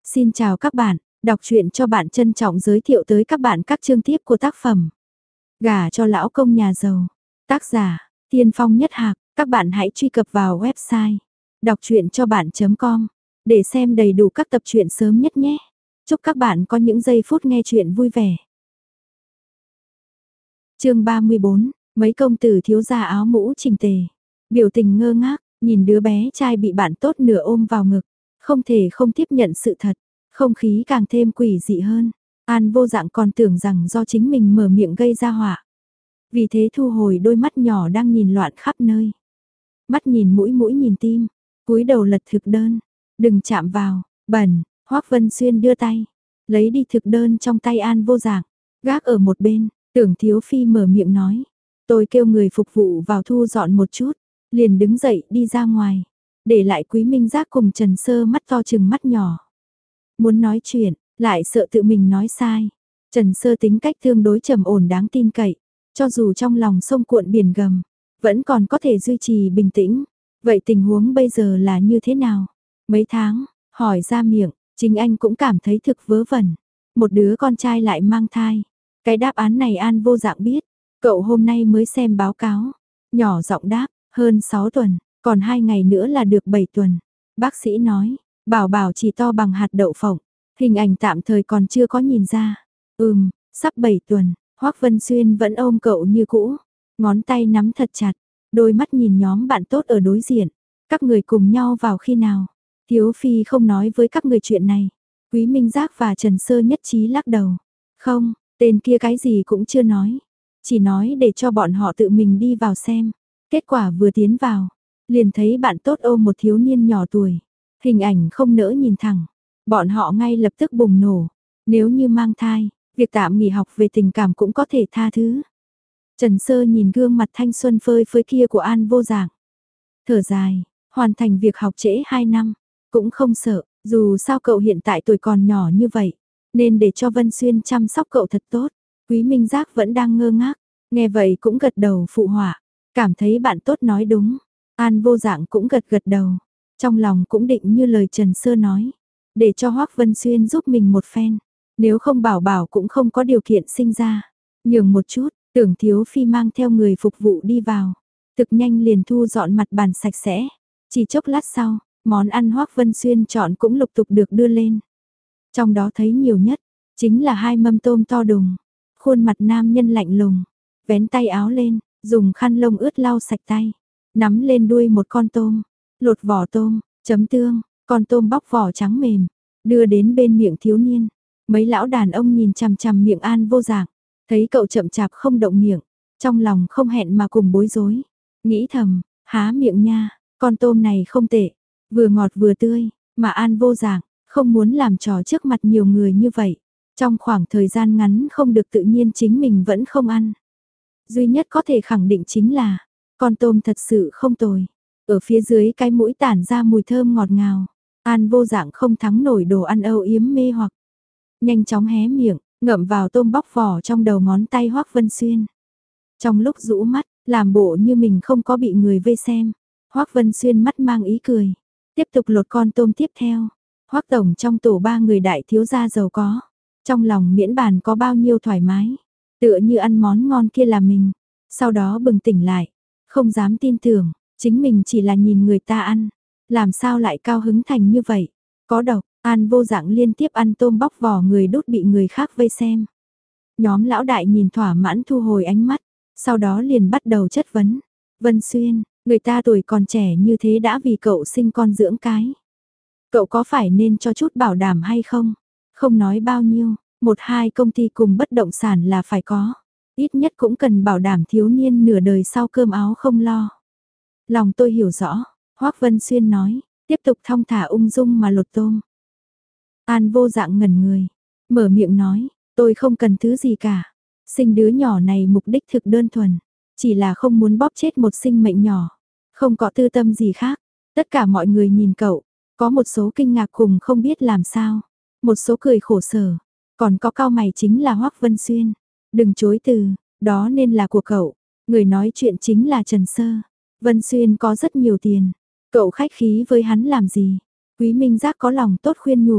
Xin chào các bạn, đọc truyện cho bạn trân trọng giới thiệu tới các bạn các chương tiếp của tác phẩm Gả cho lão công nhà giàu. Tác giả, Tiên Phong Nhất Hạc. Các bạn hãy truy cập vào website đọc truyện cho bạn.com để xem đầy đủ các tập truyện sớm nhất nhé. Chúc các bạn có những giây phút nghe truyện vui vẻ. Chương 34, mấy công tử thiếu gia áo mũ chỉnh tề, biểu tình ngơ ngác, nhìn đứa bé trai bị bạn tốt nửa ôm vào ngực, không thể không tiếp nhận sự thật, không khí càng thêm quỷ dị hơn. An Vô Dạng còn tưởng rằng do chính mình mở miệng gây ra họa. Vì thế thu hồi đôi mắt nhỏ đang nhìn loạn khắp nơi. Mắt nhìn mũi, mũi nhìn tim, cúi đầu lật thực đơn, đừng chạm vào, bẩn. Hoắc Vân Xuyên đưa tay, lấy đi thực đơn trong tay An Vô Dạng, gác ở một bên. Tưởng Thiếu Phi mở miệng nói, tôi kêu người phục vụ vào thu dọn một chút, liền đứng dậy đi ra ngoài, để lại Quý Minh Giác cùng Trần Sơ mắt to chừng mắt nhỏ. Muốn nói chuyện, lại sợ tự mình nói sai. Trần Sơ tính cách tương đối trầm ổn đáng tin cậy, cho dù trong lòng sông cuộn biển gầm, vẫn còn có thể duy trì bình tĩnh. Vậy tình huống bây giờ là như thế nào? Mấy tháng, hỏi ra miệng, chính anh cũng cảm thấy thực vớ vẩn. Một đứa con trai lại mang thai. Cái đáp án này An Vô Dạng biết, cậu hôm nay mới xem báo cáo. Nhỏ giọng đáp, hơn 6 tuần, còn 2 ngày nữa là được 7 tuần. Bác sĩ nói, bảo bảo chỉ to bằng hạt đậu phộng, hình ảnh tạm thời còn chưa có nhìn ra. Sắp 7 tuần, Hoắc Vân Xuyên vẫn ôm cậu như cũ, ngón tay nắm thật chặt, đôi mắt nhìn nhóm bạn tốt ở đối diện. Các người cùng nhau vào khi nào? Thiếu Phi không nói với các người chuyện này. Quý Minh Giác và Trần Sơ nhất trí lắc đầu. Không, tên kia cái gì cũng chưa nói, chỉ nói để cho bọn họ tự mình đi vào xem. Kết quả vừa tiến vào, liền thấy bạn tốt ôm một thiếu niên nhỏ tuổi. Hình ảnh không nỡ nhìn thẳng, bọn họ ngay lập tức bùng nổ. Nếu như mang thai, việc tạm nghỉ học về tình cảm cũng có thể tha thứ. Trần Sơ nhìn gương mặt thanh xuân phơi phới kia của An Vô Dạng, thở dài, hoàn thành việc học trễ 2 năm, cũng không sợ, dù sao cậu hiện tại tuổi còn nhỏ như vậy, nên để cho Vân Xuyên chăm sóc cậu thật tốt. Quý Minh Giác vẫn đang ngơ ngác, nghe vậy cũng gật đầu phụ họa, cảm thấy bạn tốt nói đúng. An Vô Dạng cũng gật gật đầu, trong lòng cũng định như lời Trần Sơ nói, để cho Hoắc Vân Xuyên giúp mình một phen, nếu không bảo bảo cũng không có điều kiện sinh ra. Nhường một chút, Tưởng Thiếu Phi mang theo người phục vụ đi vào, thực nhanh liền thu dọn mặt bàn sạch sẽ. Chỉ chốc lát sau, món ăn Hoắc Vân Xuyên chọn cũng lục tục được đưa lên. Trong đó thấy nhiều nhất, chính là 2 mâm tôm to đùng. Khuôn mặt nam nhân lạnh lùng, vén tay áo lên, dùng khăn lông ướt lau sạch tay, nắm lên đuôi một con tôm, lột vỏ tôm, chấm tương, con tôm bóc vỏ trắng mềm, đưa đến bên miệng thiếu niên. Mấy lão đàn ông nhìn chằm chằm miệng An Vô Dạng, thấy cậu chậm chạp không động miệng, trong lòng không hẹn mà cùng bối rối, nghĩ thầm, há miệng nha, con tôm này không tệ, vừa ngọt vừa tươi, mà An Vô Dạng không muốn làm trò trước mặt nhiều người như vậy. Trong khoảng thời gian ngắn không được tự nhiên chính mình vẫn không ăn. Duy nhất có thể khẳng định chính là, con tôm thật sự không tồi. Ở phía dưới cái mũi tản ra mùi thơm ngọt ngào. An Vô Dạng không thắng nổi đồ ăn âu yếm mê hoặc. Nhanh chóng hé miệng, ngậm vào tôm bóc vỏ trong đầu ngón tay Hoắc Vân Xuyên. Trong lúc rũ mắt, làm bộ như mình không có bị người vây xem. Hoắc Vân Xuyên mắt mang ý cười, tiếp tục lột con tôm tiếp theo. Hoắc tổng trong tổ 3 người đại thiếu gia giàu có, trong lòng miễn bàn có bao nhiêu thoải mái, tựa như ăn món ngon kia là mình. Sau đó bừng tỉnh lại, không dám tin tưởng, chính mình chỉ là nhìn người ta ăn, làm sao lại cao hứng thành như vậy. Có độc. An Vô Dạng liên tiếp ăn tôm bóc vỏ người đốt bị người khác vây xem. Nhóm lão đại nhìn thỏa mãn thu hồi ánh mắt, sau đó liền bắt đầu chất vấn. Vân Xuyên, người ta tuổi còn trẻ như thế đã vì cậu sinh con dưỡng cái. Cậu có phải nên cho chút bảo đảm hay không? Không nói bao nhiêu, 1-2 công ty cùng bất động sản là phải có. Ít nhất cũng cần bảo đảm thiếu niên nửa đời sau cơm áo không lo. Lòng tôi hiểu rõ, Hoắc Vân Xuyên nói, tiếp tục thong thả ung dung mà lột tôm. An Vô Dạng ngẩn người, mở miệng nói, tôi không cần thứ gì cả. Sinh đứa nhỏ này mục đích thực đơn thuần, chỉ là không muốn bóp chết một sinh mệnh nhỏ. Không có tư tâm gì khác. Tất cả mọi người nhìn cậu, có một số kinh ngạc cùng không biết làm sao, một số cười khổ sở, còn có cau mày chính là Hoắc Vân Xuyên. Đừng chối từ, đó nên là của cậu. Người nói chuyện chính là Trần Sơ. Vân Xuyên có rất nhiều tiền, cậu khách khí với hắn làm gì? Quý Minh Giác có lòng tốt khuyên nhủ,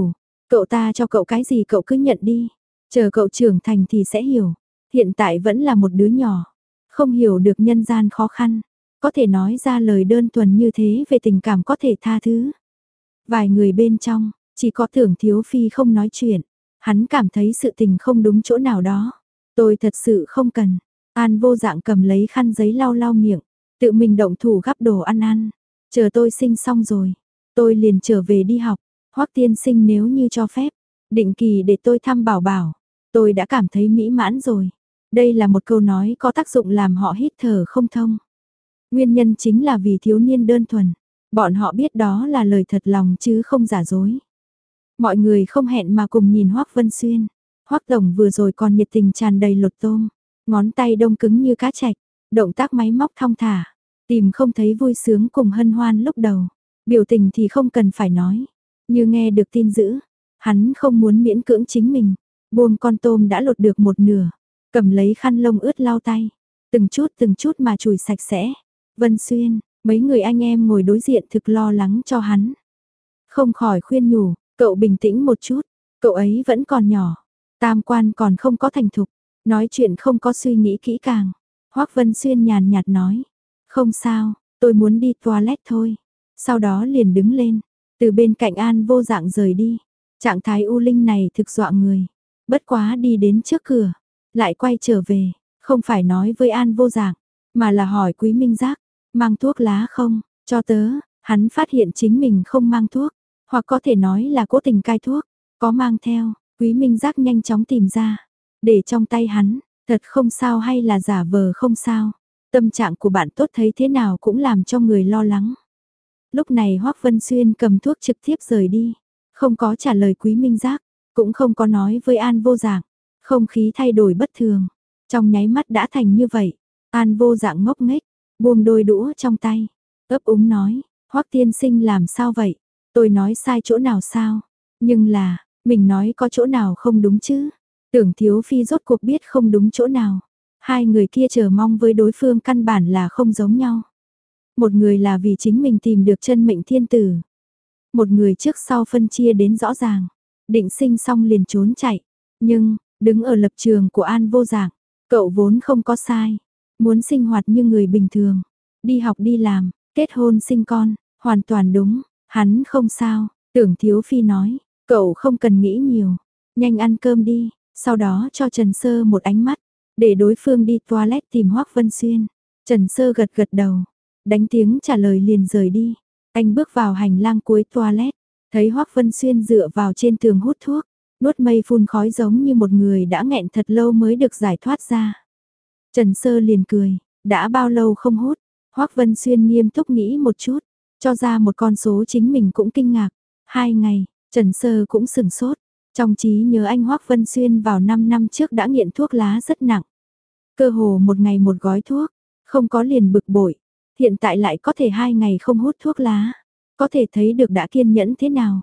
Cậu ta cho cậu cái gì cậu cứ nhận đi, chờ cậu trưởng thành thì sẽ hiểu, hiện tại vẫn là một đứa nhỏ, không hiểu được nhân gian khó khăn, có thể nói ra lời đơn thuần như thế về tình cảm có thể tha thứ. Vài người bên trong, chỉ có Tưởng Thiếu Phi không nói chuyện, hắn cảm thấy sự tình không đúng chỗ nào đó. Tôi thật sự không cần. An Vô Dạng cầm lấy khăn giấy lau lau miệng, tự mình động thủ gắp đồ ăn ăn. Chờ tôi sinh xong rồi, tôi liền trở về đi học. Hoắc tiên sinh nếu như cho phép, định kỳ để tôi thăm Bảo Bảo. Tôi đã cảm thấy mỹ mãn rồi. Đây là một câu nói có tác dụng làm họ hít thở không thông. Nguyên nhân chính là vì thiếu niên đơn thuần. Bọn họ biết đó là lời thật lòng chứ không giả dối. Mọi người không hẹn mà cùng nhìn Hoắc Vân Xuyên. Hoắc tổng vừa rồi còn nhiệt tình tràn đầy lột tôm, ngón tay đông cứng như cá trạch, động tác máy móc thong thả, tìm không thấy vui sướng cùng hân hoan lúc đầu. Biểu tình thì không cần phải nói, như nghe được tin dữ, hắn không muốn miễn cưỡng chính mình, buông con tôm đã lột được một nửa, cầm lấy khăn lông ướt lau tay, từng chút mà chùi sạch sẽ. Vân Xuyên, mấy người anh em ngồi đối diện thực lo lắng cho hắn. Không khỏi khuyên nhủ, cậu bình tĩnh một chút, cậu ấy vẫn còn nhỏ, tam quan còn không có thành thục, nói chuyện không có suy nghĩ kỹ càng. Hoắc Vân Xuyên nhàn nhạt nói, không sao, tôi muốn đi toilet thôi. Sau đó liền đứng lên, từ bên cạnh An Vô Dạng rời đi. Trạng thái u linh này thực dọa người. Bất quá đi đến trước cửa, lại quay trở về, không phải nói với An Vô Dạng, mà là hỏi Quý Minh Giác, mang thuốc lá không, cho tớ. Hắn phát hiện chính mình không mang thuốc, hoặc có thể nói là cố tình cai thuốc, có mang theo. Quý Minh Giác nhanh chóng tìm ra, để trong tay hắn, thật không sao hay là giả vờ không sao. Tâm trạng của bạn tốt thấy thế nào cũng làm cho người lo lắng. Lúc này Hoắc Vân Xuyên cầm thuốc trực tiếp rời đi, không có trả lời Quý Minh Giác, cũng không có nói với An Vô Dạng. Không khí thay đổi bất thường, trong nháy mắt đã thành như vậy. An Vô Dạng ngốc nghếch, buông đôi đũa trong tay, ấp úng nói, Hoắc tiên sinh làm sao vậy? Tôi nói sai chỗ nào sao? Nhưng là, mình nói có chỗ nào không đúng chứ? Tưởng Thiếu Phi rốt cuộc biết không đúng chỗ nào. Hai người kia chờ mong với đối phương căn bản là không giống nhau. Một người là vì chính mình tìm được chân mệnh thiên tử. Một người trước sau phân chia đến rõ ràng. Định sinh xong liền trốn chạy. Nhưng, đứng ở lập trường của An Vô Dạng, cậu vốn không có sai. Muốn sinh hoạt như người bình thường. Đi học đi làm, kết hôn sinh con, hoàn toàn đúng. Hắn không sao, Tưởng Thiếu Phi nói. Cậu không cần nghĩ nhiều. Nhanh ăn cơm đi. Sau đó cho Trần Sơ một ánh mắt, để đối phương đi toilet tìm Hoắc Vân Xuyên. Trần Sơ gật gật đầu, đánh tiếng trả lời liền rời đi. Anh bước vào hành lang cuối toilet, thấy Hoắc Vân Xuyên dựa vào trên tường hút thuốc, nuốt mây phun khói giống như một người đã nghẹn thật lâu mới được giải thoát ra. Trần Sơ liền cười, đã bao lâu không hút? Hoắc Vân Xuyên nghiêm túc nghĩ một chút, cho ra một con số chính mình cũng kinh ngạc. 2 ngày, Trần Sơ cũng sừng sốt. Trong trí nhớ anh Hoắc Vân Xuyên vào 5 năm trước đã nghiện thuốc lá rất nặng. Cơ hồ một ngày một gói thuốc, không có liền bực bội. Hiện tại lại có thể 2 ngày không hút thuốc lá. Có thể thấy được đã kiên nhẫn thế nào.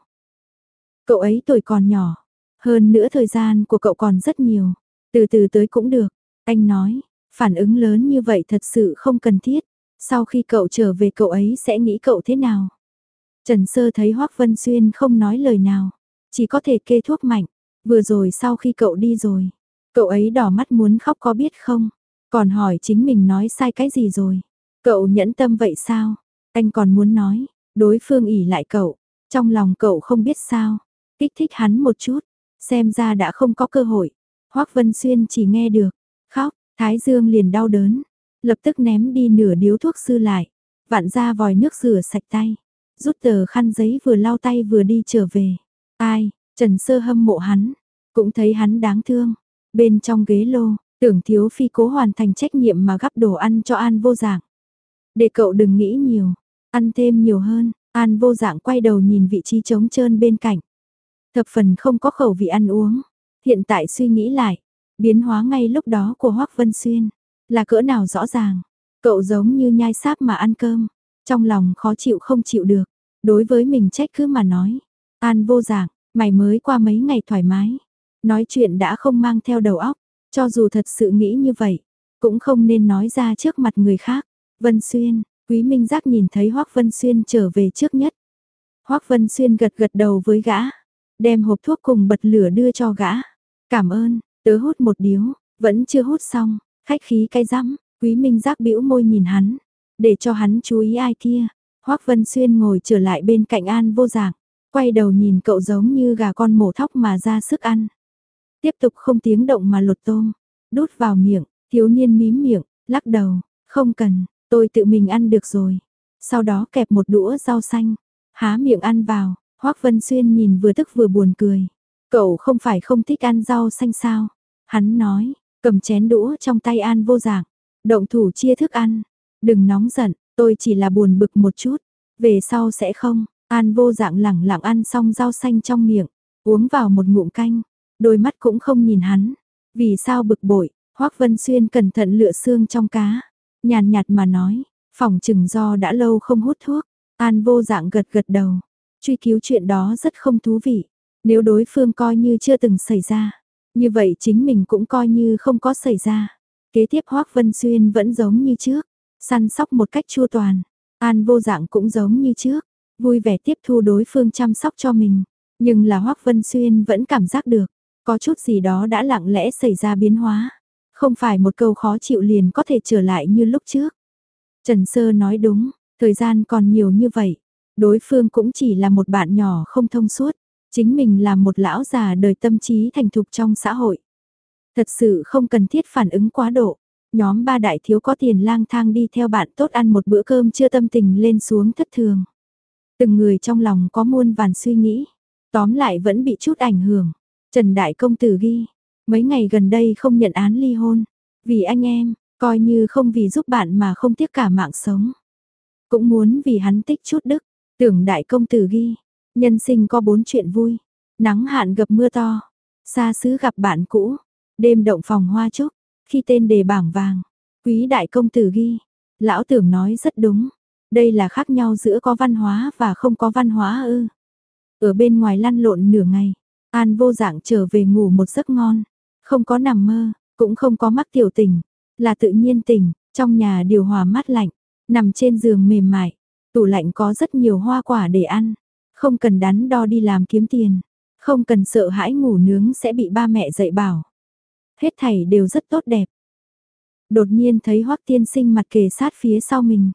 Cậu ấy tuổi còn nhỏ. Hơn nữa thời gian của cậu còn rất nhiều. Từ từ tới cũng được. Anh nói, phản ứng lớn như vậy thật sự không cần thiết. Sau khi cậu trở về cậu ấy sẽ nghĩ cậu thế nào? Trần Sơ thấy Hoắc Vân Xuyên không nói lời nào. Chỉ có thể kê thuốc mạnh. Vừa rồi sau khi cậu đi rồi, cậu ấy đỏ mắt muốn khóc có biết không? Còn hỏi chính mình nói sai cái gì rồi? Cậu nhẫn tâm vậy sao? Anh còn muốn nói, đối phương ỉ lại cậu. Trong lòng cậu không biết sao. Kích thích hắn một chút. Xem ra đã không có cơ hội. Hoắc Vân Xuyên chỉ nghe được. Khóc, Thái Dương liền đau đớn. Lập tức ném đi nửa điếu thuốc dư lại. Vặn ra vòi nước rửa sạch tay. Rút tờ khăn giấy vừa lau tay vừa đi trở về. Ai, Trần Sơ hâm mộ hắn, cũng thấy hắn đáng thương. Bên trong ghế lô, Tưởng Thiếu Phi cố hoàn thành trách nhiệm mà gắp đồ ăn cho An Vô Dạng. Để cậu đừng nghĩ nhiều, ăn thêm nhiều hơn. An Vô Dạng quay đầu nhìn vị trí trống trơn bên cạnh. Thập phần không có khẩu vị ăn uống. Hiện tại suy nghĩ lại, biến hóa ngay lúc đó của Hoắc Vân Xuyên là cỡ nào rõ ràng. Cậu giống như nhai sáp mà ăn cơm, trong lòng khó chịu không chịu được. Đối với mình trách cứ mà nói, An Vô Dạng, mày mới qua mấy ngày thoải mái, nói chuyện đã không mang theo đầu óc, cho dù thật sự nghĩ như vậy, cũng không nên nói ra trước mặt người khác. Vân Xuyên, Quý Minh Giác nhìn thấy Hoắc Vân Xuyên trở về trước nhất. Hoắc Vân Xuyên gật gật đầu với gã, đem hộp thuốc cùng bật lửa đưa cho gã. Cảm ơn, tớ hút một điếu, vẫn chưa hút xong, khách khí cái rắm. Quý Minh Giác bĩu môi nhìn hắn, để cho hắn chú ý ai kia. Hoắc Vân Xuyên ngồi trở lại bên cạnh An Vô Dạng, quay đầu nhìn cậu giống như gà con mổ thóc mà ra sức ăn. Tiếp tục không tiếng động mà lột tôm, đút vào miệng, thiếu niên mím miệng, lắc đầu, không cần, tôi tự mình ăn được rồi. Sau đó kẹp một đũa rau xanh, há miệng ăn vào, Hoắc Vân Xuyên nhìn vừa tức vừa buồn cười. Cậu không phải không thích ăn rau xanh sao? Hắn nói, cầm chén đũa trong tay An Vô Dạng, động thủ chia thức ăn. Đừng nóng giận, tôi chỉ là buồn bực một chút, về sau sẽ không. An Vô Dạng lẳng lặng ăn xong rau xanh trong miệng, uống vào một ngụm canh, đôi mắt cũng không nhìn hắn. Vì sao bực bội? Hoắc Vân Xuyên cẩn thận lựa xương trong cá, nhàn nhạt mà nói, phỏng chừng do đã lâu không hút thuốc. An Vô Dạng gật gật đầu, truy cứu chuyện đó rất không thú vị. Nếu đối phương coi như chưa từng xảy ra, như vậy chính mình cũng coi như không có xảy ra. Kế tiếp Hoắc Vân Xuyên vẫn giống như trước, săn sóc một cách chu toàn. An Vô Dạng cũng giống như trước, vui vẻ tiếp thu đối phương chăm sóc cho mình. Nhưng là Hoắc Vân Xuyên vẫn cảm giác được, có chút gì đó đã lặng lẽ xảy ra biến hóa. Không phải một câu khó chịu liền có thể trở lại như lúc trước. Trần Sơ nói đúng, thời gian còn nhiều như vậy. Đối phương cũng chỉ là một bạn nhỏ không thông suốt. Chính mình là một lão già đời tâm trí thành thục trong xã hội. Thật sự không cần thiết phản ứng quá độ. Nhóm ba đại thiếu có tiền lang thang đi theo bạn tốt ăn một bữa cơm chưa tâm tình lên xuống thất thường. Từng người trong lòng có muôn vàn suy nghĩ. Tóm lại vẫn bị chút ảnh hưởng. Trần Đại Công Tử ghi. Mấy ngày gần đây không nhận án ly hôn. Vì anh em, coi như không vì giúp bạn mà không tiếc cả mạng sống. Cũng muốn vì hắn tích chút đức. Tưởng Đại Công Tử ghi. Nhân sinh có 4 chuyện vui. Nắng hạn gặp mưa to. Xa xứ gặp bạn cũ. Đêm động phòng hoa trúc. Khi tên đề bảng vàng. Quý Đại Công Tử ghi. Lão Tưởng nói rất đúng. Đây là khác nhau giữa có văn hóa và không có văn hóa ư. Ở bên ngoài lăn lộn nửa ngày. An Vô Dạng trở về ngủ một giấc ngon. Không có nằm mơ. Cũng không có mắc tiểu tỉnh. Là tự nhiên tỉnh. Trong nhà điều hòa mát lạnh. Nằm trên giường mềm mại. Tủ lạnh có rất nhiều hoa quả để ăn. Không cần đắn đo đi làm kiếm tiền. Không cần sợ hãi ngủ nướng sẽ bị ba mẹ dạy bảo. Hết thảy đều rất tốt đẹp. Đột nhiên thấy Hoắc Tiên Sinh mặt kề sát phía sau mình.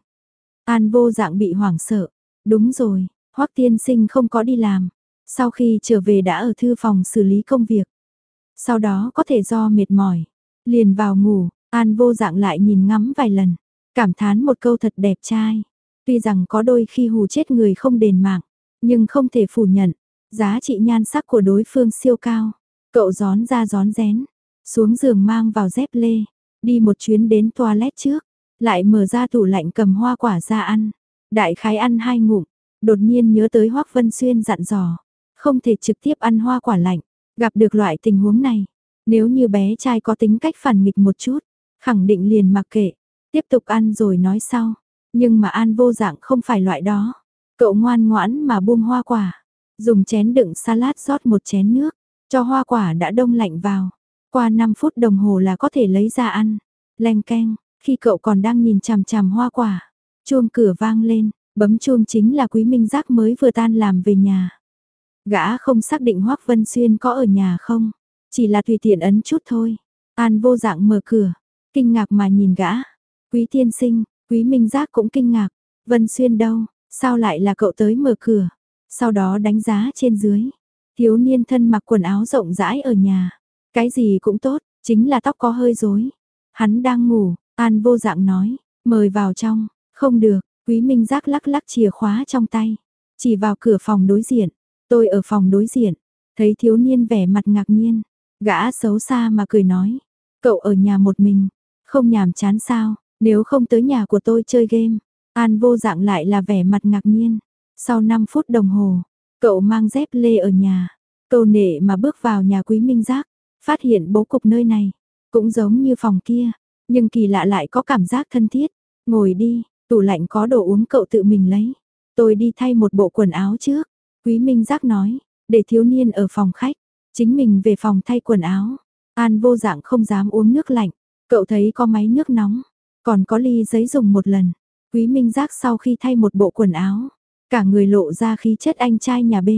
An Vô Dạng bị hoảng sợ. Đúng rồi, Hoắc Tiên Sinh không có đi làm. Sau khi trở về đã ở thư phòng xử lý công việc. Sau đó có thể do mệt mỏi. Liền vào ngủ, An Vô Dạng lại nhìn ngắm vài lần. Cảm thán một câu thật đẹp trai. Tuy rằng có đôi khi hù chết người không đền mạng. Nhưng không thể phủ nhận, giá trị nhan sắc của đối phương siêu cao. Cậu rón ra rón rén, xuống giường mang vào dép lê, đi một chuyến đến toilet trước, lại mở ra tủ lạnh cầm hoa quả ra ăn. Đại khái ăn 2 ngụm, đột nhiên nhớ tới Hoắc Vân Xuyên dặn dò, không thể trực tiếp ăn hoa quả lạnh, gặp được loại tình huống này, nếu như bé trai có tính cách phản nghịch một chút, khẳng định liền mặc kệ, tiếp tục ăn rồi nói sau. Nhưng mà An Vô Dạng không phải loại đó. Cậu ngoan ngoãn mà buông hoa quả, dùng chén đựng salad rót một chén nước, cho hoa quả đã đông lạnh vào. Qua 5 phút đồng hồ là có thể lấy ra ăn. Leng keng, khi cậu còn đang nhìn chằm chằm hoa quả, chuông cửa vang lên, bấm chuông chính là Quý Minh Giác mới vừa tan làm về nhà. Gã không xác định Hoắc Vân Xuyên có ở nhà không, chỉ là tùy tiện ấn chút thôi. An Vô Dạng mở cửa, kinh ngạc mà nhìn gã. Quý tiên sinh, Quý Minh Giác cũng kinh ngạc. Vân Xuyên đâu? Sao lại là cậu tới mở cửa? Sau đó đánh giá trên dưới. Thiếu niên thân mặc quần áo rộng rãi ở nhà. Cái gì cũng tốt, chính là tóc có hơi rối. Hắn đang ngủ, An Vô Dạng nói, mời vào trong. Không được, Quý Minh Giác lắc lắc chìa khóa trong tay. Chỉ vào cửa phòng đối diện. Tôi ở phòng đối diện. Thấy thiếu niên vẻ mặt ngạc nhiên. Gã xấu xa mà cười nói. Cậu ở nhà một mình. Không nhàm chán sao, nếu không tới nhà của tôi chơi game. An Vô Dạng lại là vẻ mặt ngạc nhiên. Sau 5 phút đồng hồ, cậu mang dép lê ở nhà. Câu nệ mà bước vào nhà Quý Minh Giác. Phát hiện bố cục nơi này. Cũng giống như phòng kia. Nhưng kỳ lạ lại có cảm giác thân thiết. Ngồi đi, tủ lạnh có đồ uống cậu tự mình lấy. Tôi đi thay một bộ quần áo trước. Quý Minh Giác nói. Để thiếu niên ở phòng khách. Chính mình về phòng thay quần áo. An Vô Dạng không dám uống nước lạnh. Cậu thấy có máy nước nóng. Còn có ly giấy dùng một lần. Quý Minh Giác sau khi thay một bộ quần áo. Cả người lộ ra khí chất anh trai nhà bên.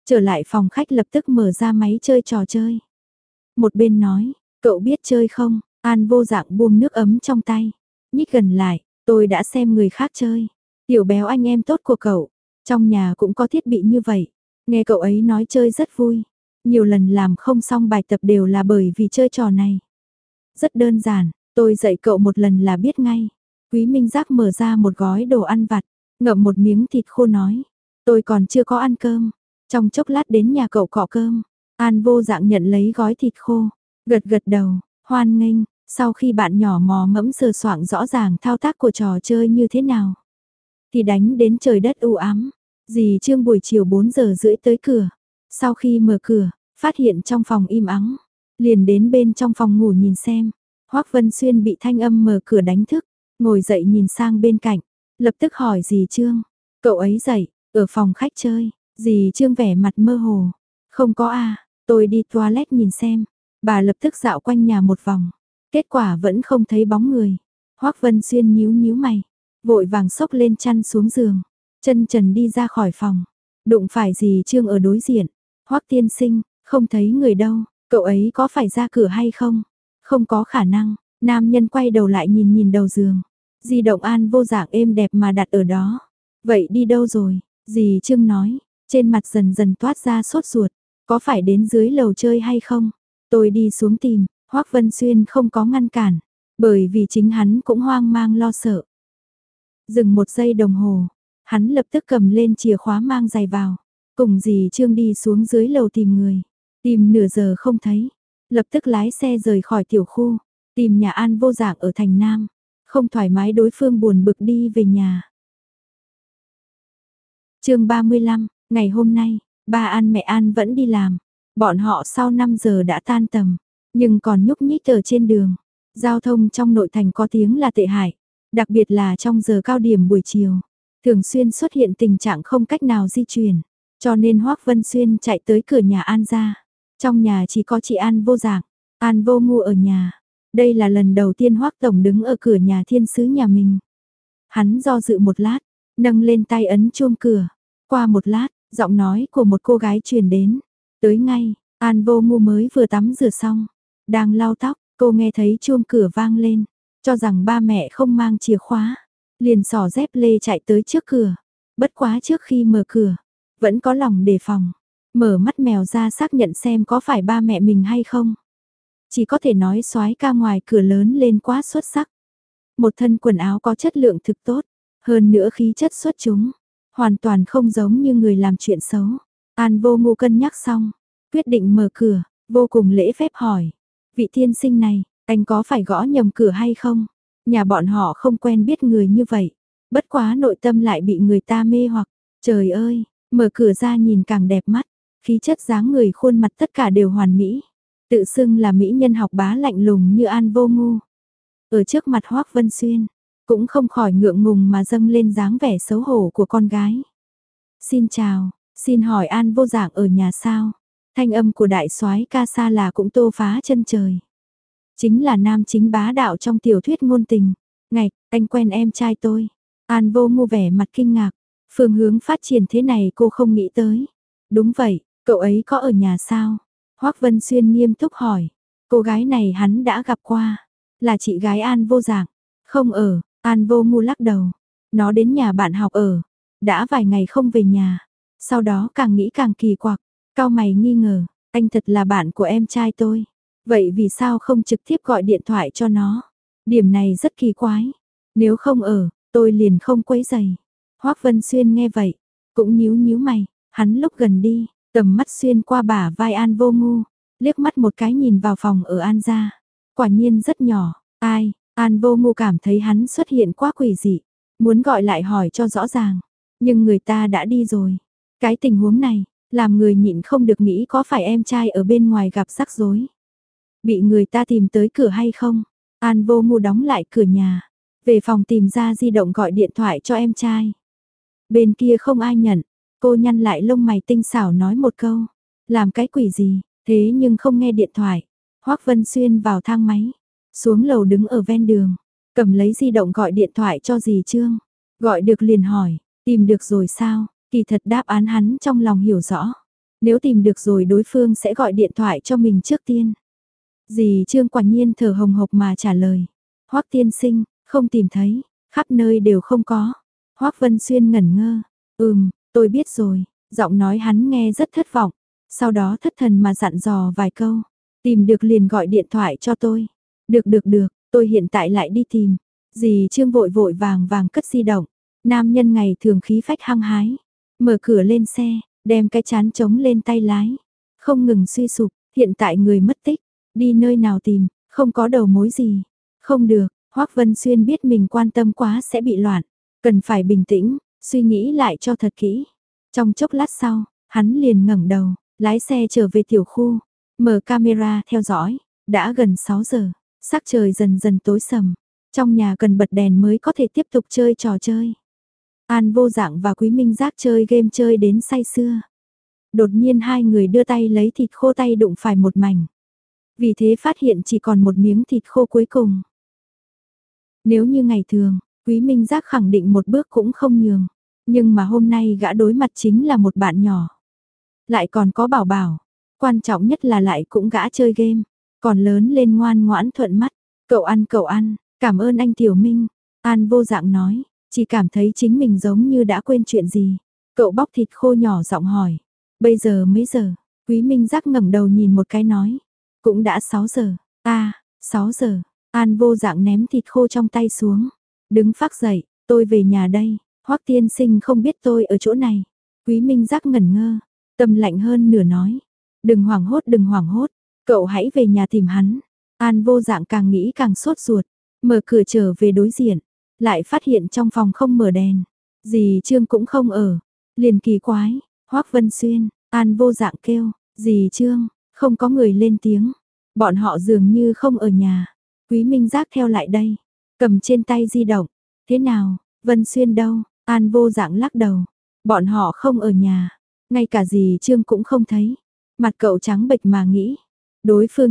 Trở lại phòng khách lập tức mở ra máy chơi trò chơi. Một bên nói, cậu biết chơi không? An Vô Dạng buông nước ấm trong tay. Nhích gần lại, tôi đã xem người khác chơi. Tiểu Béo anh em tốt của cậu, trong nhà cũng có thiết bị như vậy. Nghe cậu ấy nói chơi rất vui. Nhiều lần làm không xong bài tập đều là bởi vì chơi trò này. Rất đơn giản, tôi dạy cậu một lần là biết ngay. Quý Minh Giác mở ra một gói đồ ăn vặt, ngậm một miếng thịt khô nói. Tôi còn chưa có ăn cơm, trong chốc lát đến nhà cậu cọ cơm. An Vô Dạng nhận lấy gói thịt khô, gật gật đầu, hoan nghênh. Sau khi bạn nhỏ mò mẫm sờ soạng rõ ràng thao tác của trò chơi như thế nào, thì đánh đến trời đất u ám. Dì Trương buổi chiều 4 giờ rưỡi tới cửa. Sau khi mở cửa, phát hiện trong phòng im ắng, liền đến bên trong phòng ngủ nhìn xem. Hoắc Vân Xuyên bị thanh âm mở cửa đánh thức, ngồi dậy nhìn sang bên cạnh, lập tức hỏi dì Trương, cậu ấy dậy, ở phòng khách chơi. Dì Trương vẻ mặt mơ hồ, không có à, tôi đi toilet nhìn xem. Bà lập tức dạo quanh nhà một vòng, kết quả vẫn không thấy bóng người. Hoắc Vân Xuyên nhíu nhíu mày, vội vàng xốc lên chăn xuống giường, chân trần đi ra khỏi phòng, đụng phải dì Trương ở đối diện. Hoắc tiên sinh, không thấy người đâu, cậu ấy có phải ra cửa hay không? Không có khả năng. Nam nhân quay đầu lại nhìn nhìn đầu giường, di động An Vô Dạng êm đẹp mà đặt ở đó. Vậy đi đâu rồi? Dì Trương nói, trên mặt dần dần toát ra sốt ruột, có phải đến dưới lầu chơi hay không? Tôi đi xuống tìm. Hoắc Vân Xuyên không có ngăn cản, bởi vì chính hắn cũng hoang mang lo sợ. Dừng 1 giây đồng hồ, hắn lập tức cầm lên chìa khóa mang giày vào, cùng dì Trương đi xuống dưới lầu tìm người. Tìm nửa giờ không thấy, lập tức lái xe rời khỏi tiểu khu, tìm nhà An Vô Dạng ở thành Nam. Không thoải mái đối phương buồn bực đi về nhà. Chương 35, ngày hôm nay, ba An mẹ An vẫn đi làm. Bọn họ sau 5 giờ đã tan tầm, nhưng còn nhúc nhích ở trên đường. Giao thông trong nội thành có tiếng là tệ hại, đặc biệt là trong giờ cao điểm buổi chiều, thường xuyên xuất hiện tình trạng không cách nào di chuyển, cho nên Hoắc Vân Xuyên chạy tới cửa nhà An ra. Trong nhà chỉ có chị An Vô Dạng, An Vô Ngu ở nhà. Đây là lần đầu tiên Hoắc tổng đứng ở cửa nhà thiên sứ nhà mình. Hắn do dự một lát, nâng lên tay ấn chuông cửa. Qua một lát, giọng nói của một cô gái truyền đến. Tới ngay, An Vô Ngu mới vừa tắm rửa xong, đang lau tóc, cô nghe thấy chuông cửa vang lên, cho rằng ba mẹ không mang chìa khóa, liền xỏ dép lê chạy tới trước cửa. Bất quá trước khi mở cửa, vẫn có lòng đề phòng, mở mắt mèo ra xác nhận xem có phải ba mẹ mình hay không. Chỉ có thể nói soái ca ngoài cửa lớn lên quá xuất sắc. Một thân quần áo có chất lượng thực tốt, hơn nữa khí chất xuất chúng, hoàn toàn không giống như người làm chuyện xấu. An Vô Ngu cân nhắc xong, quyết định mở cửa, vô cùng lễ phép hỏi. Vị tiên sinh này, anh có phải gõ nhầm cửa hay không? Nhà bọn họ không quen biết người như vậy. Bất quá nội tâm lại bị người ta mê hoặc. Trời ơi, mở cửa ra nhìn càng đẹp mắt. Khí chất dáng người khuôn mặt tất cả đều hoàn mỹ. Tự xưng là mỹ nhân học bá lạnh lùng như An Vô Ngu. Ở trước mặt Hoắc Vân Xuyên, cũng không khỏi ngượng ngùng mà dâng lên dáng vẻ xấu hổ của con gái. Xin chào, xin hỏi An Vô Dạng ở nhà sao? Thanh âm của đại soái ca xa là cũng tô phá chân trời. Chính là nam chính bá đạo trong tiểu thuyết ngôn tình. Ngạch, anh quen em trai tôi. An Vô Ngu vẻ mặt kinh ngạc. Phương hướng phát triển thế này cô không nghĩ tới. Đúng vậy, cậu ấy có ở nhà sao? Hoắc Vân Xuyên nghiêm túc hỏi. Cô gái này hắn đã gặp qua. Là chị gái An Vô Dạng. Không ở, An Vô Ngu lắc đầu. Nó đến nhà bạn học ở. Đã vài ngày không về nhà. Sau đó càng nghĩ càng kỳ quặc. Cau mày nghi ngờ. Anh thật là bạn của em trai tôi. Vậy vì sao không trực tiếp gọi điện thoại cho nó? Điểm này rất kỳ quái. Nếu không ở, tôi liền không quấy rầy. Hoắc Vân Xuyên nghe vậy, cũng nhíu nhíu mày. Hắn lúc gần đi, tầm mắt xuyên qua bả vai An Vô Ngu, liếc mắt một cái nhìn vào phòng ở An gia. Quả nhiên rất nhỏ. Ai? An Vô Ngu cảm thấy hắn xuất hiện quá quỷ dị, muốn gọi lại hỏi cho rõ ràng, nhưng người ta đã đi rồi. Cái tình huống này, làm người nhịn không được nghĩ có phải em trai ở bên ngoài gặp rắc rối. Bị người ta tìm tới cửa hay không? An Vô Ngu đóng lại cửa nhà, về phòng tìm ra di động gọi điện thoại cho em trai. Bên kia không ai nhận, cô nhăn lại lông mày tinh xảo nói một câu. Làm cái quỷ gì, thế nhưng không nghe điện thoại. Hoắc Vân Xuyên vào thang máy, xuống lầu đứng ở ven đường, cầm lấy di động gọi điện thoại cho dì Trương. Gọi được liền hỏi, tìm được rồi sao? Kỳ thật đáp án hắn trong lòng hiểu rõ. Nếu tìm được rồi đối phương sẽ gọi điện thoại cho mình trước tiên. Dì Trương quả nhiên thở hồng hộc mà trả lời. Hoắc tiên sinh, không tìm thấy, khắp nơi đều không có. Hoắc Vân Xuyên ngẩn ngơ. Tôi biết rồi, giọng nói hắn nghe rất thất vọng. Sau đó thất thần mà dặn dò vài câu. Tìm được liền gọi điện thoại cho tôi. Được, tôi hiện tại lại đi tìm. Dì Trương vội vội vàng vàng cất di động. Nam nhân ngày thường khí phách hăng hái. Mở cửa lên xe, đem cái chán trống lên tay lái. Không ngừng suy sụp, hiện tại người mất tích. Đi nơi nào tìm, không có đầu mối gì. Không được, Hoắc Vân Xuyên biết mình quan tâm quá sẽ bị loạn. Cần phải bình tĩnh, suy nghĩ lại cho thật kỹ. Trong chốc lát sau, hắn liền ngẩng đầu, lái xe trở về tiểu khu. Mở camera theo dõi. Đã gần 6 giờ, sắc trời dần dần tối sầm. Trong nhà cần bật đèn mới có thể tiếp tục chơi trò chơi. An Vô Dạng và Quý Minh Giác chơi game chơi đến say sưa. Đột nhiên hai người đưa tay lấy thịt khô tay đụng phải một mảnh. Vì thế phát hiện chỉ còn một miếng thịt khô cuối cùng. Nếu như ngày thường, Quý Minh Giác khẳng định một bước cũng không nhường. Nhưng mà hôm nay gã đối mặt chính là một bạn nhỏ. Lại còn có bảo bảo. Quan trọng nhất là lại cũng gã chơi game. Còn lớn lên ngoan ngoãn thuận mắt. Cậu ăn, cảm ơn anh Tiểu Minh. An Vô Dạng nói, chỉ cảm thấy chính mình giống như đã quên chuyện gì. Cậu bóc thịt khô nhỏ giọng hỏi. Bây giờ mấy giờ? Quý Minh Giác ngẩng đầu nhìn một cái nói. Cũng đã 6 giờ. 6 giờ. An Vô Dạng ném thịt khô trong tay xuống. Đứng phác dậy, tôi về nhà đây. Hoắc tiên sinh không biết tôi ở chỗ này. Quý Minh Giác ngẩn ngơ. Tâm lạnh hơn nửa nói. Đừng hoảng hốt. Cậu hãy về nhà tìm hắn. An Vô Dạng càng nghĩ càng sốt ruột. Mở cửa trở về đối diện. Lại phát hiện trong phòng không mở đèn. Dì Trương cũng không ở. Liền kỳ quái. Hoắc Vân Xuyên. An Vô Dạng kêu. Dì Trương. Không có người lên tiếng. Bọn họ dường như không ở nhà. Quý Minh Giác theo lại đây. Cầm trên tay di động. Thế nào? Vân Xuyên đâu? An Vô Dạng lắc đầu. Bọn họ không ở nhà. Ngay cả dì Trương cũng không thấy. Mặt cậu trắng bệch mà nghĩ. Đối phương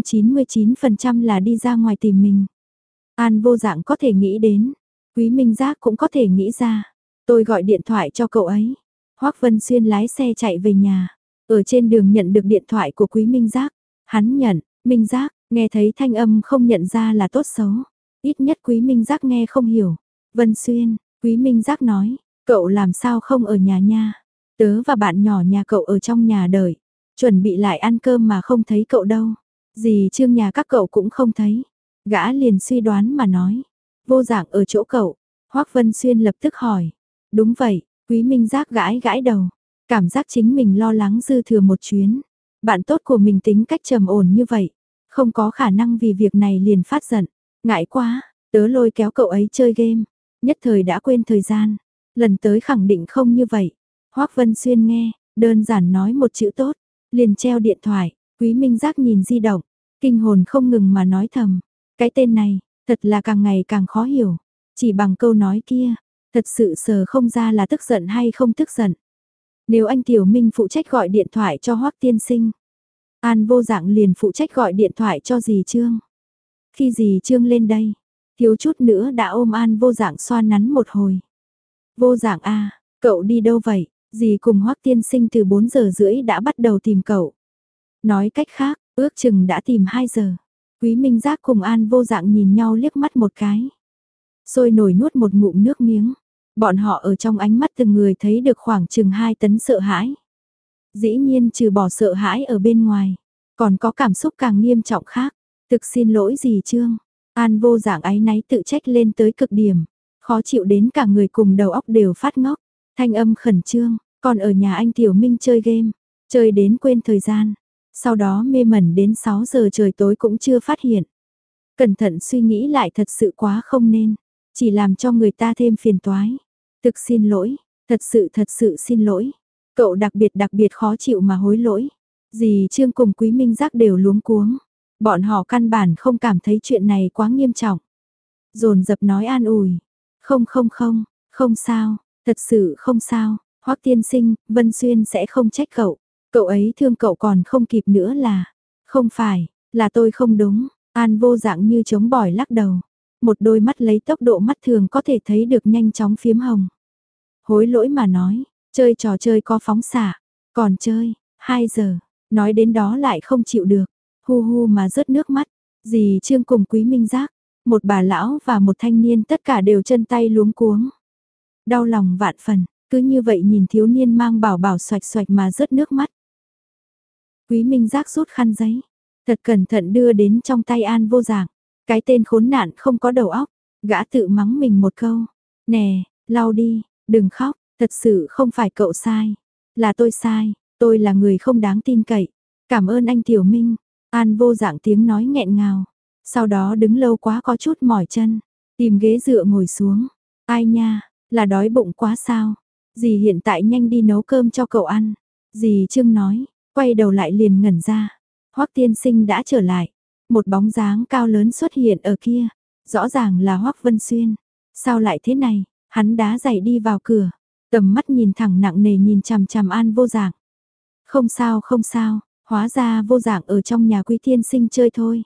99% là đi ra ngoài tìm mình. An Vô Dạng có thể nghĩ đến. Quý Minh Giác cũng có thể nghĩ ra. Tôi gọi điện thoại cho cậu ấy. Hoắc Vân Xuyên lái xe chạy về nhà. Ở trên đường nhận được điện thoại của Quý Minh Giác. Hắn nhận, Minh Giác, nghe thấy thanh âm không nhận ra là tốt xấu. Ít nhất Quý Minh Giác nghe không hiểu. Vân Xuyên, Quý Minh Giác nói, cậu làm sao không ở nhà nha. Tớ và bạn nhỏ nhà cậu ở trong nhà đợi. Chuẩn bị lại ăn cơm mà không thấy cậu đâu. Dì Trương nhà các cậu cũng không thấy. Gã liền suy đoán mà nói. Vô Dạng ở chỗ cậu. Hoắc Vân Xuyên lập tức hỏi. Đúng vậy, Quý Minh Giác gãi gãi đầu. Cảm giác chính mình lo lắng dư thừa một chuyến. Bạn tốt của mình tính cách trầm ổn như vậy. Không có khả năng vì việc này liền phát giận. Ngại quá, tớ lôi kéo cậu ấy chơi game. Nhất thời đã quên thời gian. Lần tới khẳng định không như vậy. Hoắc Vân Xuyên nghe, đơn giản nói một chữ tốt. Liền treo điện thoại. Quý Minh Giác nhìn di động. Kinh hồn không ngừng mà nói thầm. Cái tên này, thật là càng ngày càng khó hiểu. Chỉ bằng câu nói kia, thật sự sờ không ra là tức giận hay không tức giận. Nếu anh Tiểu Minh phụ trách gọi điện thoại cho Hoắc tiên sinh, An Vô Dạng liền phụ trách gọi điện thoại cho dì Trương. Khi dì Trương lên đây, thiếu chút nữa đã ôm An Vô Dạng xoa nắn một hồi. Vô Dạng à, cậu đi đâu vậy? Dì cùng Hoắc tiên sinh từ 4 giờ rưỡi đã bắt đầu tìm cậu. Nói cách khác, ước chừng đã tìm 2 giờ. Quý Minh Giác cùng An Vô Dạng nhìn nhau liếc mắt một cái. Sôi nổi nuốt một ngụm nước miếng. Bọn họ ở trong ánh mắt từng người thấy được khoảng chừng 2 tấn sợ hãi. Dĩ nhiên trừ bỏ sợ hãi ở bên ngoài, còn có cảm xúc càng nghiêm trọng khác. Thực xin lỗi dì Trương. An Vô Dạng áy náy tự trách lên tới cực điểm. Khó chịu đến cả người cùng đầu óc đều phát ngốc. Thanh âm khẩn trương, còn ở nhà anh Tiểu Minh chơi game. Chơi đến quên thời gian. Sau đó mê mẩn đến 6 giờ trời tối cũng chưa phát hiện. Cẩn thận suy nghĩ lại thật sự quá không nên. Chỉ làm cho người ta thêm phiền toái. Thực xin lỗi, thật sự xin lỗi. Cậu đặc biệt khó chịu mà hối lỗi. Dì Trương cùng Quý Minh Giác đều luống cuống. Bọn họ căn bản không cảm thấy chuyện này quá nghiêm trọng. Dồn dập nói an ủi. Không sao, thật sự không sao. Hoắc tiên sinh, Vân Xuyên sẽ không trách cậu. Cậu ấy thương cậu còn không kịp nữa là. Không phải, là tôi không đúng. An Vô Dạng như chống bỏi lắc đầu. Một đôi mắt lấy tốc độ mắt thường có thể thấy được nhanh chóng phiếm hồng. Hối lỗi mà nói, chơi trò chơi có phóng xạ, còn chơi, 2 giờ, nói đến đó lại không chịu được, hu hu mà rớt nước mắt. Dì Trương cùng Quý Minh Giác, một bà lão và một thanh niên tất cả đều chân tay luống cuống. Đau lòng vạn phần, cứ như vậy nhìn thiếu niên mang bảo bảo xoạch xoạch mà rớt nước mắt. Quý Minh Giác rút khăn giấy, thật cẩn thận đưa đến trong tay An Vô Dạng. Cái tên khốn nạn không có đầu óc, gã tự mắng mình một câu. Nè, lau đi, đừng khóc, thật sự không phải cậu sai. Là tôi sai, tôi là người không đáng tin cậy. Cảm ơn anh Tiểu Minh. An Vô Dạng tiếng nói nghẹn ngào. Sau đó đứng lâu quá có chút mỏi chân, tìm ghế dựa ngồi xuống. Ai nha, là đói bụng quá sao? Dì hiện tại nhanh đi nấu cơm cho cậu ăn. Dì Trương nói, quay đầu lại liền ngẩn ra. Hoắc tiên sinh đã trở lại. Một bóng dáng cao lớn xuất hiện ở kia. Rõ ràng là Hoắc Vân Xuyên. Sao lại thế này? Hắn đá giày đi vào cửa. Tầm mắt nhìn thẳng nặng nề nhìn chằm chằm An Vô Dạng. Không sao không sao, hóa ra Vô Dạng ở trong nhà Quý tiên sinh chơi thôi.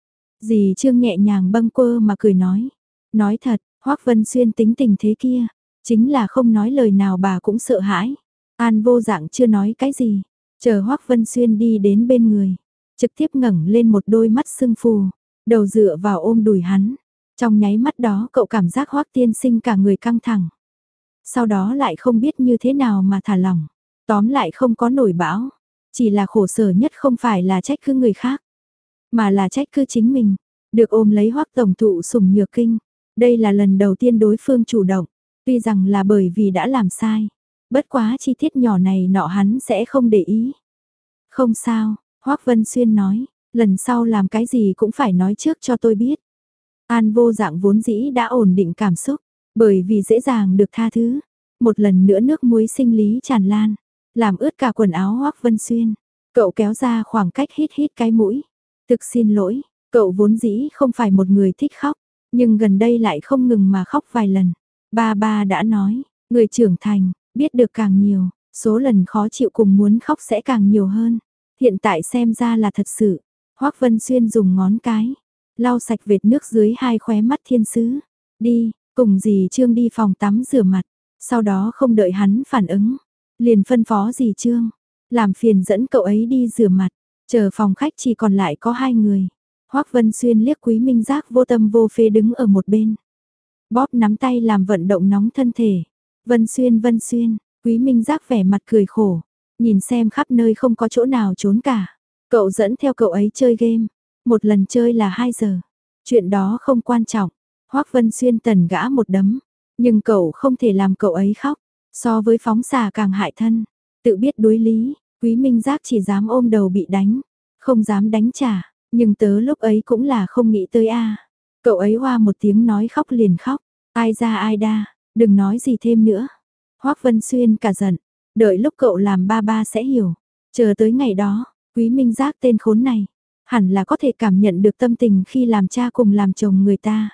Dì Trương nhẹ nhàng bâng quơ mà cười nói. Nói thật, Hoắc Vân Xuyên tính tình thế kia. Chính là không nói lời nào bà cũng sợ hãi. An Vô Dạng chưa nói cái gì. Chờ Hoắc Vân Xuyên đi đến bên người. Trực tiếp ngẩng lên một đôi mắt sưng phù. Đầu dựa vào ôm đùi hắn. Trong nháy mắt đó cậu cảm giác Hoắc tiên sinh cả người căng thẳng. Sau đó lại không biết như thế nào mà thả lỏng. Tóm lại không có nổi bão. Chỉ là khổ sở nhất không phải là trách cứ người khác. Mà là trách cứ chính mình. Được ôm lấy Hoắc tổng thụ sủng nhược kinh. Đây là lần đầu tiên đối phương chủ động. Tuy rằng là bởi vì đã làm sai. Bất quá chi tiết nhỏ này nọ hắn sẽ không để ý. Không sao, Hoắc Vân Xuyên nói. Lần sau làm cái gì cũng phải nói trước cho tôi biết. An Vô Dạng vốn dĩ đã ổn định cảm xúc. Bởi vì dễ dàng được tha thứ. Một lần nữa nước muối sinh lý tràn lan. Làm ướt cả quần áo Hoắc Vân Xuyên. Cậu kéo ra khoảng cách hít hít cái mũi. Thực xin lỗi, cậu vốn dĩ không phải một người thích khóc. Nhưng gần đây lại không ngừng mà khóc vài lần. Ba đã nói, người trưởng thành, biết được càng nhiều, số lần khó chịu cùng muốn khóc sẽ càng nhiều hơn. Hiện tại xem ra là thật sự. Hoắc Vân Xuyên dùng ngón cái, lau sạch vệt nước dưới hai khóe mắt thiên sứ. Đi, cùng dì Trương đi phòng tắm rửa mặt. Sau đó không đợi hắn phản ứng. Liền phân phó dì Trương. Làm phiền dẫn cậu ấy đi rửa mặt. Chờ phòng khách chỉ còn lại có 2 người. Hoắc Vân Xuyên liếc Quý Minh Giác vô tâm vô phế đứng ở một bên. Bóp nắm tay làm vận động nóng thân thể. Vân Xuyên, Quý Minh Giác vẻ mặt cười khổ. Nhìn xem khắp nơi không có chỗ nào trốn cả. Cậu dẫn theo cậu ấy chơi game. Một lần chơi là 2 giờ. Chuyện đó không quan trọng. Hoắc Vân Xuyên tần gã một đấm. Nhưng cậu không thể làm cậu ấy khóc. So với phóng xà càng hại thân. Tự biết đối lý, Quý Minh Giác chỉ dám ôm đầu bị đánh. Không dám đánh trả. Nhưng tớ lúc ấy cũng là không nghĩ tới a. Cậu ấy hoa một tiếng nói khóc liền khóc. Ai ra ai đa, đừng nói gì thêm nữa. Hoắc Vân Xuyên cả giận. Đợi lúc cậu làm ba sẽ hiểu. Chờ tới ngày đó, Quý Minh Giác tên khốn này. Hẳn là có thể cảm nhận được tâm tình khi làm cha cùng làm chồng người ta.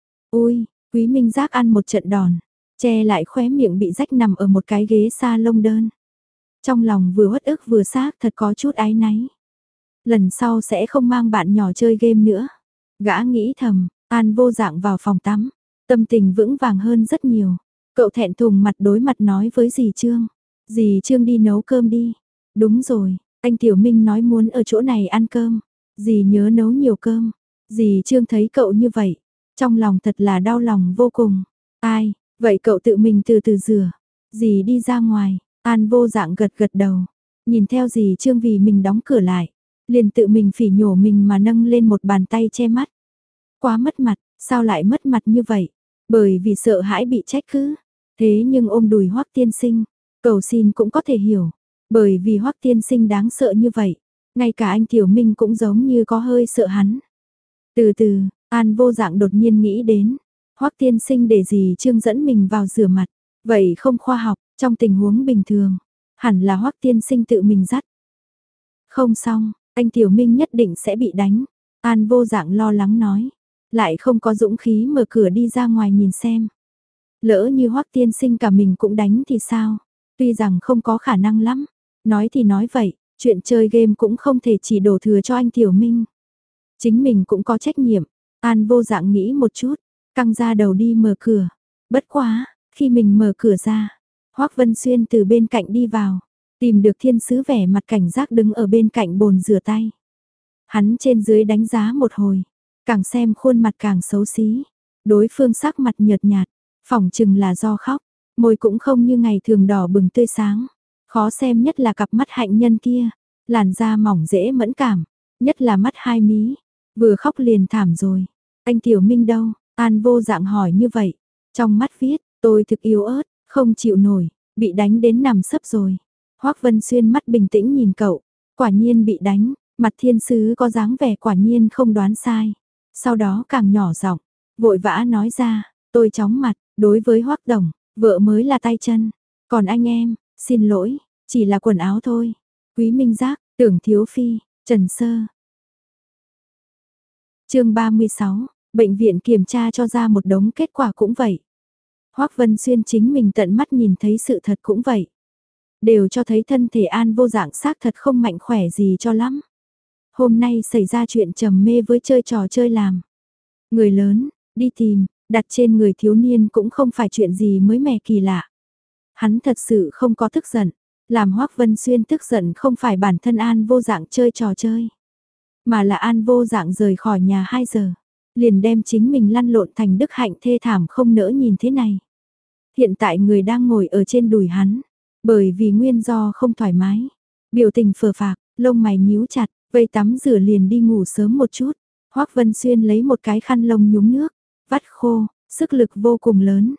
Ui, Quý Minh Giác ăn một trận đòn. Che lại khóe miệng bị rách nằm ở một cái ghế sa lông đơn. Trong lòng vừa uất ức vừa xác thật có chút áy náy. Lần sau sẽ không mang bạn nhỏ chơi game nữa. Gã nghĩ thầm, An Vô Dạng vào phòng tắm. Tâm tình vững vàng hơn rất nhiều. Cậu thẹn thùng mặt đối mặt nói với dì Trương. Dì Trương đi nấu cơm đi. Đúng rồi, anh Tiểu Minh nói muốn ở chỗ này ăn cơm. Dì nhớ nấu nhiều cơm. Dì Trương thấy cậu như vậy. Trong lòng thật là đau lòng vô cùng. Ai, vậy cậu tự mình từ từ rửa. Dì đi ra ngoài. An Vô Dạng gật gật đầu. Nhìn theo dì Trương vì mình đóng cửa lại. Liền tự mình phỉ nhổ mình mà nâng lên một bàn tay che mắt. Quá mất mặt, sao lại mất mặt như vậy? Bởi vì sợ hãi bị trách cứ. Thế nhưng ôm đùi Hoắc tiên sinh, cầu xin cũng có thể hiểu. Bởi vì Hoắc tiên sinh đáng sợ như vậy. Ngay cả anh Tiểu Minh cũng giống như có hơi sợ hắn. Từ từ, An Vô Dạng đột nhiên nghĩ đến. Hoắc tiên sinh để dì Trương dẫn mình vào rửa mặt. Vậy không khoa học, trong tình huống bình thường. Hẳn là Hoắc tiên sinh tự mình dắt. Không xong, anh Tiểu Minh nhất định sẽ bị đánh. An Vô Dạng lo lắng nói. Lại không có dũng khí mở cửa đi ra ngoài nhìn xem. Lỡ như Hoắc tiên sinh cả mình cũng đánh thì sao? Tuy rằng không có khả năng lắm. Nói thì nói vậy, chuyện chơi game cũng không thể chỉ đổ thừa cho anh Tiểu Minh. Chính mình cũng có trách nhiệm. An Vô Dạng nghĩ một chút, căng ra đầu đi mở cửa. Bất quá, khi mình mở cửa ra, Hoắc Vân Xuyên từ bên cạnh đi vào. Tìm được thiên sứ vẻ mặt cảnh giác đứng ở bên cạnh bồn rửa tay. Hắn trên dưới đánh giá một hồi, càng xem khuôn mặt càng xấu xí. Đối phương sắc mặt nhợt nhạt, phỏng chừng là do khóc, môi cũng không như ngày thường đỏ bừng tươi sáng. Khó xem nhất là cặp mắt hạnh nhân kia, làn da mỏng dễ mẫn cảm, nhất là mắt hai mí, vừa khóc liền thảm rồi. Anh Tiểu Minh đâu? An Vô Dạng hỏi như vậy. Trong mắt viết, tôi thực yếu ớt, không chịu nổi, bị đánh đến nằm sấp rồi. Hoắc Vân Xuyên mắt bình tĩnh nhìn cậu, quả nhiên bị đánh, mặt thiên sứ có dáng vẻ quả nhiên không đoán sai. Sau đó càng nhỏ giọng, vội vã nói ra, tôi chóng mặt, đối với Hoắc Đồng, vợ mới là tay chân, còn anh em, xin lỗi, chỉ là quần áo thôi. Quý Minh Giác, Tưởng Thiếu Phi, Trần Sơ. Chương 36, bệnh viện kiểm tra cho ra một đống kết quả cũng vậy. Hoắc Vân Xuyên chính mình tận mắt nhìn thấy sự thật cũng vậy. Đều cho thấy thân thể An Vô Dạng xác thật không mạnh khỏe gì cho lắm. Hôm nay xảy ra chuyện trầm mê với chơi trò chơi làm. Người lớn, đi tìm, đặt trên người thiếu niên cũng không phải chuyện gì mới mẻ kỳ lạ. Hắn thật sự không có tức giận, làm Hoắc Vân Xuyên tức giận không phải bản thân An Vô Dạng chơi trò chơi, mà là An Vô Dạng rời khỏi nhà 2 giờ, liền đem chính mình lăn lộn thành đức hạnh thê thảm không nỡ nhìn thế này. Hiện tại người đang ngồi ở trên đùi hắn, bởi vì nguyên do không thoải mái, biểu tình phờ phạc, lông mày nhíu chặt, vây tắm rửa liền đi ngủ sớm một chút. Hoắc Vân Xuyên lấy một cái khăn lông nhúng nước, vắt khô, sức lực vô cùng lớn.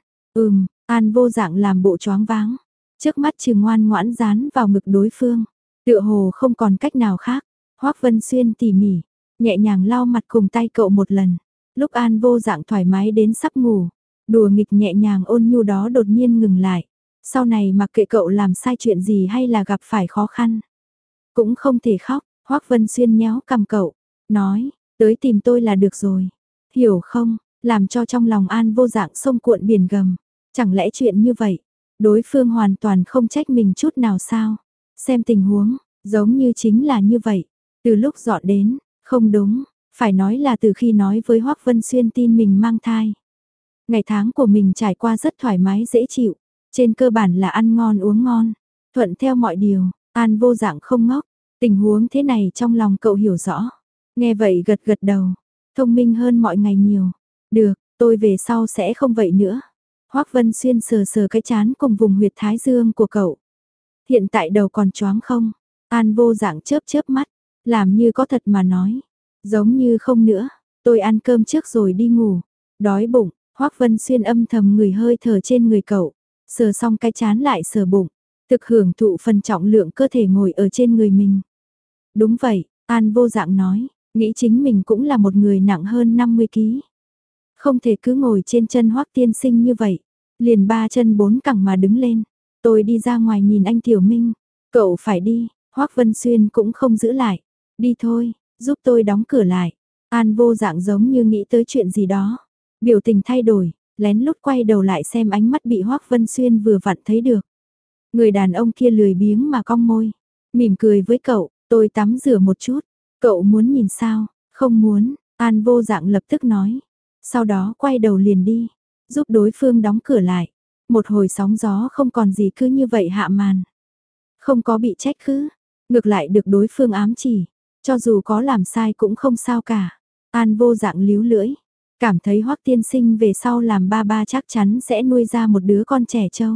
An Vô Dạng làm bộ choáng váng, trước mắt trừ ngoan ngoãn dán vào ngực đối phương, tựa hồ không còn cách nào khác. Hoắc Vân Xuyên tỉ mỉ, nhẹ nhàng lau mặt cùng tay cậu một lần. Lúc An Vô Dạng thoải mái đến sắp ngủ, đùa nghịch nhẹ nhàng ôn nhu đó đột nhiên ngừng lại. Sau này mặc kệ cậu làm sai chuyện gì hay là gặp phải khó khăn, cũng không thể khóc. Hoắc Vân Xuyên nhéo cằm cậu, nói, tới tìm tôi là được rồi. Hiểu không? Làm cho trong lòng An Vô Dạng sông cuộn biển gầm. Chẳng lẽ chuyện như vậy, đối phương hoàn toàn không trách mình chút nào sao? Xem tình huống, giống như chính là như vậy. Từ lúc dọn đến, không đúng, phải nói là từ khi nói với Hoắc Vân Xuyên tin mình mang thai. Ngày tháng của mình trải qua rất thoải mái dễ chịu, trên cơ bản là ăn ngon uống ngon, thuận theo mọi điều. An Vô Dạng không ngốc, tình huống thế này trong lòng cậu hiểu rõ. Nghe vậy gật gật đầu, thông minh hơn mọi ngày nhiều. Được, tôi về sau sẽ không vậy nữa. Hoắc Vân Xuyên sờ sờ cái trán cùng vùng huyệt thái dương của cậu. Hiện tại đầu còn choáng không? An Vô Dạng chớp chớp mắt, làm như có thật mà nói. Giống như không nữa, tôi ăn cơm trước rồi đi ngủ. Đói bụng, Hoắc Vân Xuyên âm thầm ngửi hơi thở trên người cậu. Sờ xong cái trán lại sờ bụng, thực hưởng thụ phần trọng lượng cơ thể ngồi ở trên người mình. Đúng vậy, An Vô Dạng nói, nghĩ chính mình cũng là một người nặng hơn 50 kg. Không thể cứ ngồi trên chân Hoắc tiên sinh như vậy, liền 3 chân 4 cẳng mà đứng lên. Tôi đi ra ngoài nhìn anh Tiểu Minh, cậu phải đi. Hoắc Vân Xuyên cũng không giữ lại, đi thôi, giúp tôi đóng cửa lại. An Vô Dạng giống như nghĩ tới chuyện gì đó, biểu tình thay đổi, lén lút quay đầu lại xem ánh mắt bị Hoắc Vân Xuyên vừa vặn thấy được. Người đàn ông kia lười biếng mà cong môi, mỉm cười với cậu, tôi tắm rửa một chút, cậu muốn nhìn sao? Không muốn, An Vô Dạng lập tức nói. Sau đó quay đầu liền đi, giúp đối phương đóng cửa lại. Một hồi sóng gió không còn gì cứ như vậy hạ màn. Không có bị trách cứ, ngược lại được đối phương ám chỉ, cho dù có làm sai cũng không sao cả. An Vô Dạng líu lưỡi, cảm thấy Hoắc tiên sinh về sau làm ba ba chắc chắn sẽ nuôi ra một đứa con trẻ trâu.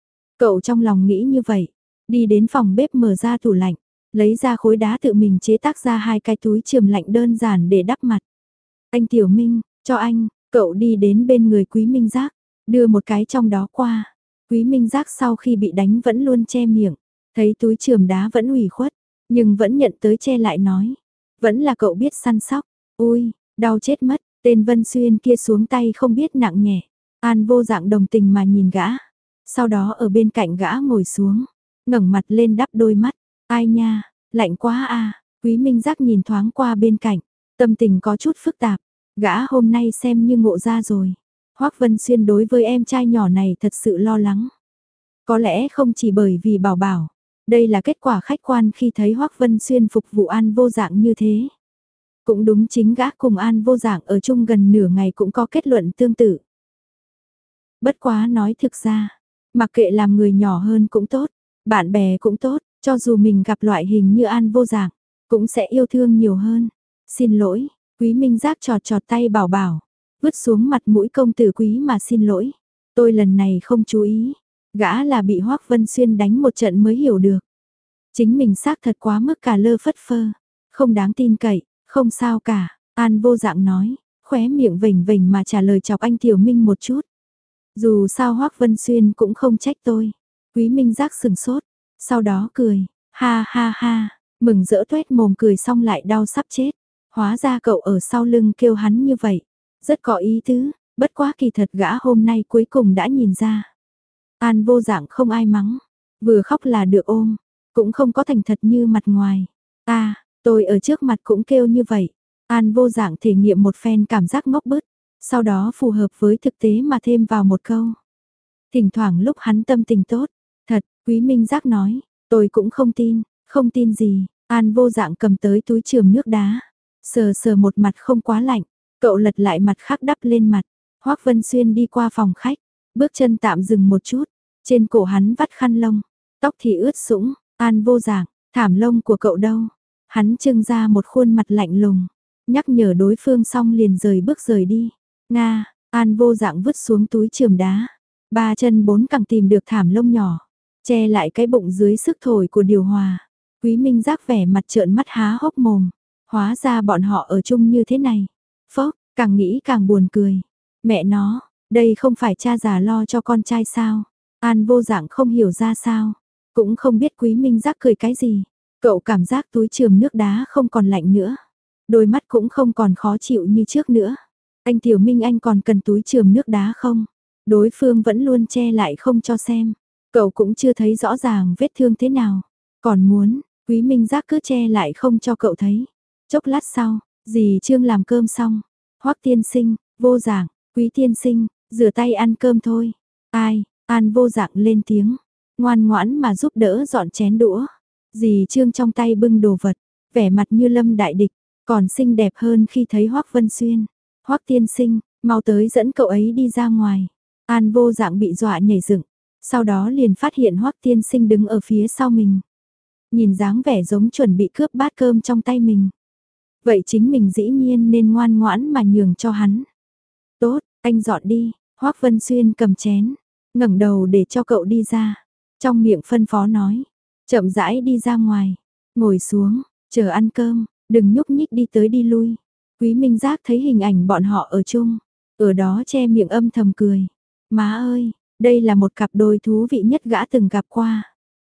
Cậu trong lòng nghĩ như vậy, đi đến phòng bếp mở ra tủ lạnh, lấy ra khối đá tự mình chế tác ra 2 cái túi chườm lạnh đơn giản để đắp mặt. Anh Tiểu Minh, cho anh, cậu đi đến bên người Quý Minh Giác, đưa một cái trong đó qua. Quý Minh Giác sau khi bị đánh vẫn luôn che miệng, thấy túi chườm đá vẫn ủy khuất, nhưng vẫn nhận tới che lại nói. Vẫn là cậu biết săn sóc, ui, đau chết mất, tên Vân Xuyên kia xuống tay không biết nặng nhẹ. An Vô Dạng đồng tình mà nhìn gã, sau đó ở bên cạnh gã ngồi xuống, ngẩng mặt lên đắp đôi mắt, ai nha, lạnh quá à. Quý Minh Giác nhìn thoáng qua bên cạnh, tâm tình có chút phức tạp, gã hôm nay xem như ngộ ra rồi. Hoắc Vân Xuyên đối với em trai nhỏ này thật sự lo lắng. Có lẽ không chỉ bởi vì Bảo Bảo, đây là kết quả khách quan khi thấy Hoắc Vân Xuyên phục vụ An Vô Dạng như thế. Cũng đúng, chính gã cùng An Vô Dạng ở chung gần nửa ngày cũng có kết luận tương tự. Bất quá nói thực ra, mặc kệ làm người nhỏ hơn cũng tốt, bạn bè cũng tốt, Cho dù mình gặp loại hình như An Vô Dạng, cũng sẽ yêu thương nhiều hơn. Xin lỗi, Quý Minh Giác trọt trọt tay bảo bảo, vứt xuống mặt mũi công tử Quý mà xin lỗi. Tôi lần này không chú ý, gã là bị Hoắc Vân Xuyên đánh một trận mới hiểu được. Chính mình xác thật quá mức cả lơ phất phơ, không đáng tin cậy, không sao cả, An Vô Dạng nói, khóe miệng vểnh vểnh mà trả lời chọc anh Tiểu Minh một chút. Dù sao Hoắc Vân Xuyên cũng không trách tôi. Quý Minh Giác sừng sốt, sau đó cười, ha ha ha, mừng rỡ tuét mồm cười xong lại đau sắp chết. Hóa ra cậu ở sau lưng kêu hắn như vậy, rất có ý tứ, bất quá kỳ thật gã hôm nay cuối cùng đã nhìn ra. An Vô Dạng không ai mắng, vừa khóc là được ôm, cũng không có thành thật như mặt ngoài. Tôi ở trước mặt cũng kêu như vậy. An Vô Dạng thể nghiệm một phen cảm giác ngốc bứt, sau đó phù hợp với thực tế mà thêm vào một câu. Thỉnh thoảng lúc hắn tâm tình tốt, thật, Quý Minh Giác nói, tôi cũng không tin gì. An Vô Dạng cầm tới túi chườm nước đá, sờ sờ một mặt không quá lạnh, cậu lật lại mặt khác đắp lên mặt. Hoắc Vân Xuyên đi qua phòng khách, bước chân tạm dừng một chút, trên cổ hắn vắt khăn lông, tóc thì ướt sũng. An Vô Dạng, thảm lông của cậu đâu? Hắn trưng ra một khuôn mặt lạnh lùng, nhắc nhở đối phương xong liền rời đi. Nga, An Vô Dạng vứt xuống túi chườm đá, ba chân bốn cẳng tìm được thảm lông nhỏ, che lại cái bụng dưới sức thổi của điều hòa. Quý Minh Giác vẻ mặt trợn mắt há hốc mồm, hóa ra bọn họ ở chung như thế này. Phốc, càng nghĩ càng buồn cười. Mẹ nó, đây không phải cha già lo cho con trai sao? An Vô Dạng không hiểu ra sao, cũng không biết Quý Minh Giác cười cái gì. Cậu cảm giác túi chườm nước đá không còn lạnh nữa, đôi mắt cũng không còn khó chịu như trước nữa. Anh Tiểu Minh anh còn cần túi chườm nước đá không? Đối phương vẫn luôn che lại không cho xem. Cậu cũng chưa thấy rõ ràng vết thương thế nào. Còn muốn, Quý Minh Giác cứ che lại không cho cậu thấy. Chốc lát sau, dì Trương làm cơm xong. Hoắc tiên sinh, Vô Dạng, Quý tiên sinh, rửa tay ăn cơm thôi. Ai, An Vô Dạng lên tiếng, ngoan ngoãn mà giúp đỡ dọn chén đũa. Dì Trương trong tay bưng đồ vật, vẻ mặt như lâm đại địch, còn xinh đẹp hơn khi thấy Hoắc Vân Xuyên. Hoắc tiên sinh, mau tới dẫn cậu ấy đi ra ngoài. An Vô Dạng bị dọa nhảy dựng, sau đó liền phát hiện Hoắc tiên sinh đứng ở phía sau mình. Nhìn dáng vẻ giống chuẩn bị cướp bát cơm trong tay mình. Vậy chính mình dĩ nhiên nên ngoan ngoãn mà nhường cho hắn. Tốt, anh dọn đi. Hoắc Vân Xuyên cầm chén, ngẩng đầu để cho cậu đi ra. Trong miệng phân phó nói, chậm rãi đi ra ngoài, ngồi xuống, chờ ăn cơm, đừng nhúc nhích đi tới đi lui. Quý Minh Giác thấy hình ảnh bọn họ ở chung, ở đó che miệng âm thầm cười. Má ơi, đây là một cặp đôi thú vị nhất gã từng gặp qua.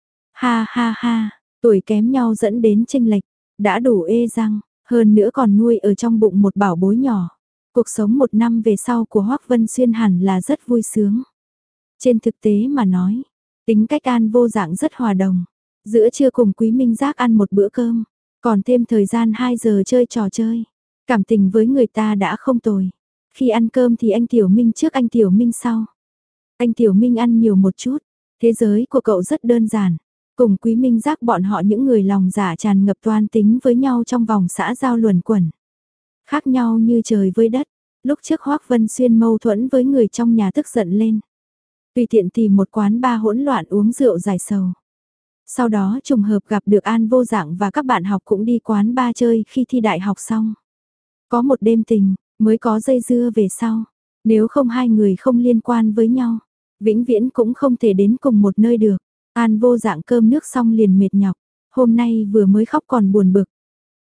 Ha ha ha, tuổi kém nhau dẫn đến chênh lệch, đã đủ ê răng, hơn nữa còn nuôi ở trong bụng một bảo bối nhỏ. Cuộc sống một năm về sau của Hoắc Vân Xuyên hẳn là rất vui sướng. Trên thực tế mà nói, tính cách An Vô Dạng rất hòa đồng. Giữa trưa cùng Quý Minh Giác ăn một bữa cơm, còn thêm thời gian 2 giờ chơi trò chơi. Cảm tình với người ta đã không tồi. Khi ăn cơm thì anh Tiểu Minh trước anh Tiểu Minh sau. Anh Tiểu Minh ăn nhiều một chút. Thế giới của cậu rất đơn giản. Cùng Quý Minh Giác bọn họ những người lòng dạ tràn ngập toan tính với nhau trong vòng xã giao luẩn quẩn. Khác nhau như trời với đất. Lúc trước Hoắc Vân Xuyên mâu thuẫn với người trong nhà tức giận lên. Tùy tiện tìm một quán bar hỗn loạn uống rượu giải sầu. Sau đó trùng hợp gặp được An Vô Dạng và các bạn học cũng đi quán bar chơi khi thi đại học xong. Có một đêm tình, mới có dây dưa về sau. Nếu không hai người không liên quan với nhau, vĩnh viễn cũng không thể đến cùng một nơi được. An Vô Dạng cơm nước xong liền mệt nhọc, hôm nay vừa mới khóc còn buồn bực.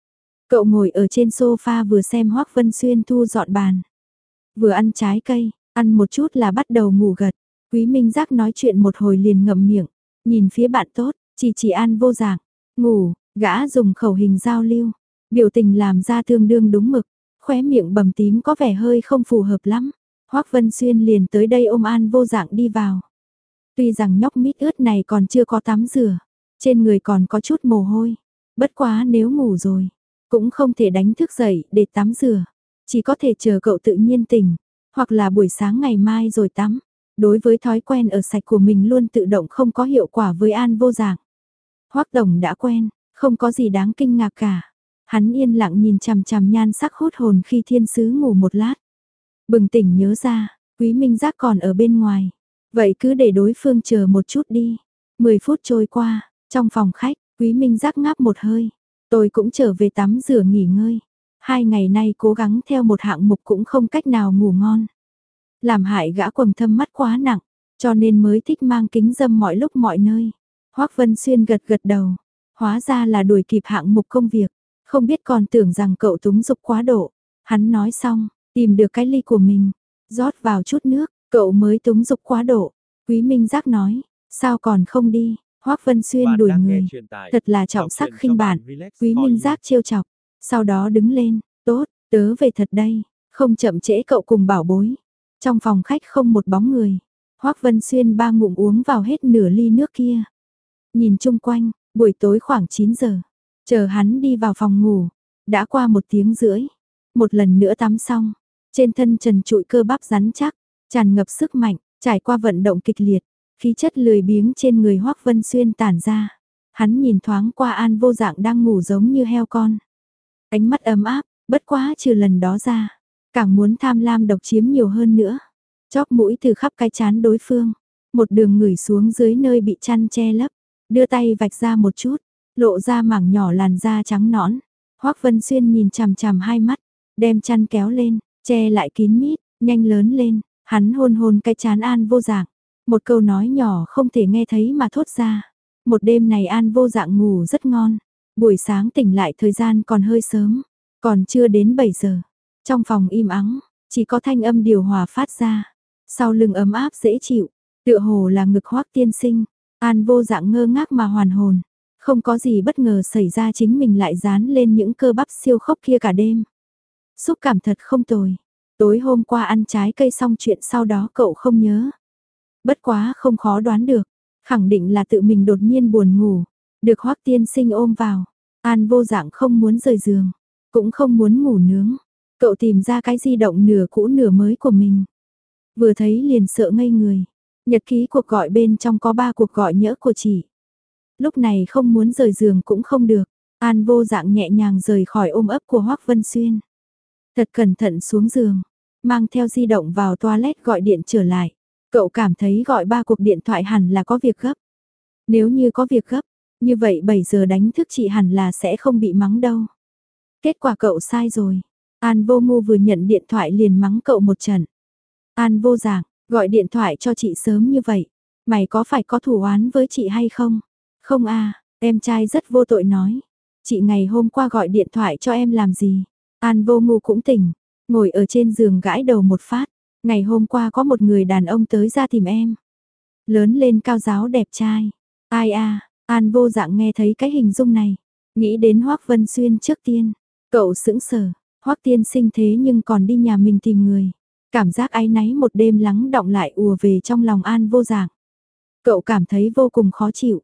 Cậu ngồi ở trên sofa vừa xem Hoắc Vân Xuyên thu dọn bàn, vừa ăn trái cây, ăn một chút là bắt đầu ngủ gật. Quý Minh Giác nói chuyện một hồi liền ngậm miệng, nhìn phía bạn tốt, chỉ An Vô Dạng, ngủ, gã dùng khẩu hình giao lưu, biểu tình làm ra tương đương đúng mực, khóe miệng bầm tím có vẻ hơi không phù hợp lắm. Hoắc Vân Xuyên liền tới đây ôm An Vô Dạng đi vào. Tuy rằng nhóc mít ướt này còn chưa có tắm rửa, trên người còn có chút mồ hôi, bất quá nếu ngủ rồi, cũng không thể đánh thức dậy để tắm rửa, chỉ có thể chờ cậu tự nhiên tỉnh, hoặc là buổi sáng ngày mai rồi tắm. Đối với thói quen ở sạch của mình luôn tự động không có hiệu quả với An Vô Dạng. Hoắc tổng đã quen, không có gì đáng kinh ngạc cả. Hắn yên lặng nhìn chằm chằm nhan sắc hút hồn khi thiên sứ ngủ một lát. Bừng tỉnh nhớ ra, Quý Minh Giác còn ở bên ngoài. Vậy cứ để đối phương chờ một chút đi. 10 phút trôi qua, Trong phòng khách, Quý Minh Giác ngáp một hơi. Tôi cũng trở về tắm rửa nghỉ ngơi. 2 ngày nay cố gắng theo một hạng mục cũng không cách nào ngủ ngon. Làm hại gã quầng thâm mắt quá nặng, cho nên mới thích mang kính râm mọi lúc mọi nơi. Hoắc Vân Xuyên gật gật đầu. Hóa ra là đuổi kịp hạng mục công việc. Không biết còn tưởng rằng cậu túng dục quá độ. Hắn nói xong, tìm được cái ly của mình. Rót vào chút nước, cậu mới túng dục quá độ. Quý Minh Giác nói, sao còn không đi? Hoắc Vân Xuyên đuổi người. Thật là trọng sắc khinh bạn. Quý Minh Giác trêu chọc. Sau đó đứng lên, tốt, tớ về thật đây. Không chậm trễ cậu cùng bảo bối. Trong phòng khách không một bóng người. Hoắc Vân Xuyên 3 ngụm uống vào hết nửa ly nước kia. Nhìn chung quanh, buổi tối khoảng 9 giờ. Chờ hắn đi vào phòng ngủ. Đã qua 1 tiếng rưỡi. Một lần nữa tắm xong. Trên thân trần trụi cơ bắp rắn chắc. Tràn ngập sức mạnh. Trải qua vận động kịch liệt. Khí chất lười biếng trên người Hoắc Vân Xuyên tản ra. Hắn nhìn thoáng qua An Vô Dạng đang ngủ giống như heo con. Ánh mắt ấm áp, bất quá trừ lần đó ra. Càng muốn tham lam độc chiếm nhiều hơn nữa. Chóp mũi từ khắp cái trán đối phương. Một đường ngửi xuống dưới nơi bị chăn che lấp. Đưa tay vạch ra một chút. Lộ ra mảng nhỏ làn da trắng nõn. Hoắc Vân Xuyên nhìn chằm chằm hai mắt. Đem chăn kéo lên, che lại kín mít, nhanh lớn lên. Hắn hôn hôn cái trán An Vô Dạng. Một câu nói nhỏ không thể nghe thấy mà thốt ra. Một đêm này An Vô Dạng ngủ rất ngon. Buổi sáng tỉnh lại thời gian còn hơi sớm. Còn chưa đến 7 giờ. Trong phòng im ắng, chỉ có thanh âm điều hòa phát ra. Sau lưng ấm áp dễ chịu. Tựa hồ là ngực Hoắc tiên sinh. An Vô Dạng ngơ ngác mà hoàn hồn. Không có gì bất ngờ xảy ra, chính mình lại dán lên những cơ bắp siêu khốc kia cả đêm. Xúc cảm thật không tồi. Tối hôm qua ăn trái cây xong chuyện sau đó cậu không nhớ. Bất quá không khó đoán được. Khẳng định là tự mình đột nhiên buồn ngủ. Được Hoắc tiên sinh ôm vào. An Vô Dạng không muốn rời giường. Cũng không muốn ngủ nướng. Cậu tìm ra cái di động nửa cũ nửa mới của mình. Vừa thấy liền sợ ngây người. Nhật ký cuộc gọi bên trong có 3 cuộc gọi nhỡ của chị. Lúc này không muốn rời giường cũng không được. An Vô Dạng nhẹ nhàng rời khỏi ôm ấp của Hoắc Vân Xuyên. Thật cẩn thận xuống giường. Mang theo di động vào toilet gọi điện trở lại. Cậu cảm thấy gọi 3 cuộc điện thoại hẳn là có việc gấp. Nếu như có việc gấp, như vậy 7 giờ đánh thức chị hẳn là sẽ không bị mắng đâu. Kết quả cậu sai rồi. An Vô Ngu vừa nhận điện thoại liền mắng cậu một trận. An Vô Dạng, gọi điện thoại cho chị sớm như vậy. Mày có phải có thù oán với chị hay không? Không à, em trai rất vô tội nói. Chị ngày hôm qua gọi điện thoại cho em làm gì? An Vô Ngu cũng tỉnh, ngồi ở trên giường gãi đầu một phát. Ngày hôm qua có một người đàn ông tới ra tìm em. Lớn lên cao ráo đẹp trai. Ai à, An Vô Dạng nghe thấy cái hình dung này. Nghĩ đến Hoắc Vân Xuyên trước tiên. Cậu sững sờ, Hoắc tiên sinh thế nhưng còn đi nhà mình tìm người. Cảm giác áy náy một đêm lắng đọng lại ùa về trong lòng An Vô Dạng. Cậu cảm thấy vô cùng khó chịu.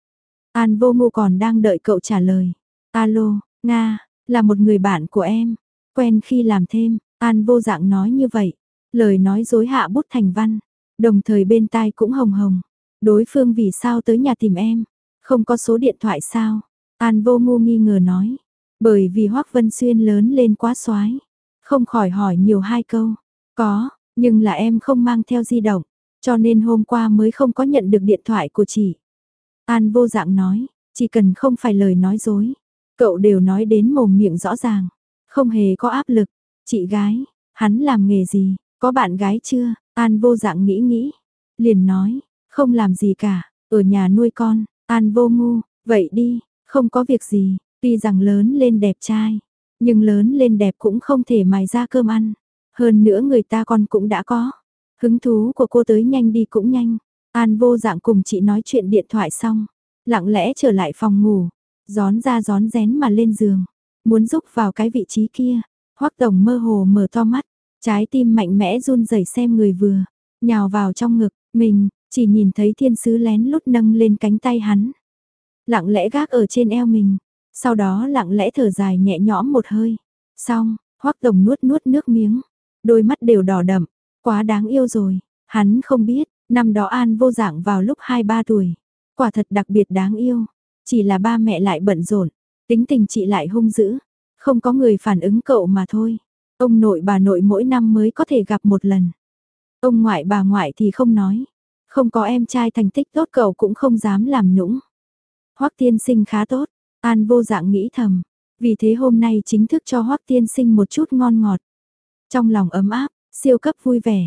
An Vô Ngu còn đang đợi cậu trả lời. Alo, Nga, là một người bạn của em. Quen khi làm thêm, An Vô Dạng nói như vậy. Lời nói dối hạ bút thành văn. Đồng thời bên tai cũng hồng hồng. Đối phương vì sao tới nhà tìm em? Không có số điện thoại sao? An Vô Ngu nghi ngờ nói. Bởi vì Hoắc Vân Xuyên lớn lên quá soái. Không khỏi hỏi nhiều 2 câu. Có, nhưng là em không mang theo di động. Cho nên hôm qua mới không có nhận được điện thoại của chị. An Vô Dạng nói, chỉ cần không phải lời nói dối. Cậu đều nói đến mồm miệng rõ ràng. Không hề có áp lực. Chị gái, hắn làm nghề gì? Có bạn gái chưa? An Vô Dạng nghĩ nghĩ. Liền nói, không làm gì cả. Ở nhà nuôi con. An Vô Ngu, vậy đi, không có việc gì. Tuy rằng lớn lên đẹp trai. Nhưng lớn lên đẹp cũng không thể mài ra cơm ăn. Hơn nữa người ta con cũng đã có. Hứng thú của cô tới nhanh đi cũng nhanh. An Vô Dạng cùng chị nói chuyện điện thoại xong. Lặng lẽ trở lại phòng ngủ. Gión ra gión rén mà lên giường. Muốn rúc vào cái vị trí kia. Hoắc Tổng mơ hồ mở to mắt. Trái tim mạnh mẽ run rẩy xem người vừa. Nhào vào trong ngực. Mình chỉ nhìn thấy thiên sứ lén lút nâng lên cánh tay hắn. Lặng lẽ gác ở trên eo mình. Sau đó lặng lẽ thở dài nhẹ nhõm một hơi. Xong, Hoắc Tổng nuốt nuốt nước miếng. Đôi mắt đều đỏ đậm. Quá đáng yêu rồi. Hắn không biết, năm đó An Vô Dạng vào lúc 2-3 tuổi. Quả thật đặc biệt đáng yêu. Chỉ là ba mẹ lại bận rộn. Tính tình chị lại hung dữ. Không có người phản ứng cậu mà thôi. Ông nội bà nội mỗi năm mới có thể gặp một lần. Ông ngoại bà ngoại thì không nói. Không có em trai thành tích tốt cậu cũng không dám làm nũng. Hoắc tiên sinh khá tốt, An Vô Dạng nghĩ thầm, vì thế hôm nay chính thức cho Hoắc tiên sinh một chút ngon ngọt. Trong lòng ấm áp, siêu cấp vui vẻ.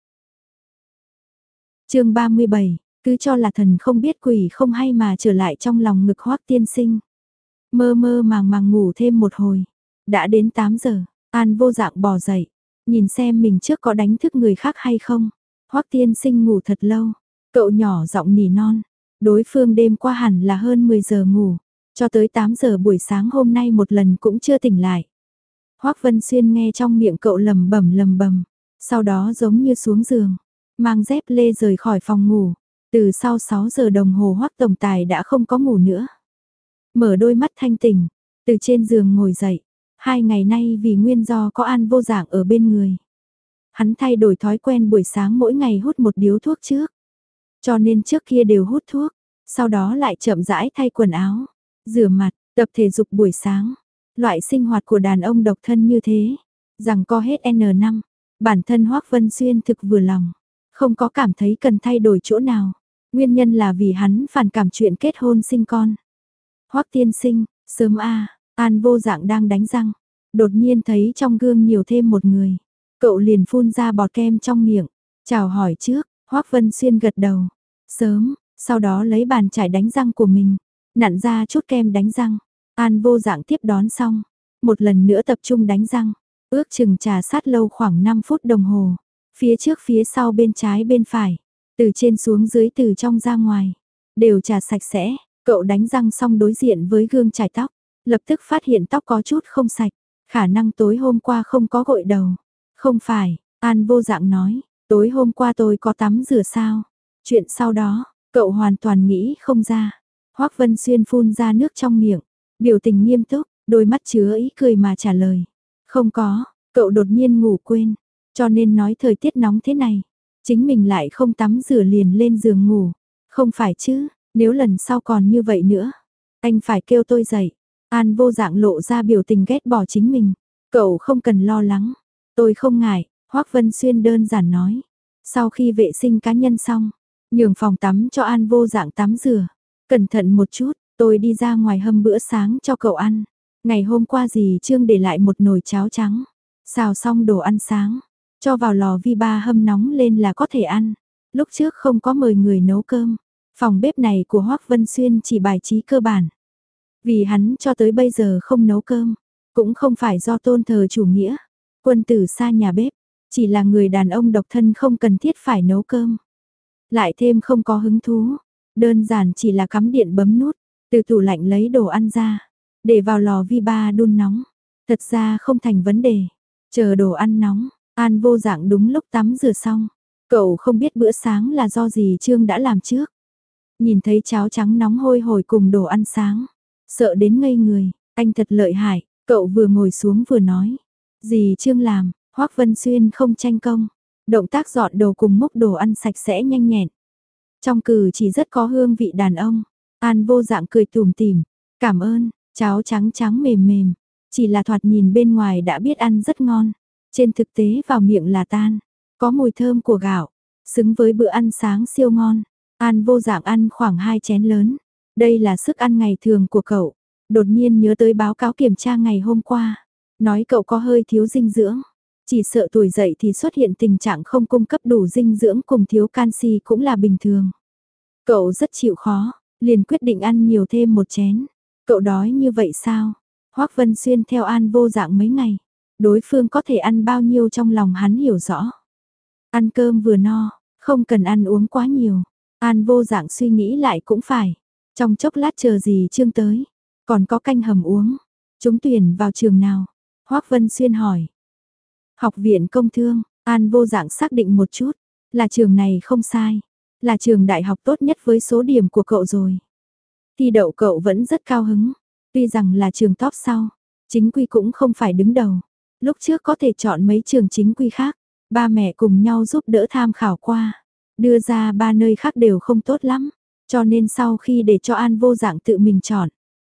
Chương 37, cứ cho là thần không biết quỷ không hay mà trở lại trong lòng ngực Hoắc tiên sinh. Mơ mơ màng màng ngủ thêm một hồi, đã đến 8 giờ, An Vô Dạng bò dậy, nhìn xem mình trước có đánh thức người khác hay không. Hoắc tiên sinh ngủ thật lâu, cậu nhỏ giọng nỉ non, đối phương đêm qua hẳn là hơn 10 giờ ngủ, cho tới 8 giờ buổi sáng hôm nay một lần cũng chưa tỉnh lại. Hoắc Vân Xuyên nghe trong miệng cậu lầm bầm, sau đó giống như xuống giường, mang dép lê rời khỏi phòng ngủ. Từ sau 6 giờ đồng hồ Hoắc tổng tài đã không có ngủ nữa. Mở đôi mắt thanh tỉnh, từ trên giường ngồi dậy. 2 ngày nay vì nguyên do có An Vô Dạng ở bên người, hắn thay đổi thói quen buổi sáng mỗi ngày hút một điếu thuốc trước. Cho nên trước kia đều hút thuốc, sau đó lại chậm rãi thay quần áo, rửa mặt, tập thể dục buổi sáng. Loại sinh hoạt của đàn ông độc thân như thế, rằng co hết N năm, bản thân Hoắc Vân Xuyên thực vừa lòng, không có cảm thấy cần thay đổi chỗ nào. Nguyên nhân là vì hắn phản cảm chuyện kết hôn sinh con. Hoắc tiên sinh, sớm a, An Vô Dạng đang đánh răng, đột nhiên thấy trong gương nhiều thêm một người. Cậu liền phun ra bọt kem trong miệng, chào hỏi trước, Hoắc Vân Xuyên gật đầu. Sớm, sau đó lấy bàn chải đánh răng của mình, nặn ra chút kem đánh răng. An Vô Dạng tiếp đón xong, một lần nữa tập trung đánh răng, ước chừng trà sát lâu khoảng 5 phút đồng hồ. Phía trước phía sau bên trái bên phải, từ trên xuống dưới từ trong ra ngoài, đều trà sạch sẽ. Cậu đánh răng xong đối diện với gương chải tóc, lập tức phát hiện tóc có chút không sạch, khả năng tối hôm qua không có gội đầu. Không phải, An Vô Dạng nói, tối hôm qua tôi có tắm rửa sao? Chuyện sau đó, cậu hoàn toàn nghĩ không ra. Hoắc Vân Xuyên phun ra nước trong miệng, biểu tình nghiêm túc, đôi mắt chứa ý cười mà trả lời. Không có, cậu đột nhiên ngủ quên, cho nên nói thời tiết nóng thế này, chính mình lại không tắm rửa liền lên giường ngủ. Không phải chứ, nếu lần sau còn như vậy nữa, anh phải kêu tôi dậy. An Vô Dạng lộ ra biểu tình ghét bỏ chính mình. Cậu không cần lo lắng, tôi không ngại, Hoắc Vân Xuyên đơn giản nói. Sau khi vệ sinh cá nhân xong, nhường phòng tắm cho An Vô Dạng tắm rửa. Cẩn thận một chút, tôi đi ra ngoài hâm bữa sáng cho cậu ăn. Ngày hôm qua dì Trương để lại một nồi cháo trắng, xào xong đồ ăn sáng, cho vào lò vi ba hâm nóng lên là có thể ăn. Lúc trước không có mời người nấu cơm, phòng bếp này của Hoắc Vân Xuyên chỉ bài trí cơ bản. Vì hắn cho tới bây giờ không nấu cơm, cũng không phải do tôn thờ chủ nghĩa, quân tử xa nhà bếp, chỉ là người đàn ông độc thân không cần thiết phải nấu cơm. Lại thêm không có hứng thú, đơn giản chỉ là cắm điện bấm nút, từ tủ lạnh lấy đồ ăn ra, để vào lò vi ba đun nóng. Thật ra không thành vấn đề, chờ đồ ăn nóng, An Vô Dạng đúng lúc tắm rửa xong. Cậu không biết bữa sáng là do dì Trương đã làm trước. Nhìn thấy cháo trắng nóng hôi hổi cùng đồ ăn sáng, sợ đến ngây người, anh thật lợi hại, cậu vừa ngồi xuống vừa nói. Dì Trương làm, Hoắc Vân Xuyên không tranh công, động tác dọn đồ cùng múc đồ ăn sạch sẽ nhanh nhẹn. Trong cử chỉ rất có hương vị đàn ông. An Vô Dạng cười tủm tỉm, cảm ơn, cháo trắng trắng mềm mềm, chỉ là thoạt nhìn bên ngoài đã biết ăn rất ngon, trên thực tế vào miệng là tan, có mùi thơm của gạo, xứng với bữa ăn sáng siêu ngon. An Vô Dạng ăn khoảng 2 chén lớn, đây là sức ăn ngày thường của cậu. Đột nhiên nhớ tới báo cáo kiểm tra ngày hôm qua, nói cậu có hơi thiếu dinh dưỡng, chỉ sợ tuổi dậy thì xuất hiện tình trạng không cung cấp đủ dinh dưỡng cùng thiếu canxi cũng là bình thường. Cậu rất chịu khó, liền quyết định ăn nhiều thêm một chén. Cậu đói như vậy sao? Hoắc Vân Xuyên theo An Vô Dạng mấy ngày, đối phương có thể ăn bao nhiêu trong lòng hắn hiểu rõ. Ăn cơm vừa no, không cần ăn uống quá nhiều. An Vô Dạng suy nghĩ lại cũng phải. Trong chốc lát chờ dì Trương tới, còn có canh hầm uống. Chúng tuyển vào trường nào? Hoắc Vân Xuyên hỏi. Học viện Công Thương, An Vô Dạng xác định một chút, là trường này không sai, là trường đại học tốt nhất với số điểm của cậu rồi. Thi đậu cậu vẫn rất cao hứng, tuy rằng là trường top sau, chính quy cũng không phải đứng đầu. Lúc trước có thể chọn mấy trường chính quy khác, ba mẹ cùng nhau giúp đỡ tham khảo qua, đưa ra 3 nơi khác đều không tốt lắm, cho nên sau khi để cho An Vô Dạng tự mình chọn,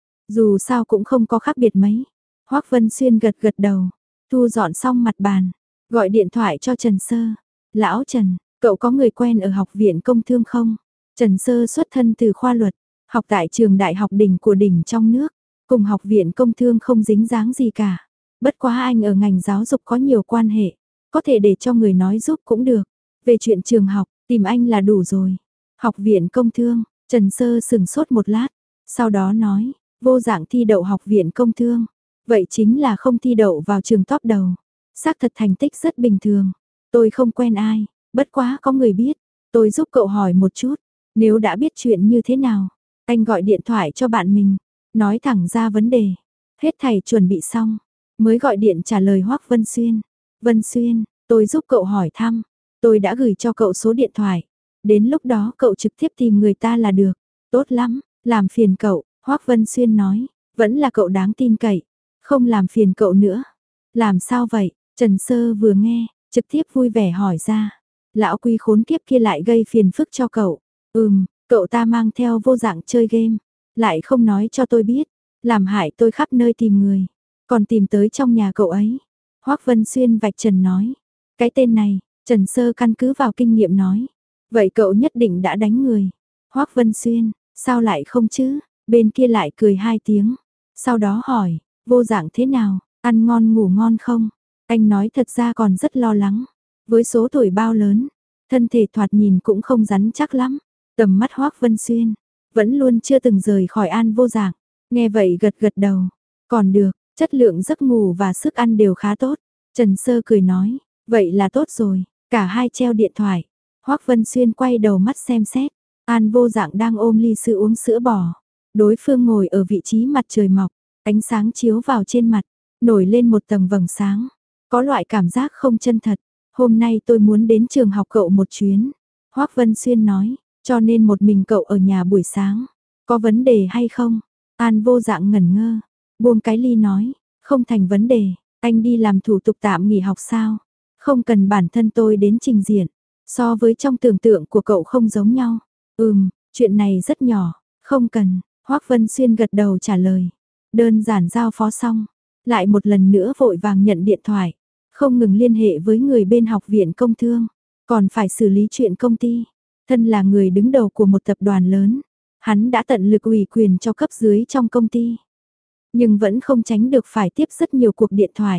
dù sao cũng không có khác biệt mấy. Hoắc Vân Xuyên gật gật đầu, thu dọn xong mặt bàn, gọi điện thoại cho Trần Sơ. Lão Trần, cậu có người quen ở học viện Công Thương không? Trần Sơ xuất thân từ khoa luật, Học tại trường đại học đỉnh của đỉnh trong nước, cùng học viện công thương không dính dáng gì cả. Bất quá anh ở ngành giáo dục có nhiều quan hệ, có thể để cho người nói giúp cũng được. Về chuyện trường học, tìm anh là đủ rồi. Học viện công thương, Trần Sơ sừng sốt một lát, sau đó nói, vô dạng thi đậu học viện công thương. Vậy chính là không thi đậu vào trường top đầu. Xác thật thành tích rất bình thường. Tôi không quen ai, bất quá có người biết. Tôi giúp cậu hỏi một chút, nếu đã biết chuyện như thế nào, anh gọi điện thoại cho bạn mình, nói thẳng ra vấn đề. Hết thảy chuẩn bị xong, mới gọi điện trả lời Hoắc Vân Xuyên. Vân Xuyên, tôi giúp cậu hỏi thăm, tôi đã gửi cho cậu số điện thoại. Đến lúc đó cậu trực tiếp tìm người ta là được. Tốt lắm, làm phiền cậu, Hoắc Vân Xuyên nói, vẫn là cậu đáng tin cậy, không làm phiền cậu nữa. Làm sao vậy? Trần Sơ vừa nghe, trực tiếp vui vẻ hỏi ra. Lão Quy khốn kiếp kia lại gây phiền phức cho cậu. Cậu ta mang theo vô dạng chơi game, lại không nói cho tôi biết, làm hại tôi khắp nơi tìm người, còn tìm tới trong nhà cậu ấy. Hoắc Vân Xuyên vạch trần nói, cái tên này, Trần Sơ căn cứ vào kinh nghiệm nói, vậy cậu nhất định đã đánh người. Hoắc Vân Xuyên, sao lại không chứ? Bên kia lại cười hai tiếng, sau đó hỏi, vô dạng thế nào, ăn ngon ngủ ngon không? Anh nói thật ra còn rất lo lắng, với số tuổi bao lớn, thân thể thoạt nhìn cũng không rắn chắc lắm. Tầm mắt Hoắc Vân Xuyên, vẫn luôn chưa từng rời khỏi An Vô Dạng, nghe vậy gật gật đầu, còn được, chất lượng giấc ngủ và sức ăn đều khá tốt. Trần Sơ cười nói, vậy là tốt rồi, cả hai treo điện thoại. Hoắc Vân Xuyên quay đầu mắt xem xét, An Vô Dạng đang ôm ly sữa uống sữa bò. Đối phương ngồi ở vị trí mặt trời mọc, ánh sáng chiếu vào trên mặt, nổi lên một tầng vầng sáng. Có loại cảm giác không chân thật. Hôm nay tôi muốn đến trường học cậu một chuyến. Hoắc Vân Xuyên nói, cho nên một mình cậu ở nhà buổi sáng. Có vấn đề hay không? An Vô Dạng ngẩn ngơ, buông cái ly nói, không thành vấn đề, anh đi làm thủ tục tạm nghỉ học sao? Không cần bản thân tôi đến trình diện. So với trong tưởng tượng của cậu không giống nhau. Chuyện này rất nhỏ, không cần. Hoắc Vân Xuyên gật đầu trả lời. Đơn giản giao phó xong, lại một lần nữa vội vàng nhận điện thoại, không ngừng liên hệ với người bên học viện công thương, còn phải xử lý chuyện công ty. Thân là người đứng đầu của một tập đoàn lớn, hắn đã tận lực ủy quyền cho cấp dưới trong công ty. Nhưng vẫn không tránh được phải tiếp rất nhiều cuộc điện thoại.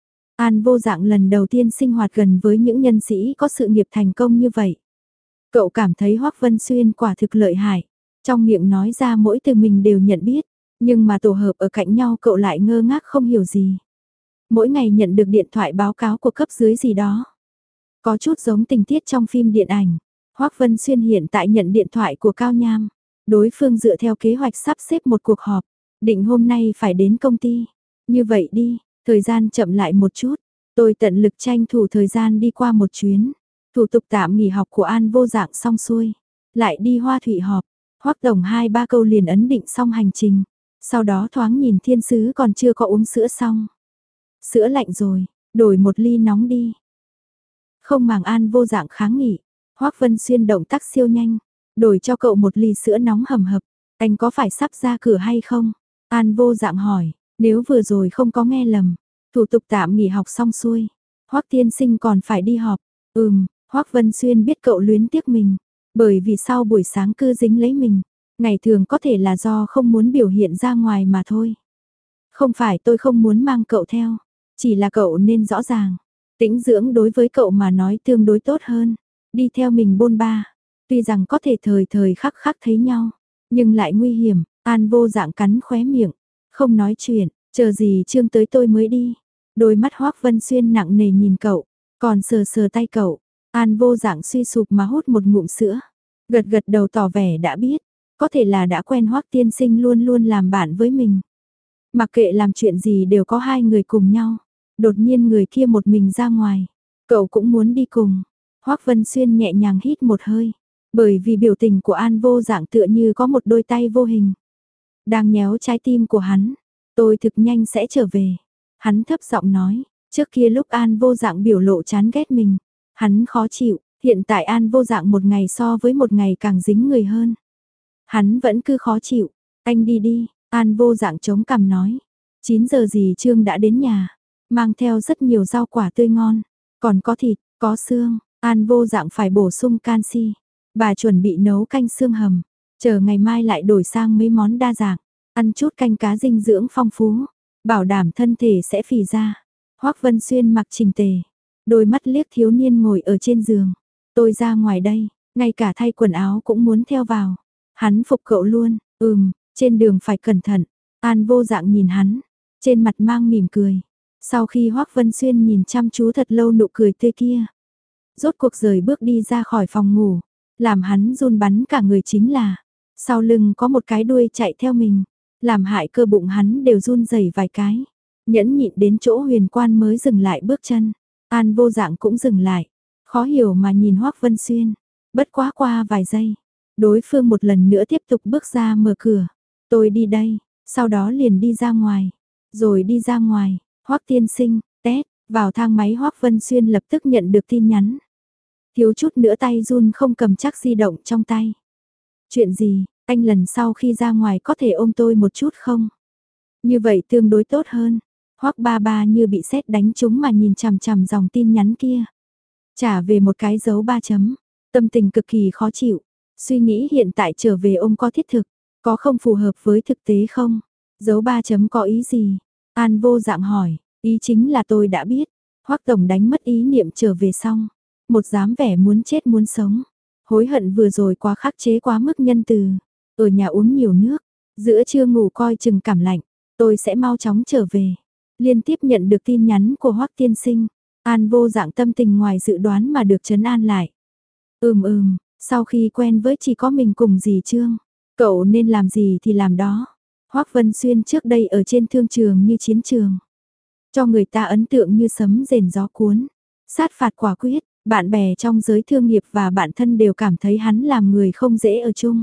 An Vô Dạng lần đầu tiên sinh hoạt gần với những nhân sĩ có sự nghiệp thành công như vậy. Cậu cảm thấy Hoắc Vân Xuyên quả thực lợi hại, trong miệng nói ra mỗi từ mình đều nhận biết, nhưng mà tổ hợp ở cạnh nhau cậu lại ngơ ngác không hiểu gì. Mỗi ngày nhận được điện thoại báo cáo của cấp dưới gì đó. Có chút giống tình tiết trong phim điện ảnh. Hoắc Vân Xuyên hiện tại nhận điện thoại của Cao Nham. Đối phương dựa theo kế hoạch sắp xếp một cuộc họp, định hôm nay phải đến công ty. Như vậy đi, thời gian chậm lại một chút, tôi tận lực tranh thủ thời gian đi qua một chuyến. Thủ tục tạm nghỉ học của An Vô Dạng xong xuôi, lại đi Hoa Thụy họp. Hoắc tổng 2-3 câu liền ấn định xong hành trình. Sau đó thoáng nhìn thiên sứ còn chưa có uống sữa xong. Sữa lạnh rồi, đổi một ly nóng đi. Không màng An Vô Dạng kháng nghị, Hoắc Vân Xuyên động tác siêu nhanh, đổi cho cậu một ly sữa nóng hầm hập. Anh có phải sắp ra cửa hay không? An Vô Dạng hỏi, nếu vừa rồi không có nghe lầm, thủ tục tạm nghỉ học xong xuôi, Hoắc tiên sinh còn phải đi họp. Hoắc Vân Xuyên biết cậu luyến tiếc mình, bởi vì sau buổi sáng cứ dính lấy mình, ngày thường có thể là do không muốn biểu hiện ra ngoài mà thôi. Không phải tôi không muốn mang cậu theo, chỉ là cậu nên rõ ràng, tĩnh dưỡng đối với cậu mà nói tương đối tốt hơn, đi theo mình bôn ba, tuy rằng có thể thời thời khắc khắc thấy nhau, nhưng lại nguy hiểm. An Vô Dạng cắn khóe miệng, không nói chuyện, chờ gì Trương tới tôi mới đi. Đôi mắt Hoắc Vân Xuyên nặng nề nhìn cậu, còn sờ sờ tay cậu. An Vô Dạng suy sụp mà hút một ngụm sữa, gật gật đầu tỏ vẻ đã biết, có thể là đã quen Hoắc tiên sinh luôn luôn làm bạn với mình. Mặc kệ làm chuyện gì đều có hai người cùng nhau. Đột nhiên người kia một mình ra ngoài, cậu cũng muốn đi cùng. Hoắc Vân Xuyên nhẹ nhàng hít một hơi, bởi vì biểu tình của An Vô Dạng tựa như có một đôi tay vô hình đang nhéo trái tim của hắn. Tôi thực nhanh sẽ trở về. Hắn thấp giọng nói, trước kia lúc An Vô Dạng biểu lộ chán ghét mình, hắn khó chịu, hiện tại An Vô Dạng một ngày so với một ngày càng dính người hơn. Hắn vẫn cứ khó chịu, anh đi đi, An Vô Dạng chống cằm nói. 9 giờ gì Trương đã đến nhà, mang theo rất nhiều rau quả tươi ngon, còn có thịt, có xương, An Vô Dạng phải bổ sung canxi. Bà chuẩn bị nấu canh xương hầm, chờ ngày mai lại đổi sang mấy món đa dạng, ăn chút canh cá dinh dưỡng phong phú, bảo đảm thân thể sẽ phì ra. Hoắc Vân Xuyên mặc chỉnh tề, đôi mắt liếc thiếu niên ngồi ở trên giường. Tôi ra ngoài đây, ngay cả thay quần áo cũng muốn theo vào. Hắn phục cậu luôn, trên đường phải cẩn thận. An Vô Dạng nhìn hắn, trên mặt mang mỉm cười. Sau khi Hoắc Vân Xuyên nhìn chăm chú thật lâu nụ cười tươi kia, rốt cuộc rời bước đi ra khỏi phòng ngủ, làm hắn run bắn cả người chính là sau lưng có một cái đuôi chạy theo mình, làm hại cơ bụng hắn đều run rẩy vài cái. Nhẫn nhịn đến chỗ Huyền Quan mới dừng lại bước chân. An Vô Dạng cũng dừng lại, khó hiểu mà nhìn Hoắc Vân Xuyên. Bất quá qua vài giây, đối phương một lần nữa tiếp tục bước ra mở cửa. Tôi đi đây, sau đó liền đi ra ngoài. Rồi đi ra ngoài, Hoắc tiên sinh, tét, vào thang máy Hoắc Vân Xuyên lập tức nhận được tin nhắn. Thiếu chút nữa tay run không cầm chắc di động trong tay. Chuyện gì, anh lần sau khi ra ngoài có thể ôm tôi một chút không? Như vậy tương đối tốt hơn. Hoắc ba ba như bị sét đánh trúng mà nhìn chằm chằm dòng tin nhắn kia. Trả về một cái dấu 3 chấm, tâm tình cực kỳ khó chịu. Suy nghĩ hiện tại trở về ôm có thiết thực, có không phù hợp với thực tế không? Dấu 3 chấm có ý gì? An Vô Dạng hỏi, ý chính là tôi đã biết. Hoắc tổng đánh mất ý niệm trở về xong, một dáng vẻ muốn chết muốn sống. Hối hận vừa rồi quá khắc chế quá mức nhân từ. Ở nhà uống nhiều nước, giữa trưa ngủ coi chừng cảm lạnh, tôi sẽ mau chóng trở về. Liên tiếp nhận được tin nhắn của Hoắc tiên sinh, An Vô Dạng tâm tình ngoài dự đoán mà được trấn an lại. Sau khi quen với chỉ có mình cùng dì Trương, cậu nên làm gì thì làm đó. Hoắc Vân Xuyên trước đây ở trên thương trường như chiến trường, cho người ta ấn tượng như sấm rền gió cuốn, sát phạt quả quyết, bạn bè trong giới thương nghiệp và bạn thân đều cảm thấy hắn làm người không dễ ở chung.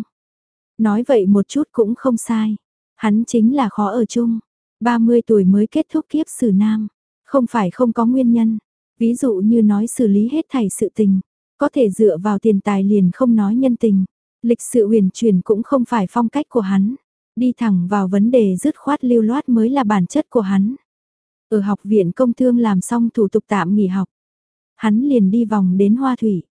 Nói vậy một chút cũng không sai, hắn chính là khó ở chung. 30 tuổi mới kết thúc kiếp xử nam, không phải không có nguyên nhân. Ví dụ như nói xử lý hết thảy sự tình, có thể dựa vào tiền tài liền không nói nhân tình. Lịch sự huyền chuyển cũng không phải phong cách của hắn. Đi thẳng vào vấn đề dứt khoát lưu loát mới là bản chất của hắn. Ở học viện công thương làm xong thủ tục tạm nghỉ học, hắn liền đi vòng đến Hoa Thủy.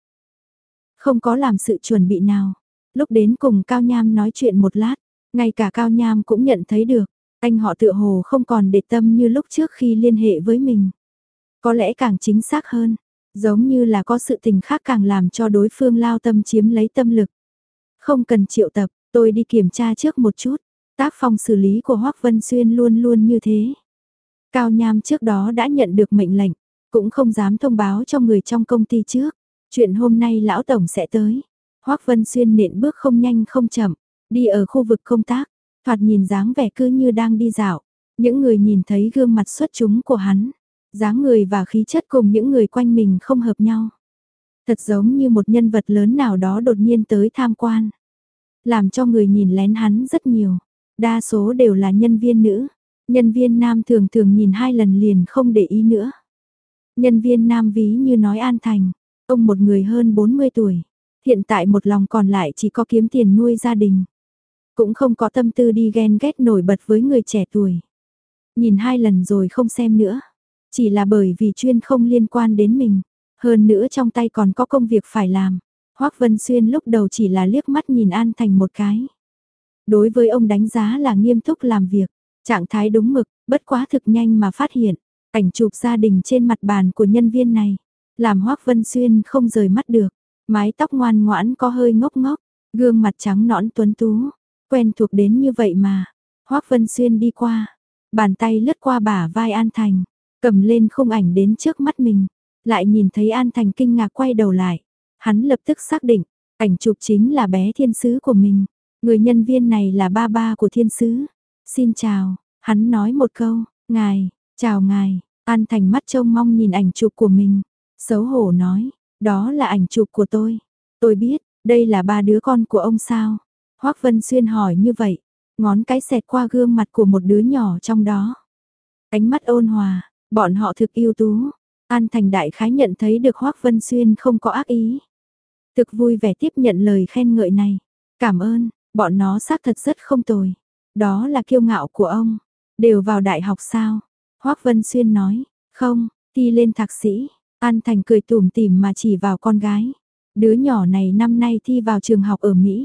Không có làm sự chuẩn bị nào. Lúc đến cùng Cao Nham nói chuyện một lát, ngay cả Cao Nham cũng nhận thấy được, anh họ tựa hồ không còn để tâm như lúc trước khi liên hệ với mình. Có lẽ càng chính xác hơn, giống như là có sự tình khác càng làm cho đối phương lao tâm chiếm lấy tâm lực. Không cần triệu tập, tôi đi kiểm tra trước một chút. Tác phong xử lý của Hoắc Vân Xuyên luôn luôn như thế. Cao Nham trước đó đã nhận được mệnh lệnh, cũng không dám thông báo cho người trong công ty trước. Chuyện hôm nay lão tổng sẽ tới. Hoắc Vân Xuyên nện bước không nhanh không chậm, đi ở khu vực công tác, thoạt nhìn dáng vẻ cứ như đang đi dạo. Những người nhìn thấy gương mặt xuất chúng của hắn, dáng người và khí chất cùng những người quanh mình không hợp nhau. Thật giống như một nhân vật lớn nào đó đột nhiên tới tham quan, làm cho người nhìn lén hắn rất nhiều. Đa số đều là nhân viên nữ, nhân viên nam thường thường nhìn 2 lần liền không để ý nữa. Nhân viên nam ví như nói An Thành, ông một người hơn 40 tuổi, hiện tại một lòng còn lại chỉ có kiếm tiền nuôi gia đình. Cũng không có tâm tư đi ghen ghét nổi bật với người trẻ tuổi. Nhìn 2 lần rồi không xem nữa, chỉ là bởi vì chuyên không liên quan đến mình, hơn nữa trong tay còn có công việc phải làm. Hoắc Vân Xuyên lúc đầu chỉ là liếc mắt nhìn An Thành một cái. Đối với ông đánh giá là nghiêm túc làm việc, trạng thái đúng mực, bất quá thực nhanh mà phát hiện, ảnh chụp gia đình trên mặt bàn của nhân viên này, làm Hoắc Vân Xuyên không rời mắt được. Mái tóc ngoan ngoãn có hơi ngốc ngốc, gương mặt trắng nõn tuấn tú, quen thuộc đến như vậy mà. Hoắc Vân Xuyên đi qua, bàn tay lướt qua bả vai An Thành, cầm lên khung ảnh đến trước mắt mình, lại nhìn thấy An Thành kinh ngạc quay đầu lại. Hắn lập tức xác định, ảnh chụp chính là bé thiên sứ của mình. Người nhân viên này là ba ba của thiên sứ. Xin chào, hắn nói một câu, ngài, chào ngài. An Thành mắt trông mong nhìn ảnh chụp của mình, xấu hổ nói, đó là ảnh chụp của tôi. Tôi biết, đây là 3 đứa con của ông sao? Hoắc Vân Xuyên hỏi như vậy, ngón cái xẹt qua gương mặt của một đứa nhỏ trong đó. Ánh mắt ôn hòa, bọn họ thực ưu tú. An Thành đại khái nhận thấy được Hoắc Vân Xuyên không có ác ý. Thực vui vẻ tiếp nhận lời khen ngợi này. Cảm ơn, bọn nó xác thật rất không tồi. Đó là kiêu ngạo của ông. Đều vào đại học sao? Hoắc Vân Xuyên nói, không, thi lên thạc sĩ. An Thành cười tủm tỉm mà chỉ vào con gái. Đứa nhỏ này năm nay thi vào trường học ở Mỹ.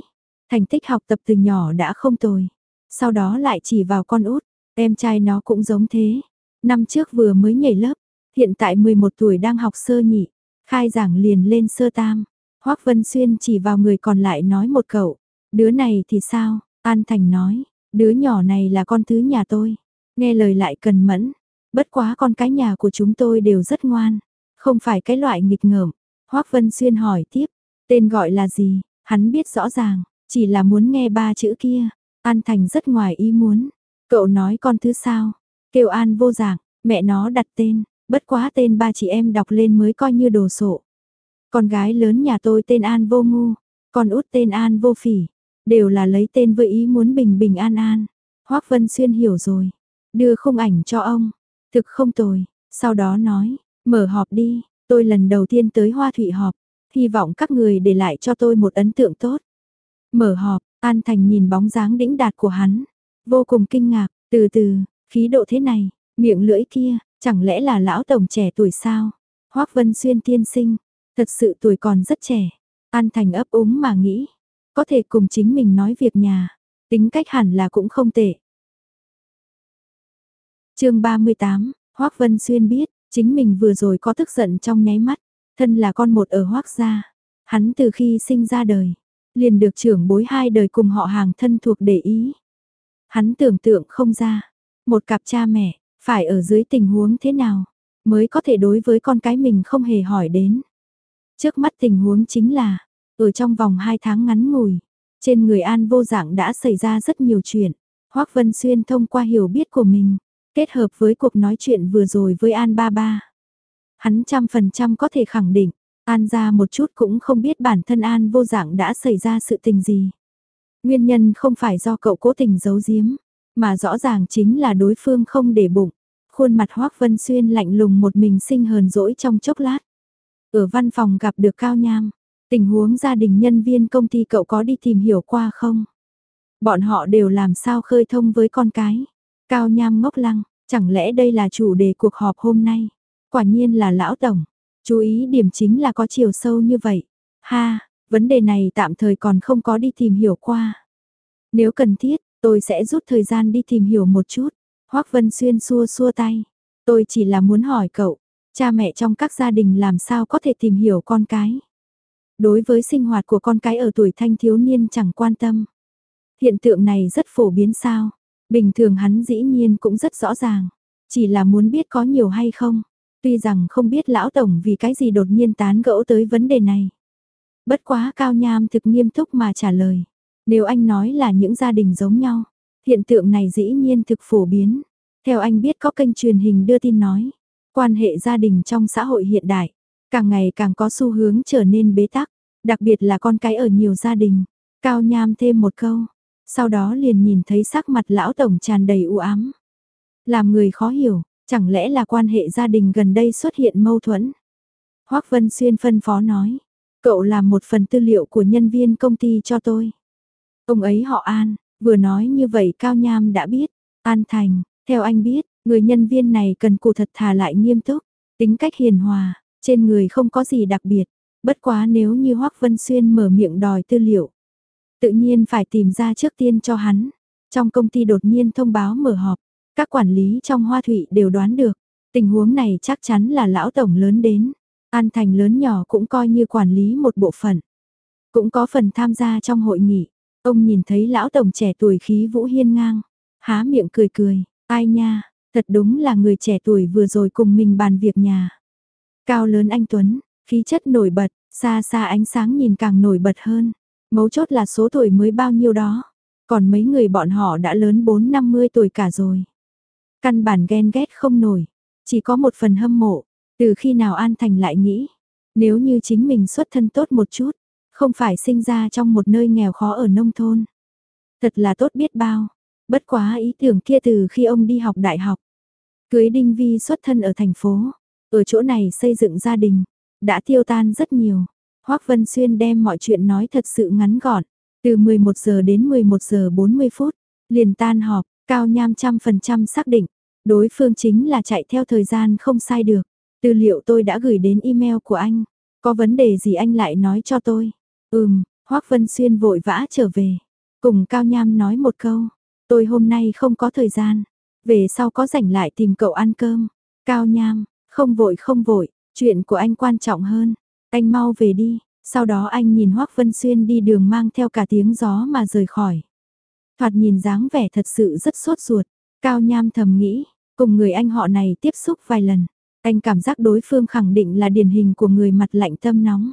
thành tích học tập từ nhỏ đã không tồi. Sau đó lại chỉ vào con út, em trai nó cũng giống thế. Năm trước vừa mới nhảy lớp, hiện tại 11 tuổi đang học sơ nhị, khai giảng liền lên sơ tam. Hoắc Vân Xuyên chỉ vào người còn lại nói một cậu, đứa này thì sao? An Thành nói, đứa nhỏ này là con thứ nhà tôi, nghe lời lại cần mẫn, bất quá con cái nhà của chúng tôi đều rất ngoan, không phải cái loại nghịch ngợm. Hoắc Vân Xuyên hỏi tiếp, tên gọi là gì? Hắn biết rõ ràng, chỉ là muốn nghe ba chữ kia. An Thành rất ngoài ý muốn, cậu nói con thứ sao? Kêu An Vô Dạng, mẹ nó đặt tên, bất quá tên ba chị em đọc lên mới coi như đồ sộ. Con gái lớn nhà tôi tên An Vô Ngu, con út tên An Vô Phỉ, đều là lấy tên với ý muốn bình bình an an. Hoắc Vân Xuyên hiểu rồi, đưa khung ảnh cho ông, thực không tồi, sau đó nói, mở họp đi, tôi lần đầu tiên tới Hoa Thụy họp, hy vọng các người để lại cho tôi một ấn tượng tốt. Mở họp, An Thành nhìn bóng dáng đĩnh đạt của hắn, vô cùng kinh ngạc, từ từ, khí độ thế này, miệng lưỡi kia, chẳng lẽ là lão tổng trẻ tuổi sao? Hoắc Vân Xuyên tiên sinh, thật sự tuổi còn rất trẻ. An Thành ấp úng mà nghĩ, có thể cùng chính mình nói việc nhà, tính cách hẳn là cũng không tệ. Chương 38, Hoắc Vân Xuyên biết, chính mình vừa rồi có tức giận trong nháy mắt, thân là con một ở Hoắc gia, hắn từ khi sinh ra đời, liền được trưởng bối hai đời cùng họ hàng thân thuộc để ý. Hắn tưởng tượng không ra, một cặp cha mẹ, phải ở dưới tình huống thế nào, mới có thể đối với con cái mình không hề hỏi đến. Trước mắt tình huống chính là, ở trong vòng 2 tháng ngắn ngủi, trên người An Vô Dạng đã xảy ra rất nhiều chuyện. Hoắc Vân Xuyên thông qua hiểu biết của mình, kết hợp với cuộc nói chuyện vừa rồi với An Ba Ba. Hắn 100% có thể khẳng định, An gia một chút cũng không biết bản thân An Vô Dạng đã xảy ra sự tình gì. Nguyên nhân không phải do cậu cố tình giấu giếm, mà rõ ràng chính là đối phương không để bụng. Khuôn mặt Hoắc Vân Xuyên lạnh lùng một mình sinh hờn dỗi trong chốc lát. Ở văn phòng gặp được Cao Nham, tình huống gia đình nhân viên công ty cậu có đi tìm hiểu qua không? Bọn họ đều làm sao khơi thông với con cái? Cao Nham ngốc lăng, chẳng lẽ đây là chủ đề cuộc họp hôm nay? Quả nhiên là lão tổng, chú ý điểm chính là có chiều sâu như vậy. Ha, vấn đề này tạm thời còn không có đi tìm hiểu qua. Nếu cần thiết, tôi sẽ rút thời gian đi tìm hiểu một chút. Hoắc Vân Xuyên xua xua tay. Tôi chỉ là muốn hỏi cậu, cha mẹ trong các gia đình làm sao có thể tìm hiểu con cái. Đối với sinh hoạt của con cái ở tuổi thanh thiếu niên chẳng quan tâm. Hiện tượng này rất phổ biến sao. Bình thường hắn dĩ nhiên cũng rất rõ ràng. Chỉ là muốn biết có nhiều hay không. Tuy rằng không biết lão tổng vì cái gì đột nhiên tán gẫu tới vấn đề này. Bất quá Cao Nham thực nghiêm túc mà trả lời. Nếu anh nói là những gia đình giống nhau, hiện tượng này dĩ nhiên thực phổ biến. Theo anh biết có kênh truyền hình đưa tin nói, quan hệ gia đình trong xã hội hiện đại, càng ngày càng có xu hướng trở nên bế tắc, đặc biệt là con cái ở nhiều gia đình. Cao Nham thêm một câu, sau đó liền nhìn thấy sắc mặt lão tổng tràn đầy u ám. Làm người khó hiểu, chẳng lẽ là quan hệ gia đình gần đây xuất hiện mâu thuẫn? Hoắc Vân Xuyên phân phó nói, cậu làm một phần tư liệu của nhân viên công ty cho tôi. Ông ấy họ An, vừa nói như vậy Cao Nham đã biết. An Thành, theo anh biết, người nhân viên này cần cù thật thà lại nghiêm túc, tính cách hiền hòa, trên người không có gì đặc biệt. Bất quá nếu như Hoắc Vân Xuyên mở miệng đòi tư liệu, tự nhiên phải tìm ra trước tiên cho hắn. Trong công ty đột nhiên thông báo mở họp, các quản lý trong Hoa Thụy đều đoán được. Tình huống này chắc chắn là lão tổng lớn đến. An Thành lớn nhỏ cũng coi như quản lý một bộ phận. Cũng có phần tham gia trong hội nghị. Ông nhìn thấy lão tổng trẻ tuổi khí vũ hiên ngang, há miệng cười cười, ai nha, thật đúng là người trẻ tuổi vừa rồi cùng mình bàn việc nhà. Cao lớn anh tuấn, khí chất nổi bật, xa xa ánh sáng nhìn càng nổi bật hơn. Mấu chốt là số tuổi mới bao nhiêu đó, còn mấy người bọn họ đã lớn 4-50 tuổi cả rồi. Căn bản ghen ghét không nổi, chỉ có một phần hâm mộ, từ khi nào An Thành lại nghĩ, nếu như chính mình xuất thân tốt một chút, không phải sinh ra trong một nơi nghèo khó ở nông thôn. Thật là tốt biết bao. Bất quá ý tưởng kia từ khi ông đi học đại học. Cưới Đinh Vi xuất thân ở thành phố. Ở chỗ này xây dựng gia đình. Đã tiêu tan rất nhiều. Hoắc Vân Xuyên đem mọi chuyện nói thật sự ngắn gọn. Từ 11 giờ đến 11 giờ 40 phút. Liền tan họp. Cao Nham 100% xác định. Đối phương chính là chạy theo thời gian không sai được. Tư liệu tôi đã gửi đến email của anh. Có vấn đề gì anh lại nói cho tôi. Hoắc Vân Xuyên vội vã trở về, cùng Cao Nham nói một câu, tôi hôm nay không có thời gian, về sau có rảnh lại tìm cậu ăn cơm. Cao Nham, không vội, chuyện của anh quan trọng hơn, anh mau về đi. Sau đó anh nhìn Hoắc Vân Xuyên đi đường mang theo cả tiếng gió mà rời khỏi. Thoạt nhìn dáng vẻ thật sự rất sốt ruột, Cao Nham thầm nghĩ, cùng người anh họ này tiếp xúc vài lần, anh cảm giác đối phương khẳng định là điển hình của người mặt lạnh tâm nóng.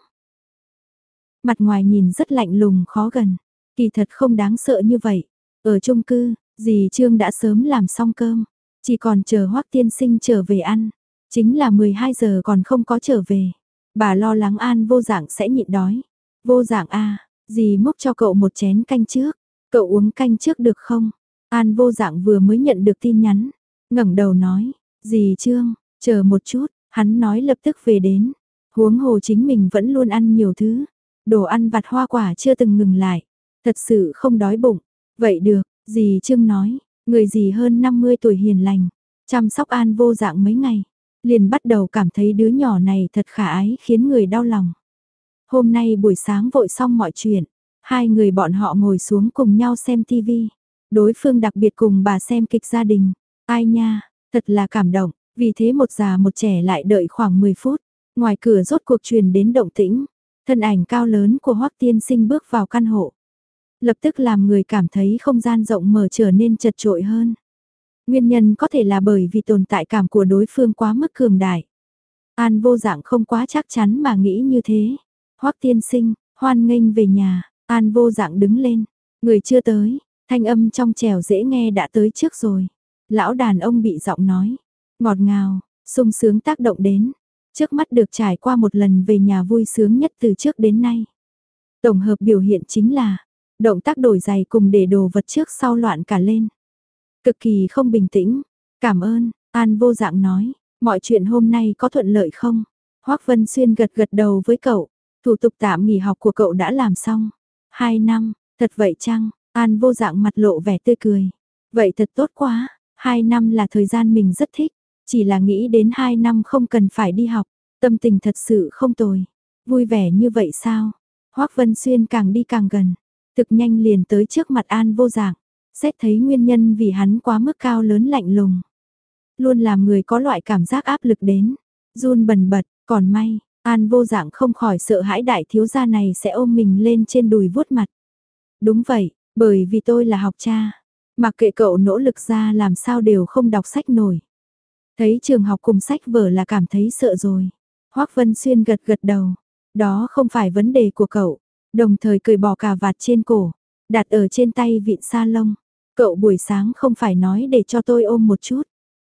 Mặt ngoài nhìn rất lạnh lùng khó gần, kỳ thật không đáng sợ như vậy. Ở chung cư, dì Trương đã sớm làm xong cơm, chỉ còn chờ Hoắc tiên sinh trở về ăn, chính là 12 giờ còn không có trở về. Bà lo lắng An Vô Dạng sẽ nhịn đói. Vô Dạng à, dì múc cho cậu một chén canh trước, cậu uống canh trước được không? An Vô Dạng vừa mới nhận được tin nhắn, ngẩng đầu nói, dì Trương, chờ một chút, hắn nói lập tức về đến. Huống hồ chính mình vẫn luôn ăn nhiều thứ, đồ ăn vặt hoa quả chưa từng ngừng lại, thật sự không đói bụng. Vậy được, dì Trương nói, người dì hơn 50 tuổi hiền lành, chăm sóc An Vô Dạng mấy ngày, liền bắt đầu cảm thấy đứa nhỏ này thật khả ái khiến người đau lòng. Hôm nay buổi sáng vội xong mọi chuyện, hai người bọn họ ngồi xuống cùng nhau xem tivi. Đối phương đặc biệt cùng bà xem kịch gia đình. Ai nha, thật là cảm động, vì thế một già một trẻ lại đợi khoảng 10 phút. Ngoài cửa rốt cuộc truyền đến động tĩnh, thân ảnh cao lớn của Hoắc tiên sinh bước vào căn hộ. Lập tức làm người cảm thấy không gian rộng mở trở nên chật chội hơn. Nguyên nhân có thể là bởi vì tồn tại cảm của đối phương quá mức cường đại. An Vô Dạng không quá chắc chắn mà nghĩ như thế. Hoắc tiên sinh, hoan nghênh về nhà. An Vô Dạng đứng lên. Người chưa tới, thanh âm trong trẻo dễ nghe đã tới trước rồi. Lão đàn ông bị giọng nói. Ngọt ngào, sung sướng tác động đến. Trước mắt được trải qua một lần về nhà vui sướng nhất từ trước đến nay. Tổng hợp biểu hiện chính là, động tác đổi giày cùng để đồ vật trước sau loạn cả lên. Cực kỳ không bình tĩnh. Cảm ơn, An Vô Dạng nói. Mọi chuyện hôm nay có thuận lợi không? Hoắc Vân Xuyên gật gật đầu với cậu. Thủ tục tạm nghỉ học của cậu đã làm xong. 2 năm, thật vậy chăng? An Vô Dạng mặt lộ vẻ tươi cười. Vậy thật tốt quá, 2 năm là thời gian mình rất thích. Chỉ là nghĩ đến 2 năm không cần phải đi học, tâm tình thật sự không tồi. Vui vẻ như vậy sao? Hoắc Vân Xuyên càng đi càng gần, thực nhanh liền tới trước mặt An Vô Dạng. Xét thấy nguyên nhân vì hắn quá mức cao lớn lạnh lùng. Luôn làm người có loại cảm giác áp lực đến. Run bần bật, còn may, An Vô Dạng không khỏi sợ hãi đại thiếu gia này sẽ ôm mình lên trên đùi vuốt mặt. Đúng vậy, bởi vì tôi là học cha. Mặc kệ cậu nỗ lực ra làm sao đều không đọc sách nổi. Thấy trường học cùng sách vở là cảm thấy sợ rồi. Hoắc Vân Xuyên gật gật đầu. Đó không phải vấn đề của cậu. Đồng thời cởi bỏ cà vạt trên cổ, đặt ở trên tay vịn sa lông. Cậu buổi sáng không phải nói để cho tôi ôm một chút.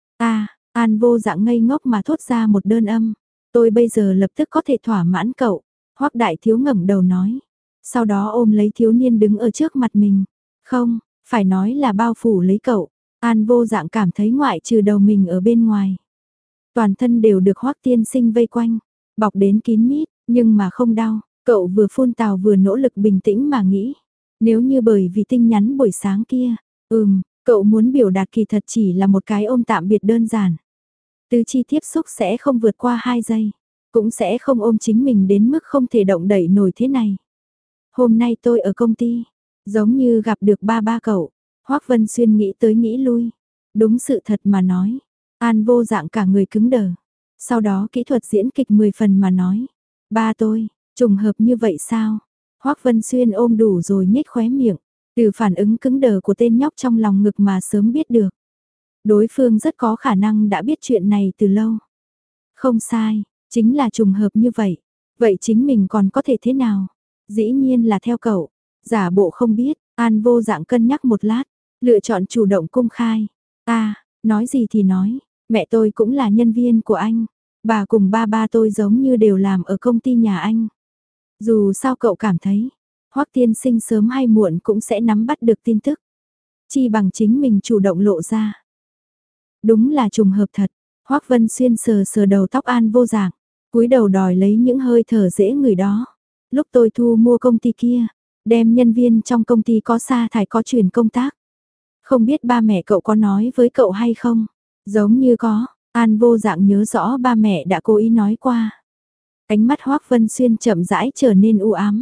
An Vô Dạng ngây ngốc mà thốt ra một đơn âm. Tôi bây giờ lập tức có thể thỏa mãn cậu. Hoắc đại thiếu ngẩng đầu nói. Sau đó ôm lấy thiếu niên đứng ở trước mặt mình. Không, phải nói là bao phủ lấy cậu. An Vô Dạng cảm thấy ngoại trừ đầu mình ở bên ngoài. Toàn thân đều được Hoắc tiên sinh vây quanh. Bọc đến kín mít, nhưng mà không đau. Cậu vừa phun tào vừa nỗ lực bình tĩnh mà nghĩ. Nếu như bởi vì tin nhắn buổi sáng kia. Cậu muốn biểu đạt kỳ thật chỉ là một cái ôm tạm biệt đơn giản. Tứ chi tiếp xúc sẽ không vượt qua 2 giây. Cũng sẽ không ôm chính mình đến mức không thể động đẩy nổi thế này. Hôm nay tôi ở công ty. Giống như gặp được ba cậu. Hoắc Vân Xuyên nghĩ tới nghĩ lui. Đúng sự thật mà nói. An Vô Dạng cả người cứng đờ. Sau đó kỹ thuật diễn kịch 10 phần mà nói. Ba tôi, trùng hợp như vậy sao? Hoắc Vân Xuyên ôm đủ rồi nhếch khóe miệng. Từ phản ứng cứng đờ của tên nhóc trong lòng ngực mà sớm biết được. Đối phương rất có khả năng đã biết chuyện này từ lâu. Không sai, chính là trùng hợp như vậy. Vậy chính mình còn có thể thế nào? Dĩ nhiên là theo cậu. Giả bộ không biết, An Vô Dạng cân nhắc một lát, lựa chọn chủ động công khai. Nói gì thì nói, mẹ tôi cũng là nhân viên của anh. Bà cùng ba tôi giống như đều làm ở công ty nhà anh. Dù sao cậu cảm thấy, Hoắc tiên sinh sớm hay muộn cũng sẽ nắm bắt được tin tức. Chi bằng chính mình chủ động lộ ra. Đúng là trùng hợp thật. Hoắc Vân Xuyên sờ sờ đầu tóc An Vô Dạng, cúi đầu đòi lấy những hơi thở dễ người đó. Lúc tôi thu mua công ty kia, đem nhân viên trong công ty có sa thải có chuyển công tác. Không biết ba mẹ cậu có nói với cậu hay không? Giống như có, An Vô Dạng nhớ rõ ba mẹ đã cố ý nói qua. Ánh mắt Hoắc Vân Xuyên chậm rãi trở nên u ám.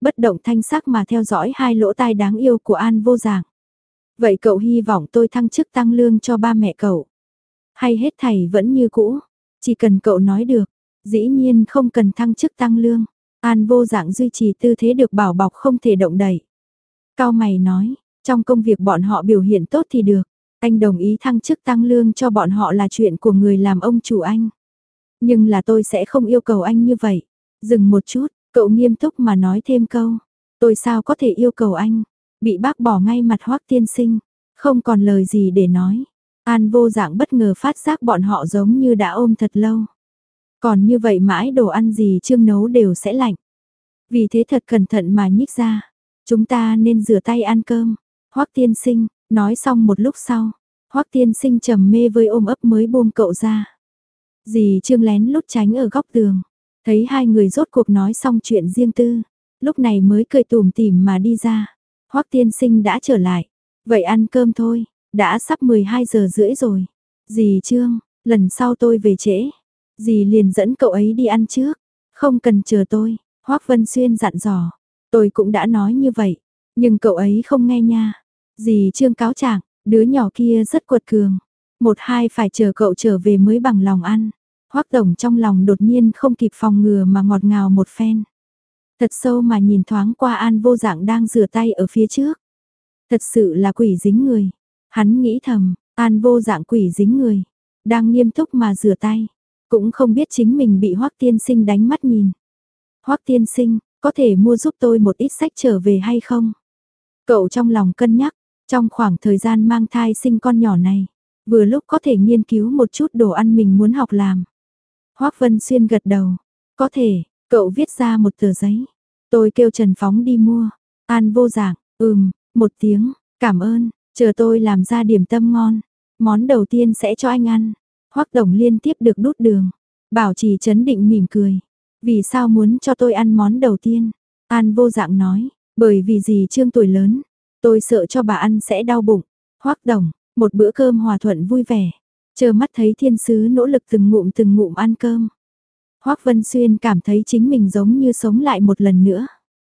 bất động thanh sắc mà theo dõi hai lỗ tai đáng yêu của An Vô Dạng. Vậy cậu hy vọng tôi thăng chức tăng lương cho ba mẹ cậu? Hay hết thảy vẫn như cũ? Chỉ cần cậu nói được, dĩ nhiên không cần thăng chức tăng lương. An Vô Dạng duy trì tư thế được bảo bọc không thể động đậy. Cao mày nói, trong công việc bọn họ biểu hiện tốt thì được. Anh đồng ý thăng chức tăng lương cho bọn họ là chuyện của người làm ông chủ anh. Nhưng là tôi sẽ không yêu cầu anh như vậy. Dừng một chút, cậu nghiêm túc mà nói thêm câu. Tôi sao có thể yêu cầu anh? Bị bác bỏ ngay mặt Hoắc tiên sinh. Không còn lời gì để nói. An Vô Dạng bất ngờ phát giác bọn họ giống như đã ôm thật lâu. Còn như vậy mãi đồ ăn gì Trương nấu đều sẽ lạnh. Vì thế thật cẩn thận mà nhích ra. Chúng ta nên rửa tay ăn cơm. Hoắc tiên sinh, nói xong một lúc sau. Hoắc tiên sinh trầm mê với ôm ấp mới buông cậu ra. Dì Trương lén lút tránh ở góc tường. Thấy hai người rốt cuộc nói xong chuyện riêng tư. Lúc này mới cười tủm tỉm mà đi ra. Hoắc tiên sinh đã trở lại. Vậy ăn cơm thôi, đã sắp 12 giờ rưỡi rồi. Dì Trương, lần sau tôi về trễ. Dì liền dẫn cậu ấy đi ăn trước. Không cần chờ tôi, Hoắc Vân Xuyên dặn dò. Tôi cũng đã nói như vậy, nhưng cậu ấy không nghe nha. Dì Trương cáo trạng, đứa nhỏ kia rất quật cường. Một hai phải chờ cậu trở về mới bằng lòng ăn. Hoắc Tổng trong lòng đột nhiên không kịp phòng ngừa mà ngọt ngào một phen. Thật sâu mà nhìn thoáng qua An Vô Dạng đang rửa tay ở phía trước. Thật sự là quỷ dính người. Hắn nghĩ thầm, An Vô Dạng quỷ dính người. Đang nghiêm túc mà rửa tay. Cũng không biết chính mình bị Hoắc tiên sinh đánh mắt nhìn. Hoắc tiên sinh, có thể mua giúp tôi một ít sách trở về hay không? Cậu trong lòng cân nhắc, trong khoảng thời gian mang thai sinh con nhỏ này, vừa lúc có thể nghiên cứu một chút đồ ăn mình muốn học làm. Hoắc Vân Xuyên gật đầu, có thể, cậu viết ra một tờ giấy. Tôi kêu Trần Phóng đi mua. An Vô Dạng, một tiếng, cảm ơn, chờ tôi làm ra điểm tâm ngon. Món đầu tiên sẽ cho anh ăn. Hoắc Tổng liên tiếp được đút đường. Bảo trì trấn định mỉm cười. Vì sao muốn cho tôi ăn món đầu tiên? An Vô Dạng nói, bởi vì dì Trương tuổi lớn. Tôi sợ cho bà ăn sẽ đau bụng. Hoắc Tổng, một bữa cơm hòa thuận vui vẻ. Chờ mắt thấy thiên sứ nỗ lực từng ngụm ăn cơm. Hoắc Vân Xuyên cảm thấy chính mình giống như sống lại một lần nữa.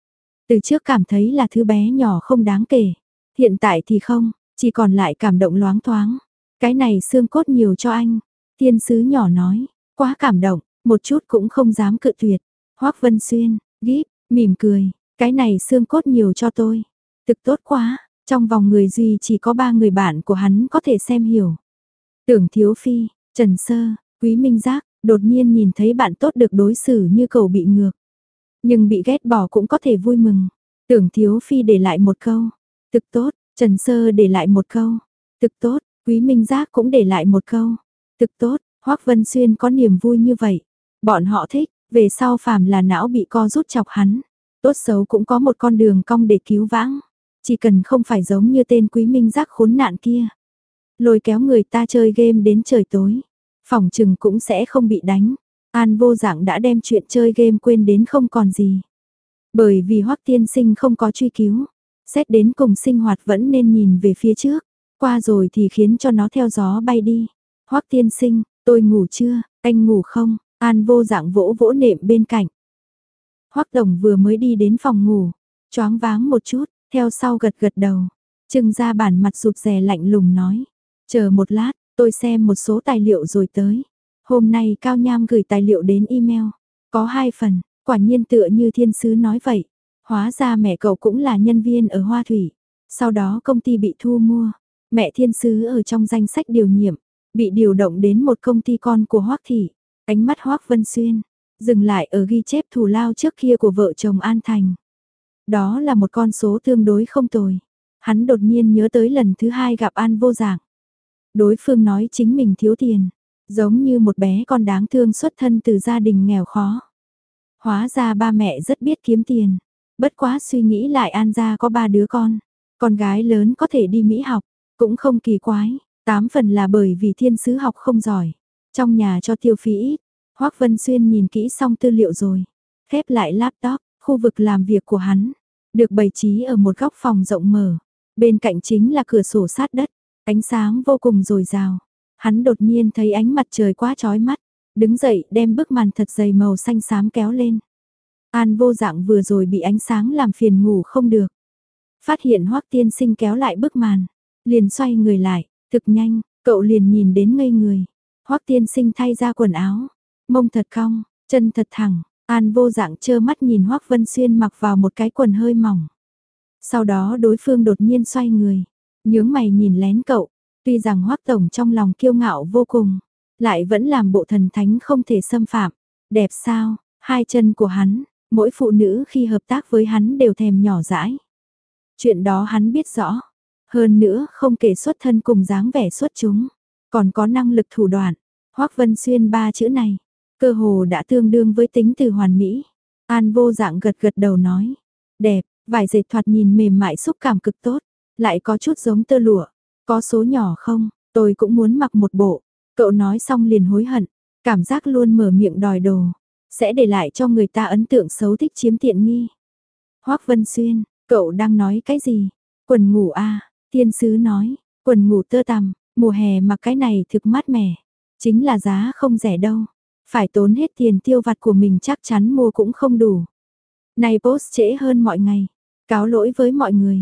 Từ trước cảm thấy là thứ bé nhỏ không đáng kể. Hiện tại thì không, chỉ còn lại cảm động loáng thoáng. Cái này xương cốt nhiều cho anh. Thiên sứ nhỏ nói, quá cảm động, một chút cũng không dám cự tuyệt. Hoắc Vân Xuyên, mỉm cười, cái này xương cốt nhiều cho tôi. Thực tốt quá, trong vòng người duy chỉ có 3 người bạn của hắn có thể xem hiểu. Tưởng Thiếu Phi, Trần Sơ, Quý Minh Giác, đột nhiên nhìn thấy bạn tốt được đối xử như cậu bị ngược. Nhưng bị ghét bỏ cũng có thể vui mừng. Tưởng Thiếu Phi để lại một câu. Thực tốt, Trần Sơ để lại một câu. Thực tốt, Quý Minh Giác cũng để lại một câu. Thực tốt, Hoắc Vân Xuyên có niềm vui như vậy. Bọn họ thích, về sau phàm là não bị co rút chọc hắn. Tốt xấu cũng có một con đường cong để cứu vãng. Chỉ cần không phải giống như tên Quý Minh Giác khốn nạn kia. Lôi kéo người ta chơi game đến trời tối. Phỏng chừng cũng sẽ không bị đánh. An Vô Dạng đã đem chuyện chơi game quên đến không còn gì. Bởi vì Hoắc tiên sinh không có truy cứu. Xét đến cùng sinh hoạt vẫn nên nhìn về phía trước. Qua rồi thì khiến cho nó theo gió bay đi. Hoắc tiên sinh, tôi ngủ chưa, anh ngủ không? An Vô Dạng vỗ vỗ nệm bên cạnh. Hoắc Tổng vừa mới đi đến phòng ngủ, choáng váng một chút, theo sau gật gật đầu. Trưng ra bản mặt rụt rè lạnh lùng nói. Chờ một lát, tôi xem một số tài liệu rồi tới. Hôm nay Cao Nham gửi tài liệu đến email. Có 2 phần, quả nhiên tựa như thiên sứ nói vậy. Hóa ra mẹ cậu cũng là nhân viên ở Hoa Thủy. Sau đó công ty bị thu mua. Mẹ thiên sứ ở trong danh sách điều nhiệm. Bị điều động đến một công ty con của Hoắc Thị. Ánh mắt Hoắc Vân Xuyên dừng lại ở ghi chép thù lao trước kia của vợ chồng An Thành. Đó là một con số tương đối không tồi. Hắn đột nhiên nhớ tới lần thứ 2 gặp An Vô Dạng. Đối phương nói chính mình thiếu tiền, giống như một bé con đáng thương xuất thân từ gia đình nghèo khó. Hóa ra ba mẹ rất biết kiếm tiền. Bất quá suy nghĩ lại An gia có 3 đứa con gái lớn có thể đi Mỹ học, cũng không kỳ quái. 8 phần là bởi vì thiên sứ học không giỏi. Trong nhà cho tiêu phí ít. Hoắc Vân Xuyên nhìn kỹ xong tư liệu rồi. Khép lại laptop, khu vực làm việc của hắn. Được bày trí ở một góc phòng rộng mở. Bên cạnh chính là cửa sổ sát đất. Ánh sáng vô cùng dồi dào. Hắn đột nhiên thấy ánh mặt trời quá chói mắt. Đứng dậy đem bức màn thật dày màu xanh xám kéo lên. An Vô Dạng vừa rồi bị ánh sáng làm phiền ngủ không được. Phát hiện Hoắc tiên sinh kéo lại bức màn, liền xoay người lại, thực nhanh, cậu liền nhìn đến ngây người. Hoắc tiên sinh thay ra quần áo, mông thật cong, chân thật thẳng, An Vô Dạng trơ mắt nhìn Hoắc Vân Xuyên mặc vào một cái quần hơi mỏng. Sau đó đối phương đột nhiên xoay người, nhướng mày nhìn lén cậu, tuy rằng Hoắc tổng trong lòng kiêu ngạo vô cùng, lại vẫn làm bộ thần thánh không thể xâm phạm. Đẹp sao? Hai chân của hắn, mỗi phụ nữ khi hợp tác với hắn đều thèm nhỏ dãi. Chuyện đó hắn biết rõ. Hơn nữa không kể xuất thân cùng dáng vẻ xuất chúng, còn có năng lực thủ đoạn. Hoắc Vân Xuyên ba chữ này, cơ hồ đã tương đương với tính từ hoàn mỹ. An Vô Dạng gật gật đầu nói, đẹp, vải dệt thoạt nhìn mềm mại xúc cảm cực tốt, lại có chút giống tơ lụa, có số nhỏ không, tôi cũng muốn mặc một bộ. Cậu nói xong liền hối hận, cảm giác luôn mở miệng đòi đồ, sẽ để lại cho người ta ấn tượng xấu thích chiếm tiện nghi. Hoắc Vân Xuyên, cậu đang nói cái gì? Quần ngủ à, thiên sứ nói, quần ngủ tơ tằm, mùa hè mặc cái này thực mát mẻ, chính là giá không rẻ đâu, phải tốn hết tiền tiêu vặt của mình chắc chắn mua cũng không đủ. Này post trễ hơn mọi ngày, cáo lỗi với mọi người.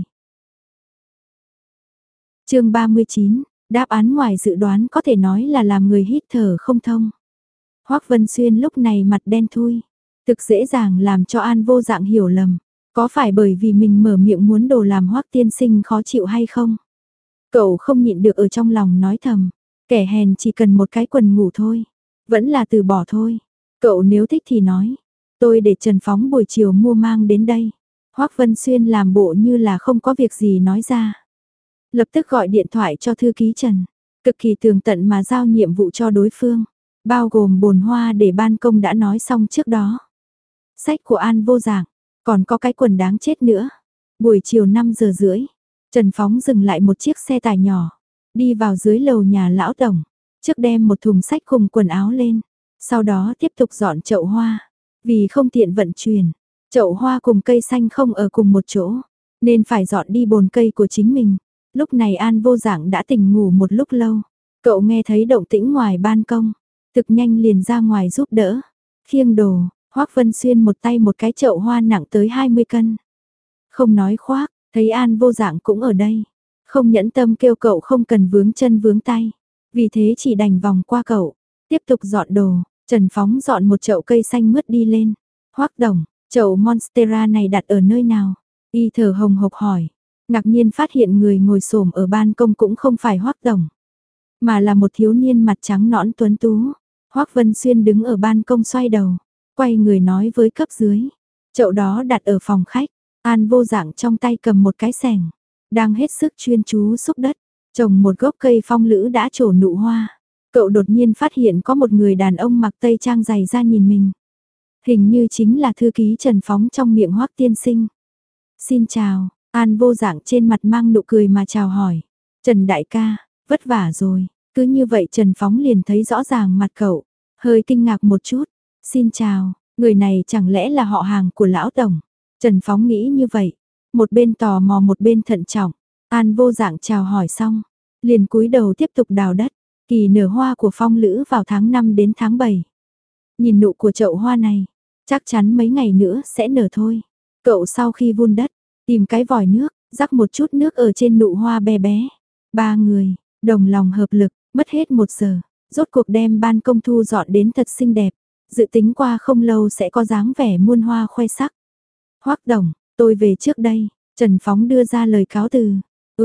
Chương 39, đáp án ngoài dự đoán có thể nói là làm người hít thở không thông. Hoắc Vân Xuyên lúc này mặt đen thui, thực dễ dàng làm cho An Vô Dạng hiểu lầm, có phải bởi vì mình mở miệng muốn đồ làm Hoắc tiên sinh khó chịu hay không? Cậu không nhịn được ở trong lòng nói thầm, kẻ hèn chỉ cần một cái quần ngủ thôi, vẫn là từ bỏ thôi. Cậu nếu thích thì nói, tôi để Trần Phóng buổi chiều mua mang đến đây. Hoắc Vân Xuyên làm bộ như là không có việc gì nói ra. Lập tức gọi điện thoại cho thư ký Trần, cực kỳ tường tận mà giao nhiệm vụ cho đối phương, bao gồm bồn hoa để ban công đã nói xong trước đó. Sách của An Vô Dạng, còn có cái quần đáng chết nữa. Buổi chiều 5 giờ rưỡi, Trần Phóng dừng lại một chiếc xe tải nhỏ, đi vào dưới lầu nhà lão tổng, trước đem một thùng sách cùng quần áo lên, sau đó tiếp tục dọn chậu hoa. Vì không tiện vận chuyển, chậu hoa cùng cây xanh không ở cùng một chỗ, nên phải dọn đi bồn cây của chính mình. Lúc này An Vô Dạng đã tỉnh ngủ một lúc lâu, cậu nghe thấy động tĩnh ngoài ban công, thực nhanh liền ra ngoài giúp đỡ, khiêng đồ. Hoắc Vân Xuyên một tay một cái chậu hoa nặng tới 20 cân. Không nói khoác, thấy An Vô Dạng cũng ở đây, không nhẫn tâm kêu cậu không cần vướng chân vướng tay, vì thế chỉ đành vòng qua cậu, tiếp tục dọn đồ. Trần Phóng dọn một chậu cây xanh mướt đi lên. Hoắc đồng, chậu Monstera này đặt ở nơi nào? Y thở hồng hộc hỏi, ngạc nhiên phát hiện người ngồi xổm ở ban công cũng không phải Hoắc đồng, mà là một thiếu niên mặt trắng nõn tuấn tú. Hoắc Vân Xuyên đứng ở ban công xoay đầu, quay người nói với cấp dưới, chậu đó đặt ở phòng khách. An Vô Dạng trong tay cầm một cái xẻng, đang hết sức chuyên chú xúc đất, trồng một gốc cây phong lữ đã trổ nụ hoa. Cậu đột nhiên phát hiện có một người đàn ông mặc tây trang dày ra nhìn mình. Hình như chính là thư ký Trần Phóng trong miệng Hoắc tiên sinh. Xin chào, An Vô Dạng trên mặt mang nụ cười mà chào hỏi. Trần đại ca, vất vả rồi. Cứ như vậy Trần Phóng liền thấy rõ ràng mặt cậu, hơi kinh ngạc một chút. Xin chào, người này chẳng lẽ là họ hàng của lão tổng? Trần Phóng nghĩ như vậy, một bên tò mò một bên thận trọng. An Vô Dạng chào hỏi xong, liền cúi đầu tiếp tục đào đất. Kỳ nở hoa của phong lữ vào tháng 5 đến tháng 7. Nhìn nụ của chậu hoa này, chắc chắn mấy ngày nữa sẽ nở thôi. Cậu sau khi vun đất, tìm cái vòi nước, rắc một chút nước ở trên nụ hoa bé bé. Ba người, đồng lòng hợp lực, mất hết 1 giờ, rốt cuộc đem ban công thu dọn đến thật xinh đẹp. Dự tính qua không lâu sẽ có dáng vẻ muôn hoa khoe sắc. Hoắc đồng, tôi về trước đây. Trần Phóng đưa ra lời cáo từ.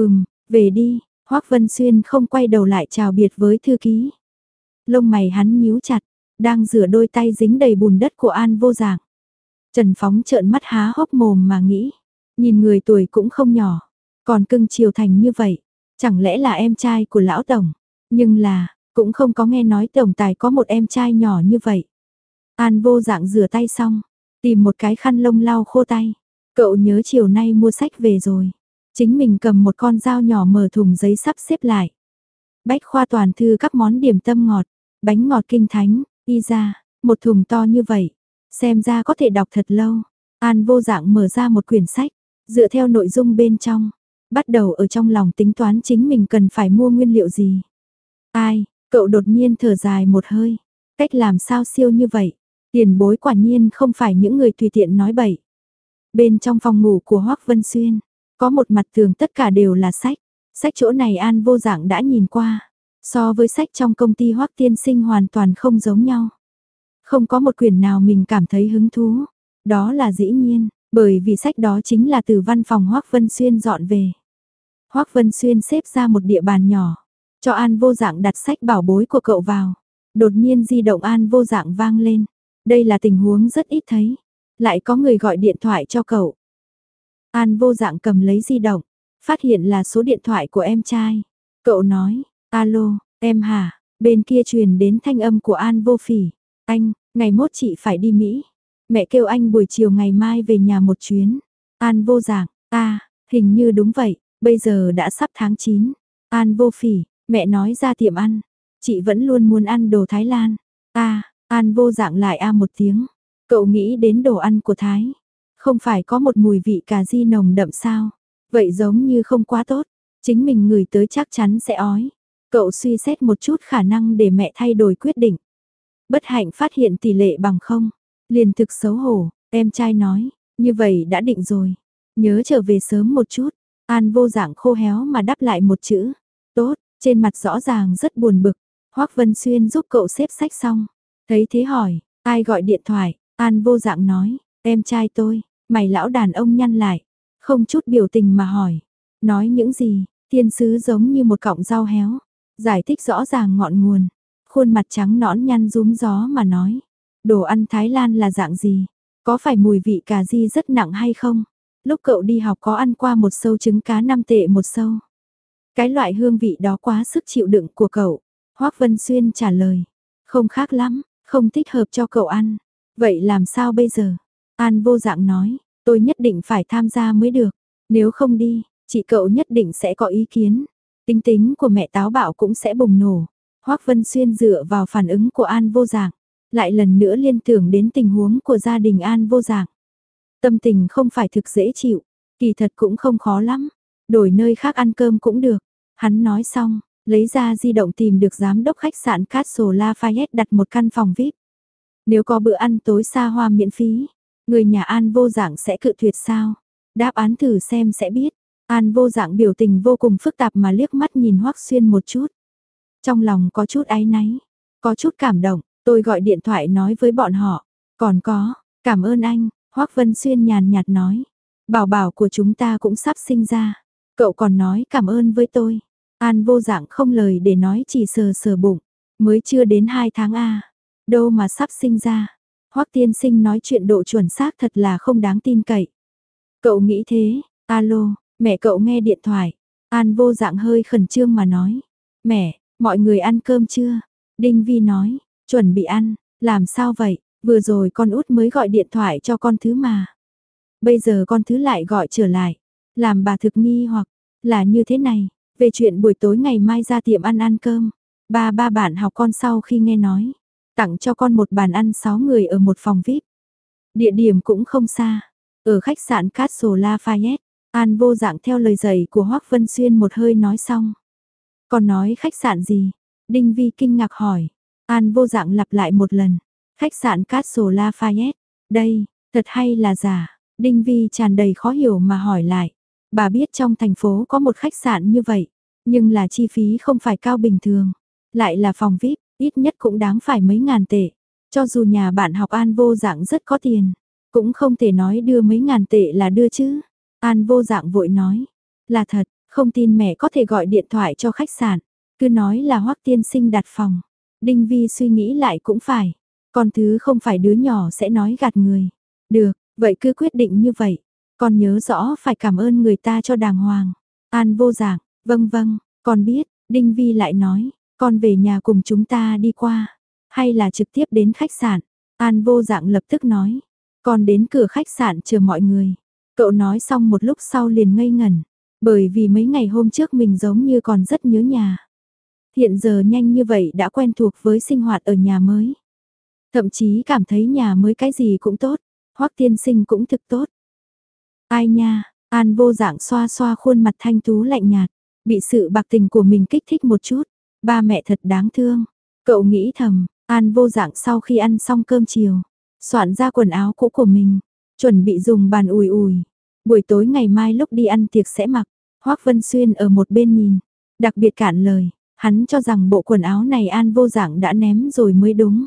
Về đi. Hoắc Vân Xuyên không quay đầu lại chào biệt với thư ký. Lông mày hắn nhíu chặt, đang rửa đôi tay dính đầy bùn đất của An Vô Dạng. Trần Phóng trợn mắt há hốc mồm mà nghĩ, nhìn người tuổi cũng không nhỏ, còn cưng chiều thành như vậy, chẳng lẽ là em trai của lão tổng? Nhưng là, cũng không có nghe nói tổng tài có một em trai nhỏ như vậy. An Vô Dạng rửa tay xong, tìm một cái khăn lông lau khô tay. Cậu nhớ chiều nay mua sách về rồi. Chính mình cầm một con dao nhỏ mở thùng giấy sắp xếp lại. Bách khoa toàn thư các món điểm tâm ngọt, bánh ngọt kinh thánh, y ra, một thùng to như vậy. Xem ra có thể đọc thật lâu. An Vô Dạng mở ra một quyển sách, dựa theo nội dung bên trong, bắt đầu ở trong lòng tính toán chính mình cần phải mua nguyên liệu gì. Ai, cậu đột nhiên thở dài một hơi, cách làm sao siêu như vậy. Tiền bối quả nhiên không phải những người tùy tiện nói bậy. Bên trong phòng ngủ của Hoắc Vân Xuyên, có một mặt tường tất cả đều là sách. Sách chỗ này An Vô Dạng đã nhìn qua. So với sách trong công ty Hoắc Tiên Sinh hoàn toàn không giống nhau. Không có một quyển nào mình cảm thấy hứng thú. Đó là dĩ nhiên, bởi vì sách đó chính là từ văn phòng Hoắc Vân Xuyên dọn về. Hoắc Vân Xuyên xếp ra một địa bàn nhỏ, cho An Vô Dạng đặt sách bảo bối của cậu vào. Đột nhiên di động An Vô Dạng vang lên. Đây là tình huống rất ít thấy. Lại có người gọi điện thoại cho cậu. An Vô Dạng cầm lấy di động, phát hiện là số điện thoại của em trai. Cậu nói, alo, em hả? Bên kia truyền đến thanh âm của An Vô Phỉ. Anh, ngày mốt chị phải đi Mỹ. Mẹ kêu anh buổi chiều ngày mai về nhà một chuyến. An Vô Dạng, hình như đúng vậy, bây giờ đã sắp tháng 9. An Vô Phỉ, mẹ nói ra tiệm ăn. Chị vẫn luôn muốn ăn đồ Thái Lan. An Vô Dạng lại một tiếng. Cậu nghĩ đến đồ ăn của Thái. Không phải có một mùi vị cà ri nồng đậm sao? Vậy giống như không quá tốt. Chính mình ngửi tới chắc chắn sẽ ói. Cậu suy xét một chút khả năng để mẹ thay đổi quyết định. Bất hạnh phát hiện tỷ lệ bằng không. Liền thực xấu hổ, em trai nói. Như vậy đã định rồi. Nhớ trở về sớm một chút. An Vô Dạng khô héo mà đáp lại một chữ. Tốt, trên mặt rõ ràng rất buồn bực. Hoắc Vân Xuyên giúp cậu xếp sách xong. Thấy thế hỏi, ai gọi điện thoại? An Vô Dạng nói, em trai tôi. Mày lão đàn ông nhăn lại, không chút biểu tình mà hỏi. Nói những gì? Thiên sứ giống như một cọng rau héo. Giải thích rõ ràng ngọn nguồn. Khuôn mặt trắng nõn nhăn rúm gió mà nói. Đồ ăn Thái Lan là dạng gì? Có phải mùi vị cà ri rất nặng hay không? Lúc cậu đi học có ăn qua một sâu trứng cá 5 tệ một sâu. Cái loại hương vị đó quá sức chịu đựng của cậu. Hoắc Vân Xuyên trả lời. Không khác lắm, không thích hợp cho cậu ăn. Vậy làm sao bây giờ? An Vô Dạng nói. Tôi nhất định phải tham gia mới được. Nếu không đi, chị cậu nhất định sẽ có ý kiến. Tính tính của mẹ táo bạo cũng sẽ bùng nổ. Hoắc Vân Xuyên dựa vào phản ứng của An Vô Dạng, lại lần nữa liên tưởng đến tình huống của gia đình An Vô Dạng. Tâm tình không phải thực dễ chịu, kỳ thật cũng không khó lắm. Đổi nơi khác ăn cơm cũng được. Hắn nói xong, lấy ra di động tìm được giám đốc khách sạn Castle Lafayette đặt một căn phòng VIP. Nếu có bữa ăn tối xa hoa miễn phí, người nhà An Vô Dạng sẽ cự tuyệt sao? Đáp án thử xem sẽ biết. An Vô Dạng biểu tình vô cùng phức tạp mà liếc mắt nhìn Hoắc Xuyên một chút. Trong lòng có chút áy náy, có chút cảm động, tôi gọi điện thoại nói với bọn họ. Còn có, cảm ơn anh, Hoắc Vân Xuyên nhàn nhạt nói. Bảo bảo của chúng ta cũng sắp sinh ra. Cậu còn nói cảm ơn với tôi. An Vô Dạng không lời để nói chỉ sờ sờ bụng. Mới chưa đến 2 tháng đâu mà sắp sinh ra. Hoắc tiên sinh nói chuyện độ chuẩn xác thật là không đáng tin cậy. Cậu nghĩ thế, alo, mẹ cậu nghe điện thoại. An Vô Dạng hơi khẩn trương mà nói. Mẹ, mọi người ăn cơm chưa? Đinh Vi nói, chuẩn bị ăn, làm sao vậy? Vừa rồi con út mới gọi điện thoại cho con thứ mà. Bây giờ con thứ lại gọi trở lại. Làm bà thực nghi hoặc là như thế này, về chuyện buổi tối ngày mai ra tiệm ăn cơm. Ba bạn học con sau khi nghe nói, tặng cho con một bàn ăn 6 người ở một phòng VIP. Địa điểm cũng không xa, ở khách sạn Castle Lafayette. An Vô Dạng theo lời dạy của Hoắc Vân Xuyên một hơi nói xong. Còn nói khách sạn gì? Đinh Vi kinh ngạc hỏi. An Vô Dạng lặp lại một lần. Khách sạn Castle Lafayette. Đây, thật hay là giả? Đinh Vi tràn đầy khó hiểu mà hỏi lại. Bà biết trong thành phố có một khách sạn như vậy, nhưng là chi phí không phải cao bình thường. Lại là phòng VIP, ít nhất cũng đáng phải mấy ngàn tệ. Cho dù nhà bạn học An Vô Dạng rất có tiền, cũng không thể nói đưa mấy ngàn tệ là đưa chứ. An Vô Dạng vội nói. Là thật, không tin mẹ có thể gọi điện thoại cho khách sạn. Cứ nói là Hoắc tiên sinh đặt phòng. Đinh Vi suy nghĩ lại cũng phải. Con thứ không phải đứa nhỏ sẽ nói gạt người. Được, vậy cứ quyết định như vậy. Con nhớ rõ phải cảm ơn người ta cho đàng hoàng. An Vô Dạng, vâng, con biết. Đinh Vi lại nói, con về nhà cùng chúng ta đi qua. Hay là trực tiếp đến khách sạn. An Vô Dạng lập tức nói, con đến cửa khách sạn chờ mọi người. Cậu nói xong một lúc sau liền ngây ngẩn. Bởi vì mấy ngày hôm trước mình giống như còn rất nhớ nhà. Hiện giờ nhanh như vậy đã quen thuộc với sinh hoạt ở nhà mới. Thậm chí cảm thấy nhà mới cái gì cũng tốt. Hoắc tiên sinh cũng thực tốt. Ai nha, An Vô Dạng xoa xoa khuôn mặt thanh tú lạnh nhạt. Bị sự bạc tình của mình kích thích một chút. Ba mẹ thật đáng thương. Cậu nghĩ thầm, An Vô Dạng sau khi ăn xong cơm chiều, soạn ra quần áo cũ của mình, chuẩn bị dùng bàn ủi ủi. Buổi tối ngày mai lúc đi ăn tiệc sẽ mặc. Hoắc Vân Xuyên ở một bên nhìn, đặc biệt cạn lời, hắn cho rằng bộ quần áo này An Vô Dạng đã ném rồi mới đúng.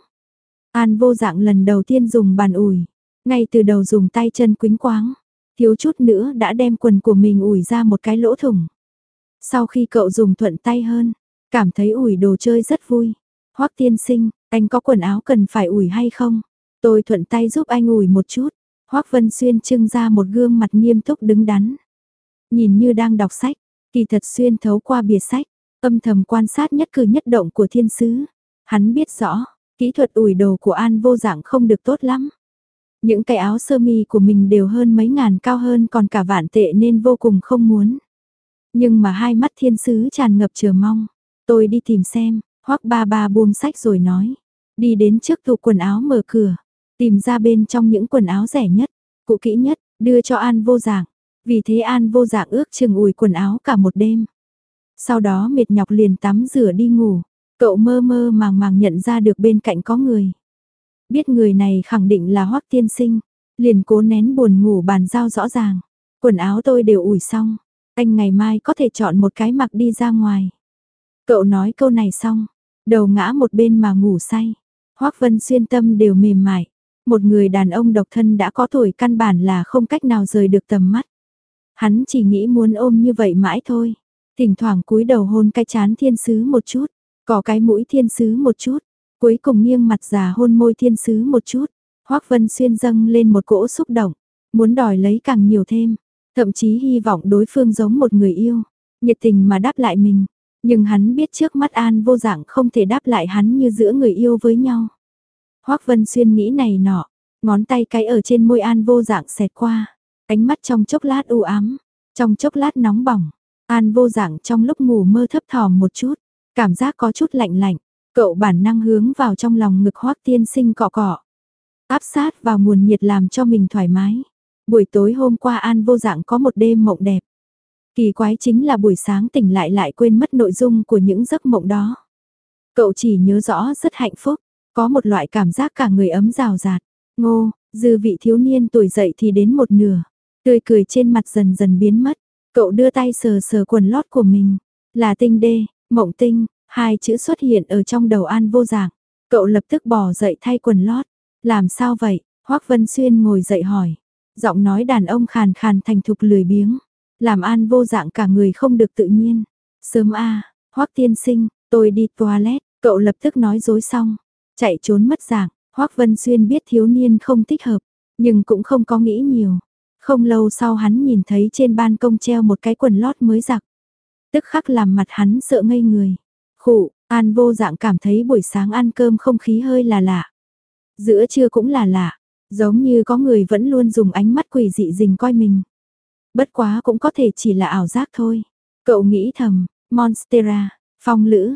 An Vô Dạng lần đầu tiên dùng bàn ủi, ngay từ đầu dùng tay chân quĩnh quáng, thiếu chút nữa đã đem quần của mình ủi ra một cái lỗ thủng. Sau khi cậu dùng thuận tay hơn, cảm thấy ủi đồ chơi rất vui. Hoắc tiên sinh, anh có quần áo cần phải ủi hay không? Tôi thuận tay giúp anh ủi một chút. Hoắc Vân Xuyên trưng ra một gương mặt nghiêm túc đứng đắn. Nhìn như đang đọc sách, kỳ thật xuyên thấu qua bìa sách, âm thầm quan sát nhất cử nhất động của thiên sứ. Hắn biết rõ, kỹ thuật ủi đồ của An Vô Dạng không được tốt lắm. Những cái áo sơ mi của mình đều hơn mấy ngàn cao hơn còn cả vạn tệ nên vô cùng không muốn. Nhưng mà hai mắt thiên sứ tràn ngập chờ mong. Tôi đi tìm xem, Hoắc ba ba buông sách rồi nói. Đi đến trước tủ quần áo mở cửa, tìm ra bên trong những quần áo rẻ nhất, cũ kỹ nhất, đưa cho An Vô Dạng. Vì thế An Vô Dạng ước chừng ủi quần áo cả một đêm. Sau đó mệt nhọc liền tắm rửa đi ngủ. Cậu mơ mơ màng màng nhận ra được bên cạnh có người. Biết người này khẳng định là Hoắc tiên sinh, liền cố nén buồn ngủ bàn giao rõ ràng. Quần áo tôi đều ủi xong, anh ngày mai có thể chọn một cái mặc đi ra ngoài. Cậu nói câu này xong, đầu ngã một bên mà ngủ say. Hoắc Vân Xuyên tâm đều mềm mại. Một người đàn ông độc thân đã có tuổi căn bản là không cách nào rời được tầm mắt. Hắn chỉ nghĩ muốn ôm như vậy mãi thôi. Thỉnh thoảng cúi đầu hôn cái trán thiên sứ một chút, cỏ cái mũi thiên sứ một chút, cuối cùng nghiêng mặt già hôn môi thiên sứ một chút. Hoắc Vân Xuyên dâng lên một cỗ xúc động, muốn đòi lấy càng nhiều thêm, thậm chí hy vọng đối phương giống một người yêu, nhiệt tình mà đáp lại mình. Nhưng hắn biết trước mắt An Vô Dạng không thể đáp lại hắn như giữa người yêu với nhau. Hoắc Vân Xuyên nghĩ này nọ, ngón tay cái ở trên môi An Vô Dạng xẹt qua, ánh mắt trong chốc lát u ám, trong chốc lát nóng bỏng. An Vô Dạng trong lúc ngủ mơ thấp thỏm một chút, cảm giác có chút lạnh lạnh, cậu bản năng hướng vào trong lòng ngực Hoắc tiên sinh cọ cọ, áp sát vào nguồn nhiệt làm cho mình thoải mái. Buổi tối hôm qua An Vô Dạng có một đêm mộng đẹp. Kỳ quái chính là buổi sáng tỉnh lại quên mất nội dung của những giấc mộng đó. Cậu chỉ nhớ rõ rất hạnh phúc, có một loại cảm giác cả người ấm rào rạt. Ngô, dư vị thiếu niên tuổi dậy thì đến một nửa, tươi cười trên mặt dần dần biến mất. Cậu đưa tay sờ sờ quần lót của mình, là tinh đê, mộng tinh, hai chữ xuất hiện ở trong đầu An Vô Dạng. Cậu lập tức bò dậy thay quần lót. Làm sao vậy? Hoắc Vân Xuyên ngồi dậy hỏi. Giọng nói đàn ông khàn khàn thành thục lười biếng, làm An Vô Dạng cả người không được tự nhiên. Sớm a, Hoắc tiên sinh, tôi đi toilet. Cậu lập tức nói dối xong, chạy trốn mất dạng. Hoắc Vân Xuyên biết thiếu niên không thích hợp, nhưng cũng không có nghĩ nhiều. Không lâu sau hắn nhìn thấy trên ban công treo một cái quần lót mới giặt, tức khắc làm mặt hắn sợ ngây người. Khụ, An Vô Dạng cảm thấy buổi sáng ăn cơm không khí hơi là lạ. Giữa trưa cũng là lạ, giống như có người vẫn luôn dùng ánh mắt quỷ dị rình coi mình. Bất quá cũng có thể chỉ là ảo giác thôi. Cậu nghĩ thầm, Monstera, phong lữ.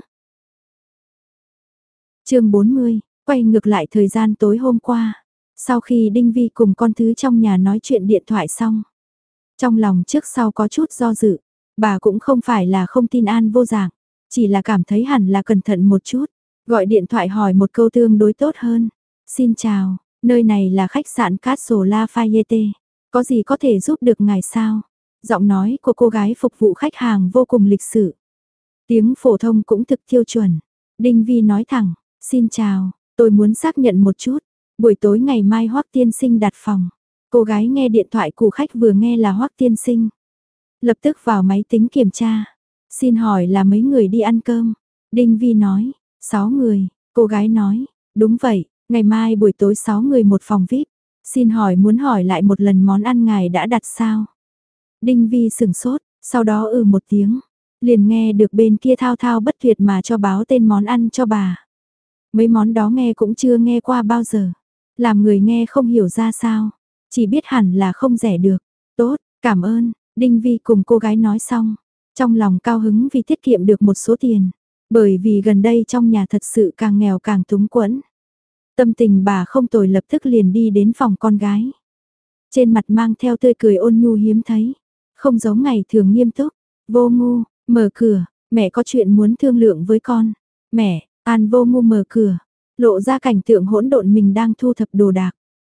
Chương 40, quay ngược lại thời gian tối hôm qua. Sau khi Đinh Vi cùng con thứ trong nhà nói chuyện điện thoại xong, trong lòng trước sau có chút do dự, bà cũng không phải là không tin An Vô Dạng, chỉ là cảm thấy hẳn là cẩn thận một chút, gọi điện thoại hỏi một câu tương đối tốt hơn. Xin chào, nơi này là khách sạn Castle Lafayette, có gì có thể giúp được ngài sao? Giọng nói của cô gái phục vụ khách hàng vô cùng lịch sự. Tiếng phổ thông cũng thực tiêu chuẩn. Đinh Vi nói thẳng, xin chào, tôi muốn xác nhận một chút, buổi tối ngày mai Hoắc tiên sinh đặt phòng. Cô gái nghe điện thoại của khách vừa nghe là Hoắc tiên sinh, lập tức vào máy tính kiểm tra. Xin hỏi là mấy người đi ăn cơm? Đinh Vi nói, 6 người. Cô gái nói, đúng vậy, ngày mai buổi tối 6 người một phòng VIP. Xin hỏi muốn hỏi lại một lần món ăn ngài đã đặt sao? Đinh Vi sửng sốt, sau đó một tiếng, liền nghe được bên kia thao thao bất tuyệt mà cho báo tên món ăn cho bà. Mấy món đó nghe cũng chưa nghe qua bao giờ, làm người nghe không hiểu ra sao, chỉ biết hẳn là không rẻ được. Tốt, cảm ơn. Đinh Vi cùng cô gái nói xong, trong lòng cao hứng vì tiết kiệm được một số tiền, bởi vì gần đây trong nhà thật sự càng nghèo càng túng quẫn. Tâm tình bà không tồi, lập tức liền đi đến phòng con gái. Trên mặt mang theo tươi cười ôn nhu hiếm thấy, không giống ngày thường nghiêm túc. Vô Ngu, mở cửa, mẹ có chuyện muốn thương lượng với con. Mẹ, An Vô Ngu mở cửa, lộ ra cảnh tượng hỗn độn mình đang thu thập đồ đạc.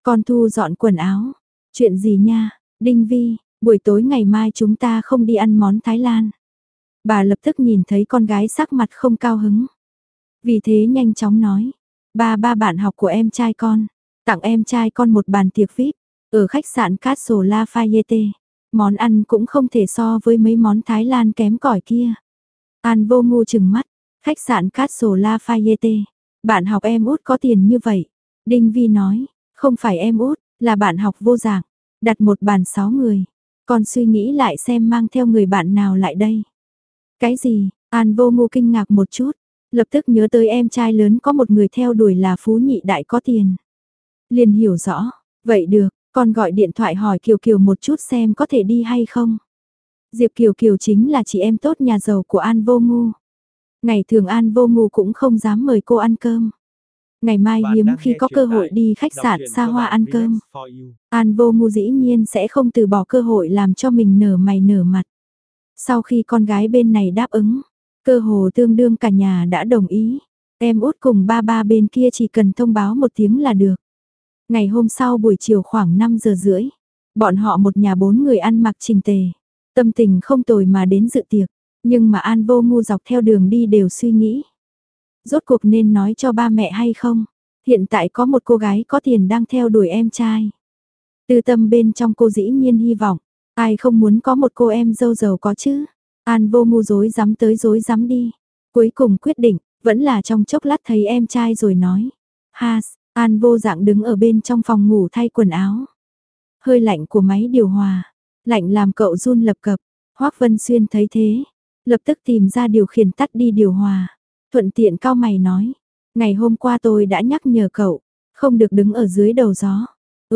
Con thu dọn quần áo. Chuyện gì nha, Đinh Vi, buổi tối ngày mai chúng ta không đi ăn món Thái Lan. Bà lập tức nhìn thấy con gái sắc mặt không cao hứng. Vì thế nhanh chóng nói, ba bạn học của em trai con, tặng em trai con một bàn tiệc VIP, ở khách sạn Castle Lafayette. Món ăn cũng không thể so với mấy món Thái Lan kém cỏi kia. An Vô Ngu trừng mắt, khách sạn Castle Lafayette. Bạn học em út có tiền như vậy. Đinh Vi nói, không phải em út, là bạn học Vô Dạng. Đặt một bàn 6 người. Con suy nghĩ lại xem mang theo người bạn nào lại đây. Cái gì? An Vô Ngu kinh ngạc một chút. Lập tức nhớ tới em trai lớn có một người theo đuổi là phú nhị đại có tiền. Liền hiểu rõ. Vậy được, con gọi điện thoại hỏi Kiều Kiều một chút xem có thể đi hay không. Diệp Kiều Kiều chính là chị em tốt nhà giàu của An Vô Ngu. Ngày thường An Vô Ngu cũng không dám mời cô ăn cơm. Ngày mai hiếm khi có cơ hội đi khách sạn xa hoa ăn cơm. An Vô Ngu dĩ nhiên sẽ không từ bỏ cơ hội làm cho mình nở mày nở mặt. Sau khi con gái bên này đáp ứng, cơ hồ tương đương cả nhà đã đồng ý. Em út cùng ba bên kia chỉ cần thông báo một tiếng là được. Ngày hôm sau buổi chiều khoảng 5 giờ rưỡi, bọn họ một nhà 4 người ăn mặc chỉnh tề. Tâm tình không tồi mà đến dự tiệc, nhưng mà An Vô Ngu dọc theo đường đi đều suy nghĩ. Rốt cuộc nên nói cho ba mẹ hay không? Hiện tại có một cô gái có tiền đang theo đuổi em trai. Tư tâm bên trong cô dĩ nhiên hy vọng, ai không muốn có một cô em dâu giàu có chứ? An Vô Ngu dối dám tới dối dám đi. Cuối cùng quyết định, vẫn là trong chốc lát thấy em trai rồi nói. Ha, An Vô Dạng đứng ở bên trong phòng ngủ thay quần áo. Hơi lạnh của máy điều hòa, lạnh làm cậu run lập cập. Hoắc Vân Xuyên thấy thế, lập tức tìm ra điều khiển tắt đi điều hòa. Thuận tiện cau mày nói, ngày hôm qua tôi đã nhắc nhở cậu, không được đứng ở dưới đầu gió.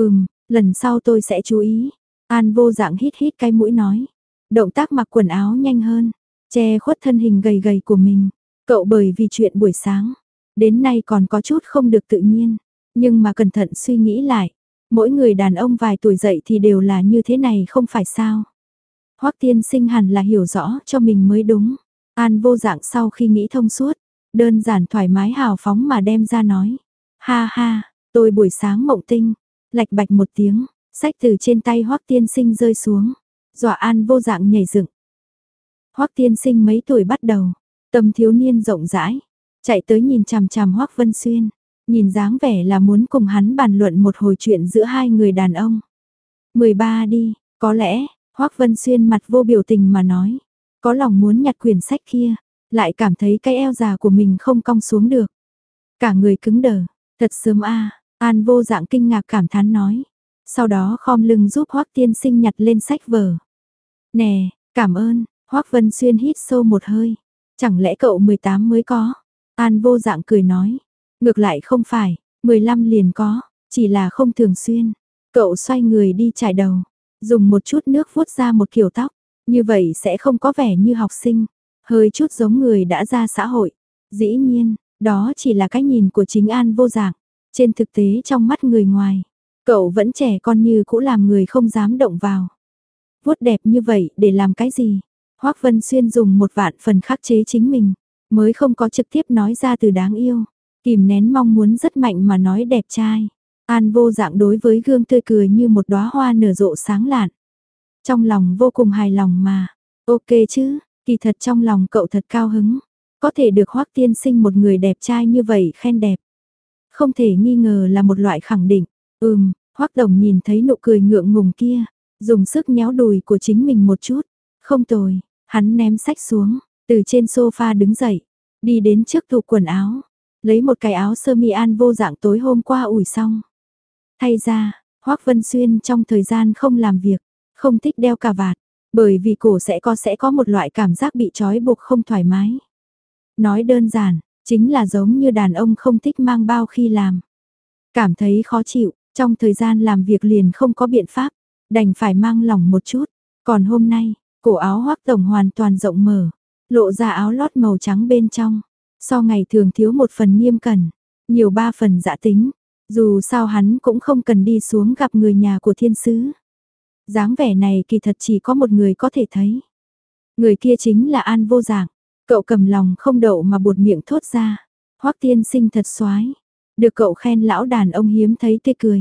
Lần sau tôi sẽ chú ý. An Vô Dạng hít hít cái mũi nói. Động tác mặc quần áo nhanh hơn, che khuất thân hình gầy gầy của mình. Cậu bởi vì chuyện buổi sáng, đến nay còn có chút không được tự nhiên. Nhưng mà cẩn thận suy nghĩ lại, mỗi người đàn ông vài tuổi dậy thì đều là như thế này không phải sao. Hoắc tiên sinh hẳn là hiểu rõ cho mình mới đúng. An Vô Dạng sau khi nghĩ thông suốt, đơn giản thoải mái hào phóng mà đem ra nói. Ha ha, tôi buổi sáng mộng tinh, lạch bạch một tiếng, sách từ trên tay Hoắc tiên sinh rơi xuống, dọa An Vô Dạng nhảy dựng. Hoắc tiên sinh mấy tuổi bắt đầu, tâm thiếu niên rộng rãi, chạy tới nhìn chằm chằm Hoắc Vân Xuyên, nhìn dáng vẻ là muốn cùng hắn bàn luận một hồi chuyện giữa hai người đàn ông. 13 đi, có lẽ, Hoắc Vân Xuyên mặt vô biểu tình mà nói, có lòng muốn nhặt quyển sách kia, lại cảm thấy cái eo già của mình không cong xuống được. Cả người cứng đờ, thật sớm a. An Vô Dạng kinh ngạc cảm thán nói. Sau đó khom lưng giúp Hoắc tiên sinh nhặt lên sách vở. Nè, cảm ơn, Hoắc Vân Xuyên hít sâu một hơi. Chẳng lẽ cậu 18 mới có? An Vô Dạng cười nói. Ngược lại không phải, 15 liền có, chỉ là không thường xuyên. Cậu xoay người đi chải đầu, dùng một chút nước vuốt ra một kiểu tóc. Như vậy sẽ không có vẻ như học sinh, hơi chút giống người đã ra xã hội. Dĩ nhiên, đó chỉ là cái nhìn của chính An Vô Dạng. Trên thực tế trong mắt người ngoài, cậu vẫn trẻ con như cũ làm người không dám động vào. Vuốt đẹp như vậy để làm cái gì? Hoắc Vân Xuyên dùng một vạn phần khắc chế chính mình, mới không có trực tiếp nói ra từ đáng yêu. Kìm nén mong muốn rất mạnh mà nói đẹp trai. An Vô Dạng đối với gương tươi cười như một đóa hoa nở rộ sáng lạn. Trong lòng vô cùng hài lòng mà. Ok chứ, kỳ thật trong lòng cậu thật cao hứng. Có thể được Hoắc tiên sinh một người đẹp trai như vậy khen đẹp. Không thể nghi ngờ là một loại khẳng định. Hoắc Đồng nhìn thấy nụ cười ngượng ngùng kia, dùng sức nhéo đùi của chính mình một chút. Không tồi, hắn ném sách xuống, từ trên sofa đứng dậy, đi đến trước tủ quần áo, lấy một cái áo sơ mi An Vô Dạng tối hôm qua ủi xong. Thay ra, Hoắc Vân Xuyên trong thời gian không làm việc, không thích đeo cà vạt, bởi vì cổ sẽ có một loại cảm giác bị trói buộc không thoải mái. Nói đơn giản, chính là giống như đàn ông không thích mang bao khi làm. Cảm thấy khó chịu, trong thời gian làm việc liền không có biện pháp, đành phải mang lỏng một chút. Còn hôm nay, cổ áo Hoắc Tổng hoàn toàn rộng mở, lộ ra áo lót màu trắng bên trong. So ngày thường thiếu một phần nghiêm cẩn, nhiều 3 phần dã tính. Dù sao hắn cũng không cần đi xuống gặp người nhà của thiên sứ. Dáng vẻ này kỳ thật chỉ có một người có thể thấy. Người kia chính là An Vô Dạng. Cậu cầm lòng không đậu mà buột miệng thốt ra. Hoắc tiên sinh thật soái. Được cậu khen lão đàn ông hiếm thấy tươi cười.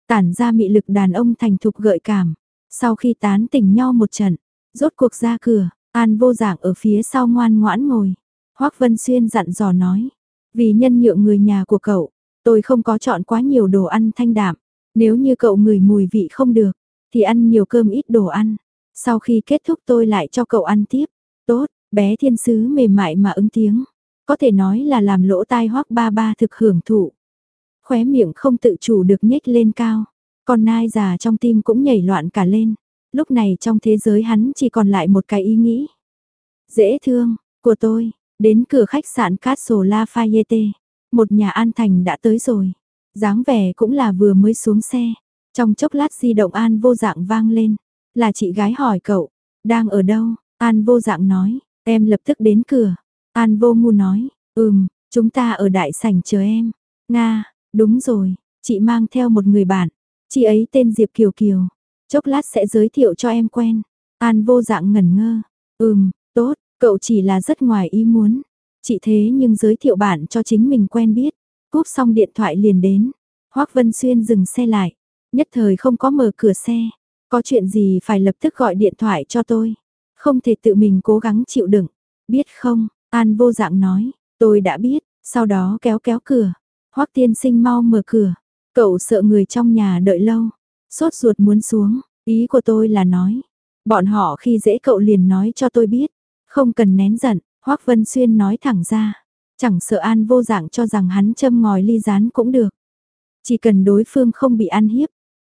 tản ra mị lực đàn ông thành thục gợi cảm. Sau khi tán tỉnh nhau một trận, rốt cuộc ra cửa, An Vô Dạng ở phía sau ngoan ngoãn ngồi. Hoắc Vân Xuyên dặn dò nói, vì nhân nhượng người nhà của cậu, tôi không có chọn quá nhiều đồ ăn thanh đạm. Nếu như cậu ngửi mùi vị không được, thì ăn nhiều cơm ít đồ ăn. Sau khi kết thúc tôi lại cho cậu ăn tiếp. Tốt, bé thiên sứ mềm mại mà ứng tiếng. Có thể nói là làm lỗ tai Hoắc ba ba thực hưởng thụ. Khóe miệng không tự chủ được nhếch lên cao. Còn nai già trong tim cũng nhảy loạn cả lên. Lúc này trong thế giới hắn chỉ còn lại một cái ý nghĩ. Dễ thương, của tôi, đến cửa khách sạn Castle Lafayette. Một nhà An Thành đã tới rồi. Dáng vẻ cũng là vừa mới xuống xe. Trong chốc lát di động An Vô Dạng vang lên. Là chị gái hỏi cậu, đang ở đâu? An Vô Dạng nói, em lập tức đến cửa. An Vô Ngu nói, chúng ta ở đại sảnh chờ em. Nga, đúng rồi, chị mang theo một người bạn. Chị ấy tên Diệp Kiều Kiều. Chốc lát sẽ giới thiệu cho em quen. An Vô Dạng ngẩn ngơ. Tốt, cậu chỉ là rất ngoài ý muốn. Chị thế nhưng giới thiệu bạn cho chính mình quen biết. Cúp xong điện thoại liền đến. Hoắc Vân Xuyên dừng xe lại. Nhất thời không có mở cửa xe. Có chuyện gì phải lập tức gọi điện thoại cho tôi. Không thể tự mình cố gắng chịu đựng. Biết không, An Vô Dạng nói. Tôi đã biết, sau đó kéo kéo cửa. Hoắc tiên sinh mau mở cửa. Cậu sợ người trong nhà đợi lâu. Sốt ruột muốn xuống. Ý của tôi là nói. Bọn họ khi dễ cậu liền nói cho tôi biết. Không cần nén giận. Hoắc Vân Xuyên nói thẳng ra. Chẳng sợ An Vô Dạng cho rằng hắn châm ngòi ly gián cũng được. Chỉ cần đối phương không bị ăn hiếp.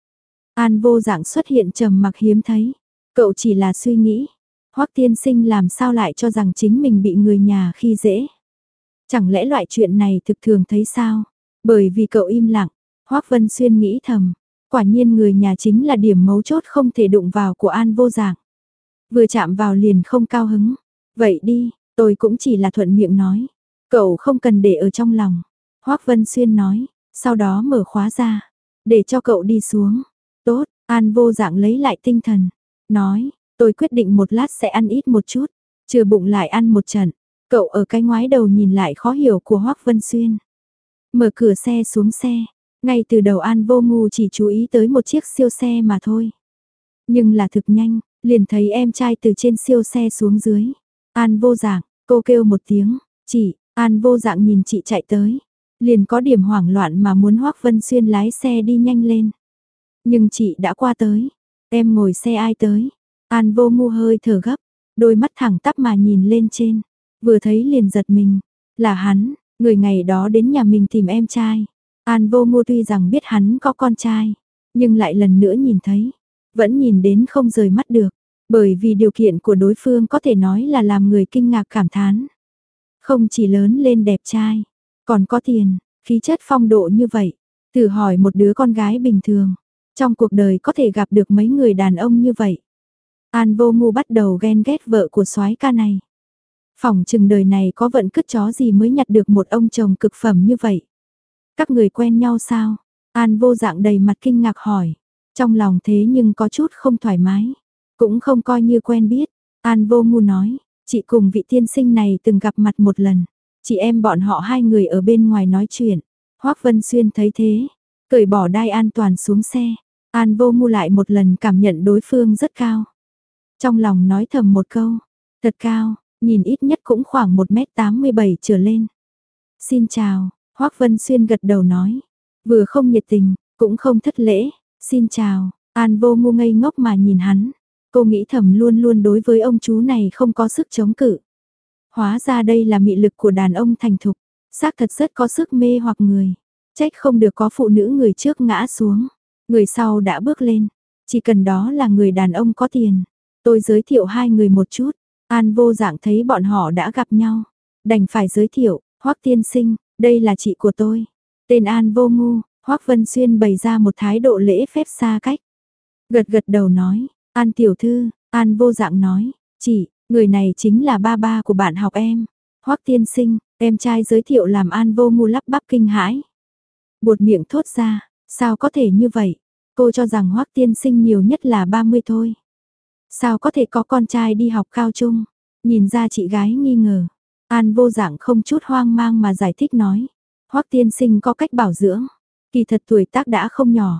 An Vô Dạng xuất hiện trầm mặc hiếm thấy. Cậu chỉ là suy nghĩ. Hoắc tiên sinh làm sao lại cho rằng chính mình bị người nhà khi dễ. Chẳng lẽ loại chuyện này thực thường thấy sao? Bởi vì cậu im lặng. Hoắc Vân Xuyên nghĩ thầm. Quả nhiên người nhà chính là điểm mấu chốt không thể đụng vào của An Vô Dạng. Vừa chạm vào liền không cao hứng. Vậy đi, tôi cũng chỉ là thuận miệng nói. Cậu không cần để ở trong lòng. Hoắc Vân Xuyên nói. Sau đó mở khóa ra. Để cho cậu đi xuống. Tốt, An Vô Dạng lấy lại tinh thần. Nói, tôi quyết định một lát sẽ ăn ít một chút. Chừa bụng lại ăn một trận. Cậu ở cái ngoái đầu nhìn lại khó hiểu của Hoắc Vân Xuyên. Mở cửa xe xuống xe. Ngay từ đầu An Vô Ngu chỉ chú ý tới một chiếc siêu xe mà thôi. Nhưng là thực nhanh, liền thấy em trai từ trên siêu xe xuống dưới. An Vô Dạng, cô kêu một tiếng, chị, An Vô Dạng nhìn chị chạy tới. Liền có điểm hoảng loạn mà muốn Hoắc Vân Xuyên lái xe đi nhanh lên. Nhưng chị đã qua tới. Em ngồi xe ai tới? An Vô Ngu hơi thở gấp, đôi mắt thẳng tắp mà nhìn lên trên. Vừa thấy liền giật mình. Là hắn, người ngày đó đến nhà mình tìm em trai. An Vô Ngu tuy rằng biết hắn có con trai, nhưng lại lần nữa nhìn thấy. Vẫn nhìn đến không rời mắt được. Bởi vì điều kiện của đối phương có thể nói là làm người kinh ngạc cảm thán. Không chỉ lớn lên đẹp trai, còn có tiền, khí chất phong độ như vậy. Thử hỏi một đứa con gái bình thường, trong cuộc đời có thể gặp được mấy người đàn ông như vậy. An Vô Ngu bắt đầu ghen ghét vợ của soái ca này. Phỏng chừng đời này có vận cứt chó gì mới nhặt được một ông chồng cực phẩm như vậy. Các người quen nhau sao? An Vô Dạng đầy mặt kinh ngạc hỏi. Trong lòng thế nhưng có chút không thoải mái. Cũng không coi như quen biết. An Vô Ngu nói, chị cùng vị tiên sinh này từng gặp mặt một lần. Chị em bọn họ hai người ở bên ngoài nói chuyện. Hoắc Vân Xuyên thấy thế, cởi bỏ đai an toàn xuống xe. An Vô Ngu lại một lần cảm nhận đối phương rất cao. Trong lòng nói thầm một câu, thật cao, nhìn ít nhất cũng khoảng 1m87 trở lên. Xin chào, Hoắc Vân Xuyên gật đầu nói, vừa không nhiệt tình, cũng không thất lễ. Xin chào, An Vô Ngu ngây ngốc mà nhìn hắn. Cô nghĩ thầm luôn luôn đối với ông chú này không có sức chống cự. Hóa ra đây là mị lực của đàn ông thành thục, xác thật rất có sức mê hoặc người. Trách không được có phụ nữ người trước ngã xuống, người sau đã bước lên. Chỉ cần đó là người đàn ông có tiền. Tôi giới thiệu hai người một chút. An Vô Dạng thấy bọn họ đã gặp nhau, đành phải giới thiệu, Hoắc tiên sinh, đây là chị của tôi. Tên An Vô Ngu. Hoắc Vân Xuyên bày ra một thái độ lễ phép xa cách. Gật gật đầu nói, An tiểu thư, An Vô Dạng nói, chị, người này chính là ba ba của bạn học em. Hoắc tiên sinh, em trai giới thiệu làm An Vô Ngu lắp bắp kinh hãi. Buột miệng thốt ra, sao có thể như vậy? Cô cho rằng Hoắc tiên sinh nhiều nhất là 30 thôi. Sao có thể có con trai đi học cao trung? Nhìn ra chị gái nghi ngờ. An Vô Dạng không chút hoang mang mà giải thích nói, Hoắc tiên sinh có cách bảo dưỡng. Kỳ thật tuổi tác đã không nhỏ,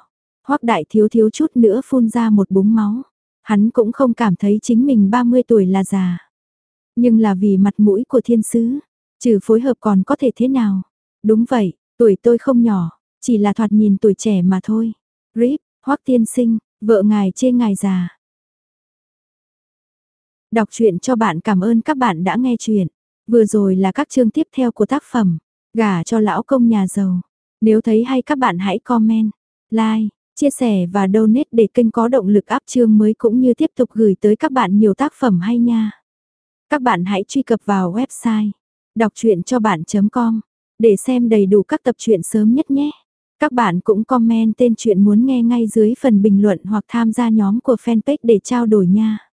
Hoắc Đại Thiếu thiếu chút nữa phun ra một búng máu. Hắn cũng không cảm thấy chính mình 30 tuổi là già. Nhưng là vì mặt mũi của thiên sứ, trừ phối hợp còn có thể thế nào? Đúng vậy, tuổi tôi không nhỏ, chỉ là thoạt nhìn tuổi trẻ mà thôi. Rip, Hoắc tiên sinh, vợ ngài chê ngài già. Đọc truyện cho bạn, cảm ơn các bạn đã nghe truyện. Vừa rồi là các chương tiếp theo của tác phẩm Gả cho lão công nhà giàu. Nếu thấy hay các bạn hãy comment, like, chia sẻ và donate để kênh có động lực up chương mới cũng như tiếp tục gửi tới các bạn nhiều tác phẩm hay nha. Các bạn hãy truy cập vào website đọc truyện cho bạn.com để xem đầy đủ các tập truyện sớm nhất nhé. Các bạn cũng comment tên truyện muốn nghe ngay dưới phần bình luận hoặc tham gia nhóm của fanpage để trao đổi nha.